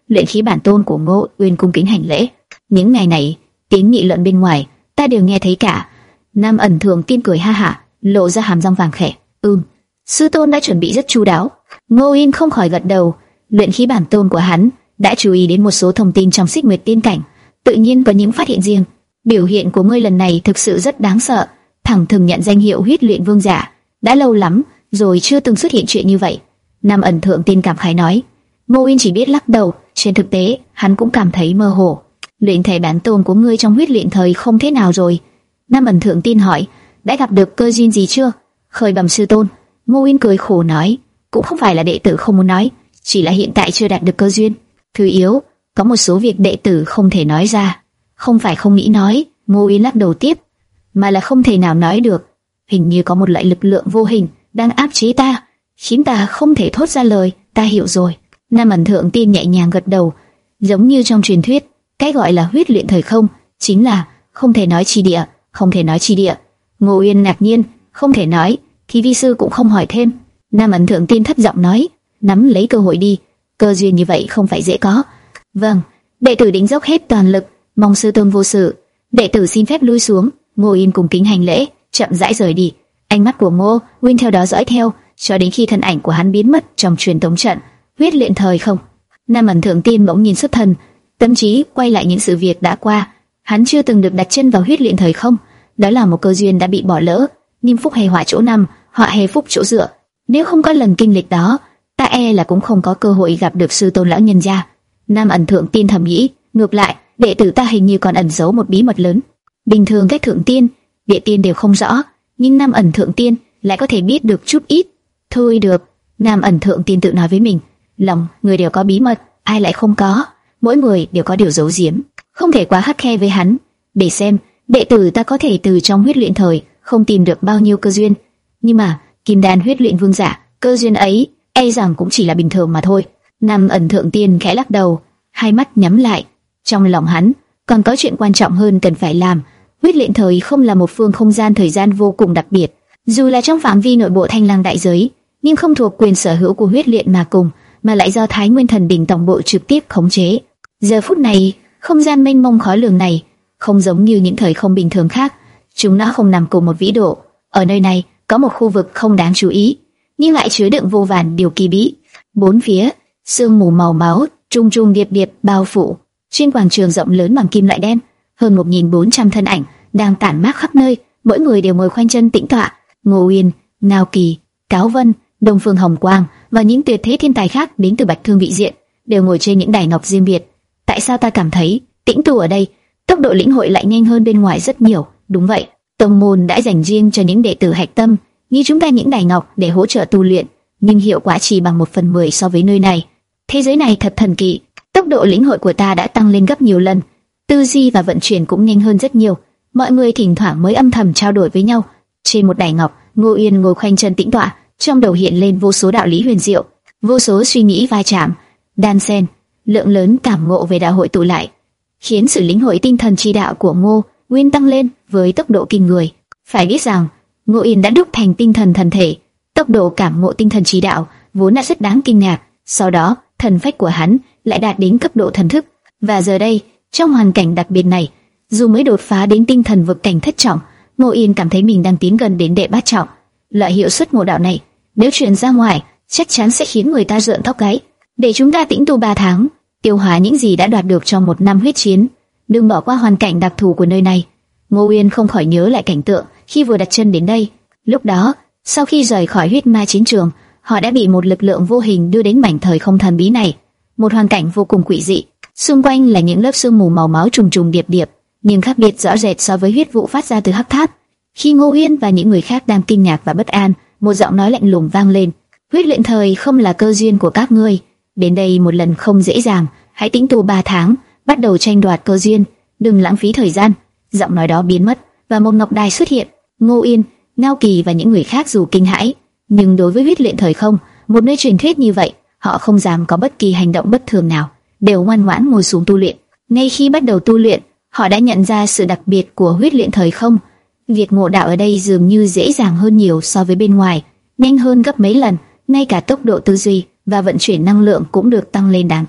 Luyện khí bản tôn của Ngô Uyên cung kính hành lễ. Những ngày này, tiếng nghị luận bên ngoài ta đều nghe thấy cả. Nam Ẩn Thượng Tiên cười ha hả, lộ ra hàm răng vàng khẽ. Ừm, sư tôn đã chuẩn bị rất chu đáo. Ngô Uyên không khỏi gật đầu. Luyện khí bản tôn của hắn đã chú ý đến một số thông tin trong Xích Nguyệt Tiên cảnh, tự nhiên có những phát hiện riêng. Biểu hiện của ngươi lần này thực sự rất đáng sợ, thẳng thừng nhận danh hiệu Huyết Luyện Vương giả, đã lâu lắm rồi chưa từng xuất hiện chuyện như vậy. Nam Ẩn Thượng Tiên cảm khái nói. Ngô Uyên chỉ biết lắc đầu, trên thực tế hắn cũng cảm thấy mơ hồ. Luyện thể bản tôn của ngươi trong huyết luyện thời không thế nào rồi? Nam Ẩn Thượng Tiên hỏi. Đã gặp được cơ duyên gì chưa? Khởi bẩm sư tôn. Ngô Uyên cười khổ nói. Cũng không phải là đệ tử không muốn nói, chỉ là hiện tại chưa đạt được cơ duyên. Thứ yếu, có một số việc đệ tử không thể nói ra. Không phải không nghĩ nói, Ngô Uyên lắc đầu tiếp, mà là không thể nào nói được. Hình như có một loại lực lượng vô hình đang áp chế ta, khiến ta không thể thốt ra lời. Ta hiểu rồi. Nam Ẩn Thượng Tiên nhẹ nhàng gật đầu. Giống như trong truyền thuyết, cái gọi là huyết luyện thời không chính là không thể nói chi địa. Không thể nói chi địa. Ngô Uyên ngạc nhiên. Không thể nói thì vi sư cũng không hỏi thêm. Nam Ẩn Thượng Tiên thấp giọng nói. Nắm lấy cơ hội đi, cơ duyên như vậy không phải dễ có. Vâng, đệ tử định dốc hết toàn lực, mong sư tôn vô sự. Đệ tử xin phép lui xuống. Ngô Uyên cùng kính hành lễ, chậm rãi rời đi. Ánh mắt của Ngô Uyên theo đó dõi theo, cho đến khi thân ảnh của hắn biến mất trong truyền tống trận huyết luyện thời không. Nam Ẩn Thượng Tiên bỗng nhìn xuất thần, tâm trí quay lại những sự việc đã qua. Hắn chưa từng được đặt chân vào huyết luyện thời không, đó là một cơ duyên đã bị bỏ lỡ. Niêm phúc hay họa chỗ nằm, họa hay phúc chỗ dựa. Nếu không có lần kinh lịch đó, ta e là cũng không có cơ hội gặp được sư tôn lão nhân gia. Nam Ẩn Thượng Tiên thầm nghĩ. Ngược lại, đệ tử ta hình như còn ẩn giấu một bí mật lớn. Bình thường các thượng tiên, địa tiên đều không rõ, nhưng Nam Ẩn Thượng Tiên lại có thể biết được chút ít. Thôi được, Nam Ẩn Thượng Tiên tự nói với mình, lòng người đều có bí mật, ai lại không có? Mỗi người đều có điều giấu giếm, không thể quá khắt khe với hắn. Để xem, đệ tử ta có thể từ trong huyết luyện thời không tìm được bao nhiêu cơ duyên. Nhưng mà Kim Đan huyết luyện vương giả, cơ duyên ấy e rằng cũng chỉ là bình thường mà thôi. Nam Ẩn Thượng Tiên khẽ lắc đầu, hai mắt nhắm lại. Trong lòng hắn còn có chuyện quan trọng hơn cần phải làm. Huyết luyện thời không là một phương không gian thời gian vô cùng đặc biệt, dù là trong phạm vi nội bộ Thanh Lăng đại giới, nhưng không thuộc quyền sở hữu của huyết luyện mà cùng, mà lại do Thái Nguyên Thần Đỉnh tổng bộ trực tiếp khống chế. Giờ phút này, không gian mênh mông khó lường này không giống như những thời không bình thường khác, chúng nó không nằm cùng một vĩ độ. Ở nơi này có một khu vực không đáng chú ý, nhưng lại chứa đựng vô vàn điều kỳ bí. Bốn phía sương mù màu máu trung trung điệp điệp bao phủ. Trên quảng trường rộng lớn bằng kim loại đen, hơn một nghìn bốn trăm thân ảnh đang tản mát khắp nơi, mỗi người đều ngồi khoanh chân tĩnh tọa. Ngô Uyên, Ngao Kỳ, Cáo Vân, Đông Phương Hồng Quang và những tuyệt thế thiên tài khác đến từ Bạch Thương vị diện đều ngồi trên những đài ngọc riêng biệt. Tại sao ta cảm thấy tĩnh tu ở đây, tốc độ lĩnh hội lại nhanh hơn bên ngoài rất nhiều? Đúng vậy, tông môn đã dành riêng cho những đệ tử hạch tâm như chúng ta những đài ngọc để hỗ trợ tu luyện, nhưng hiệu quả chỉ bằng một phần mười so với nơi này. Thế giới này thật thần kỳ, tốc độ lĩnh hội của ta đã tăng lên gấp nhiều lần, tư duy và vận chuyển cũng nhanh hơn rất nhiều. Mọi người thỉnh thoảng mới âm thầm trao đổi với nhau. Trên một đài ngọc, Ngô Uyên ngồi khoanh chân tĩnh tọa, trong đầu hiện lên vô số đạo lý huyền diệu, vô số suy nghĩ va chạm, đan xen, lượng lớn cảm ngộ về đạo hội tụ lại, khiến sự lĩnh hội tinh thần chi đạo của Ngô Uyên tăng lên với tốc độ kinh người. Phải biết rằng, Ngô Uyên đã đúc thành tinh thần thần thể, tốc độ cảm ngộ tinh thần chi đạo vốn đã rất đáng kinh ngạc. Sau đó, thần phách của hắn lại đạt đến cấp độ thần thức, và giờ đây, trong hoàn cảnh đặc biệt này, dù mới đột phá đến tinh thần vực cảnh thất trọng, Ngô Uyên cảm thấy mình đang tiến gần đến đệ bát trọng. Loại hiệu suất ngộ đạo này, nếu truyền ra ngoài, chắc chắn sẽ khiến người ta rợn tóc gáy. Để chúng ta tĩnh tu ba tháng, tiêu hóa những gì đã đoạt được trong một năm huyết chiến, đừng bỏ qua hoàn cảnh đặc thù của nơi này. Ngô Uyên không khỏi nhớ lại cảnh tượng khi vừa đặt chân đến đây. Lúc đó, sau khi rời khỏi huyết ma chiến trường, họ đã bị một lực lượng vô hình đưa đến mảnh thời không thần bí này, một hoàn cảnh vô cùng quỷ dị. Xung quanh là những lớp sương mù màu máu trùng trùng điệp điệp, nhưng khác biệt rõ rệt so với huyết vụ phát ra từ hắc tháp. Khi Ngô Uyên và những người khác đang kinh ngạc và bất an, một giọng nói lạnh lùng vang lên: huyết luyện thời không là cơ duyên của các ngươi, đến đây một lần không dễ dàng, hãy tĩnh tu ba tháng, bắt đầu tranh đoạt cơ duyên, đừng lãng phí thời gian. Giọng nói đó biến mất và một ngọc đài xuất hiện. Ngô Uyên, Ngao Kỳ và những người khác dù kinh hãi, nhưng đối với huyết luyện thời không, một nơi truyền thuyết như vậy, họ không dám có bất kỳ hành động bất thường nào, đều ngoan ngoãn ngồi xuống tu luyện. Ngay khi bắt đầu tu luyện, họ đã nhận ra sự đặc biệt của huyết luyện thời không. Việc ngộ đạo ở đây dường như dễ dàng hơn nhiều so với bên ngoài, nhanh hơn gấp mấy lần, ngay cả tốc độ tư duy và vận chuyển năng lượng cũng được tăng lên đáng kể.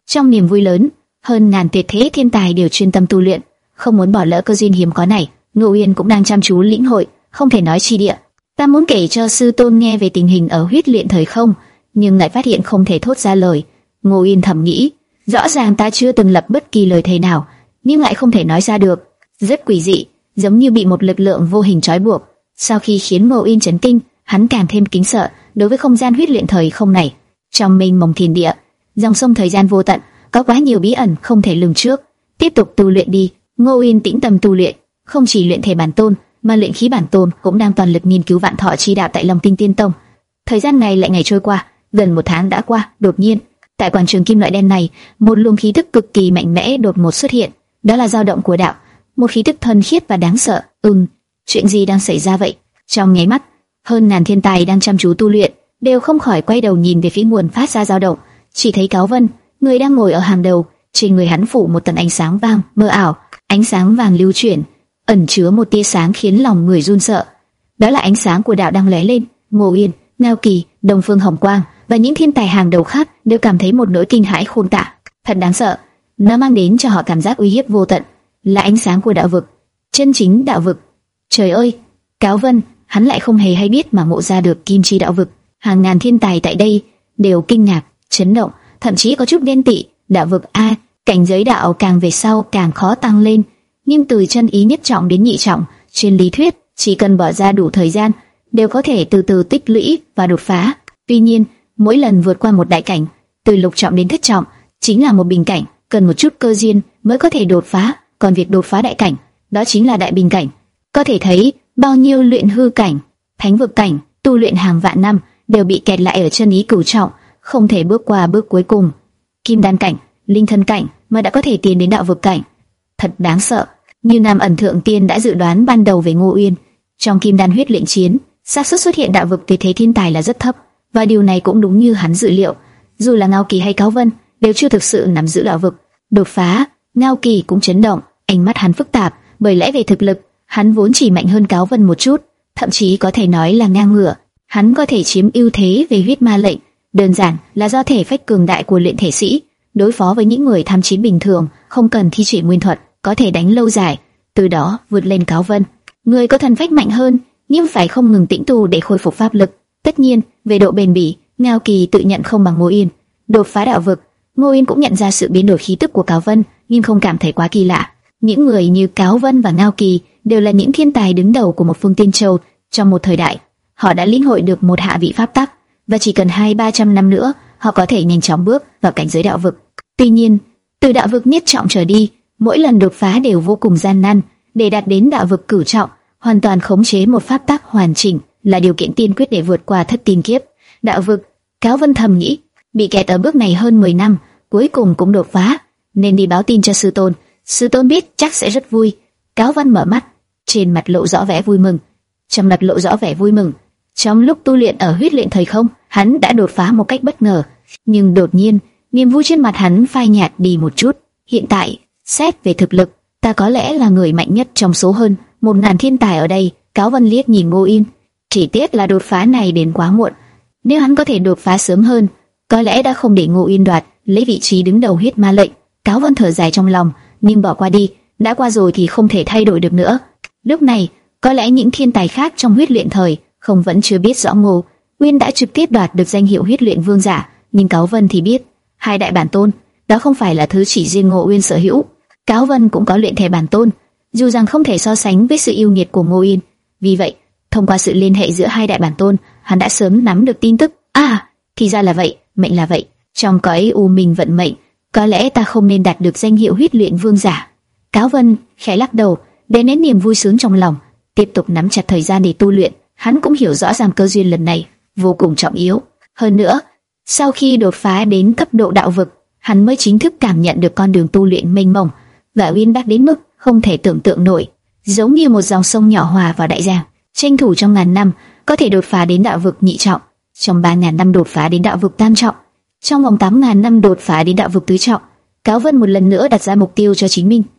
Trong niềm vui lớn, hơn ngàn tuyệt thế thiên tài đều chuyên tâm tu luyện, không muốn bỏ lỡ cơ duyên hiếm có này. Ngô Uyên cũng đang chăm chú lĩnh hội, không thể nói chi địa. Ta muốn kể cho sư tôn nghe về tình hình ở huyết luyện thời không, nhưng lại phát hiện không thể thốt ra lời. Ngô Uyên thầm nghĩ, rõ ràng ta chưa từng lập bất kỳ lời thề nào, nhưng lại không thể nói ra được, rất quỷ dị, giống như bị một lực lượng vô hình trói buộc. Sau khi khiến Ngô Uyên chấn kinh, hắn càng thêm kính sợ đối với không gian huyết luyện thời không này. Trong mênh mông thiên địa, dòng sông thời gian vô tận, có quá nhiều bí ẩn không thể lường trước. Tiếp tục tu luyện đi. Ngô Uyên tĩnh tâm tu luyện, không chỉ luyện thể bản tôn, mà luyện khí bản tôn cũng đang toàn lực nghiên cứu vạn thọ chi đạo tại Long Tinh Tiên Tông. Thời gian ngày lại ngày trôi qua, gần một tháng đã qua. Đột nhiên, tại quảng trường kim loại đen này, một luồng khí tức cực kỳ mạnh mẽ đột ngột xuất hiện. Đó là dao động của đạo, một khí tức thuần khiết và đáng sợ. Ừm, chuyện gì đang xảy ra vậy? Trong nháy mắt, hơn ngàn thiên tài đang chăm chú tu luyện đều không khỏi quay đầu nhìn về phía nguồn phát ra dao động. Chỉ thấy Cáo Vân, người đang ngồi ở hàng đầu, trên người hắn phủ một tầng ánh sáng vàng mơ ảo, ánh sáng vàng lưu chuyển, ẩn chứa một tia sáng khiến lòng người run sợ. Đó là ánh sáng của đạo đang lóe lên. Ngô Uyên, Ngao Kỳ, Đông Phương Hồng Quang và những thiên tài hàng đầu khác đều cảm thấy một nỗi kinh hãi khôn tả. Thật đáng sợ, nó mang đến cho họ cảm giác uy hiếp vô tận, là ánh sáng của đạo vực, chân chính đạo vực. Trời ơi, Cáo Vân, hắn lại không hề hay biết mà ngộ ra được kim chi đạo vực. Hàng ngàn thiên tài tại đây đều kinh ngạc, chấn động, thậm chí có chút ghen tị. Đạo vực a, cảnh giới đạo càng về sau càng khó tăng lên, nhưng từ chân ý nhất trọng đến nhị trọng, trên lý thuyết chỉ cần bỏ ra đủ thời gian, đều có thể từ từ tích lũy và đột phá. Tuy nhiên, mỗi lần vượt qua một đại cảnh, từ lục trọng đến thất trọng, chính là một bình cảnh, cần một chút cơ duyên mới có thể đột phá. Còn việc đột phá đại cảnh, đó chính là đại bình cảnh. Có thể thấy bao nhiêu luyện hư cảnh, thánh vực cảnh, tu luyện hàng vạn năm đều bị kẹt lại ở chân ý cửu trọng, không thể bước qua bước cuối cùng. Kim đan cảnh, linh thân cảnh mà đã có thể tiến đến đạo vực cảnh, thật đáng sợ. Như Nam Ẩn Thượng Tiên đã dự đoán ban đầu về Ngô Uyên, trong kim đan huyết luyện chiến, xác suất xuất hiện đạo vực tuyệt thế thiên tài là rất thấp, và điều này cũng đúng như hắn dự liệu. Dù là Ngao Kỳ hay Cáo Vân đều chưa thực sự nắm giữ đạo vực. Đột phá, Ngao Kỳ cũng chấn động, ánh mắt hắn phức tạp, bởi lẽ về thực lực, hắn vốn chỉ mạnh hơn Cáo Vân một chút, thậm chí có thể nói là ngang ngửa. Hắn có thể chiếm ưu thế về huyết ma lệnh, đơn giản là do thể phách cường đại của luyện thể sĩ, đối phó với những người tham chiến bình thường, không cần thi triển nguyên thuật, có thể đánh lâu dài, từ đó vượt lên Cáo Vân. Người có thần phách mạnh hơn, nhưng phải không ngừng tĩnh tu để khôi phục pháp lực. Tất nhiên, về độ bền bỉ, Ngao Kỳ tự nhận không bằng Ngô Uyên. Đột phá đạo vực, Ngô Uyên cũng nhận ra sự biến đổi khí tức của Cáo Vân, nhưng không cảm thấy quá kỳ lạ. Những người như Cáo Vân và Ngao Kỳ đều là những thiên tài đứng đầu của một phương Tiên Châu trong một thời đại. Họ đã lĩnh hội được một hạ vị pháp tắc, và chỉ cần hai ba trăm năm nữa, họ có thể nhanh chóng bước vào cảnh giới đạo vực. Tuy nhiên, từ đạo vực nhất trọng trở đi, mỗi lần đột phá đều vô cùng gian nan. Để đạt đến đạo vực cửu trọng, hoàn toàn khống chế một pháp tắc hoàn chỉnh là điều kiện tiên quyết để vượt qua thất tiên kiếp. Đạo vực, Cáo Vân thầm nghĩ, bị kẹt ở bước này hơn mười năm, cuối cùng cũng đột phá, nên đi báo tin cho sư tôn. Sư tôn biết chắc sẽ rất vui. Cáo Vân mở mắt, trên mặt lộ rõ vẻ vui mừng. Trong mặt lộ rõ vẻ vui mừng. Trong lúc tu luyện ở huyết luyện thời không, hắn đã đột phá một cách bất ngờ, nhưng đột nhiên, niềm vui trên mặt hắn phai nhạt đi một chút. Hiện tại, xét về thực lực, ta có lẽ là người mạnh nhất trong số hơn một ngàn thiên tài ở đây. Cáo Vân liếc nhìn Ngô Uyên, chỉ tiếc là đột phá này đến quá muộn. Nếu hắn có thể đột phá sớm hơn, có lẽ đã không để Ngô Uyên đoạt lấy vị trí đứng đầu huyết ma lệnh. Cáo Vân thở dài trong lòng, nhưng bỏ qua đi, đã qua rồi thì không thể thay đổi được nữa. Lúc này, có lẽ những thiên tài khác trong huyết luyện thời không vẫn chưa biết rõ Ngô Uyên đã trực tiếp đoạt được danh hiệu huyết luyện vương giả, nhưng Cáo Vân thì biết, hai đại bản tôn, đó không phải là thứ chỉ riêng Ngô Uyên sở hữu. Cáo Vân cũng có luyện thể bản tôn, dù rằng không thể so sánh với sự yêu nghiệt của Ngô Uyên. Vì vậy, thông qua sự liên hệ giữa hai đại bản tôn, hắn đã sớm nắm được tin tức. À, thì ra là vậy, mệnh là vậy. Trong cõi u minh vận mệnh, có lẽ ta không nên đạt được danh hiệu huyết luyện vương giả. Cáo Vân khẽ lắc đầu, để nén niềm vui sướng trong lòng, tiếp tục nắm chặt thời gian để tu luyện. Hắn cũng hiểu rõ ràng cơ duyên lần này vô cùng trọng yếu. Hơn nữa, sau khi đột phá đến cấp độ đạo vực, hắn mới chính thức cảm nhận được con đường tu luyện mênh mông và uyên bác đến mức không thể tưởng tượng nổi, giống như một dòng sông nhỏ hòa vào đại giang. Tranh thủ trong ngàn năm có thể đột phá đến đạo vực nhị trọng, trong ba ngàn năm đột phá đến đạo vực tam trọng, trong vòng tám ngàn năm đột phá đến đạo vực tứ trọng. Cáo Vân một lần nữa đặt ra mục tiêu cho chính mình.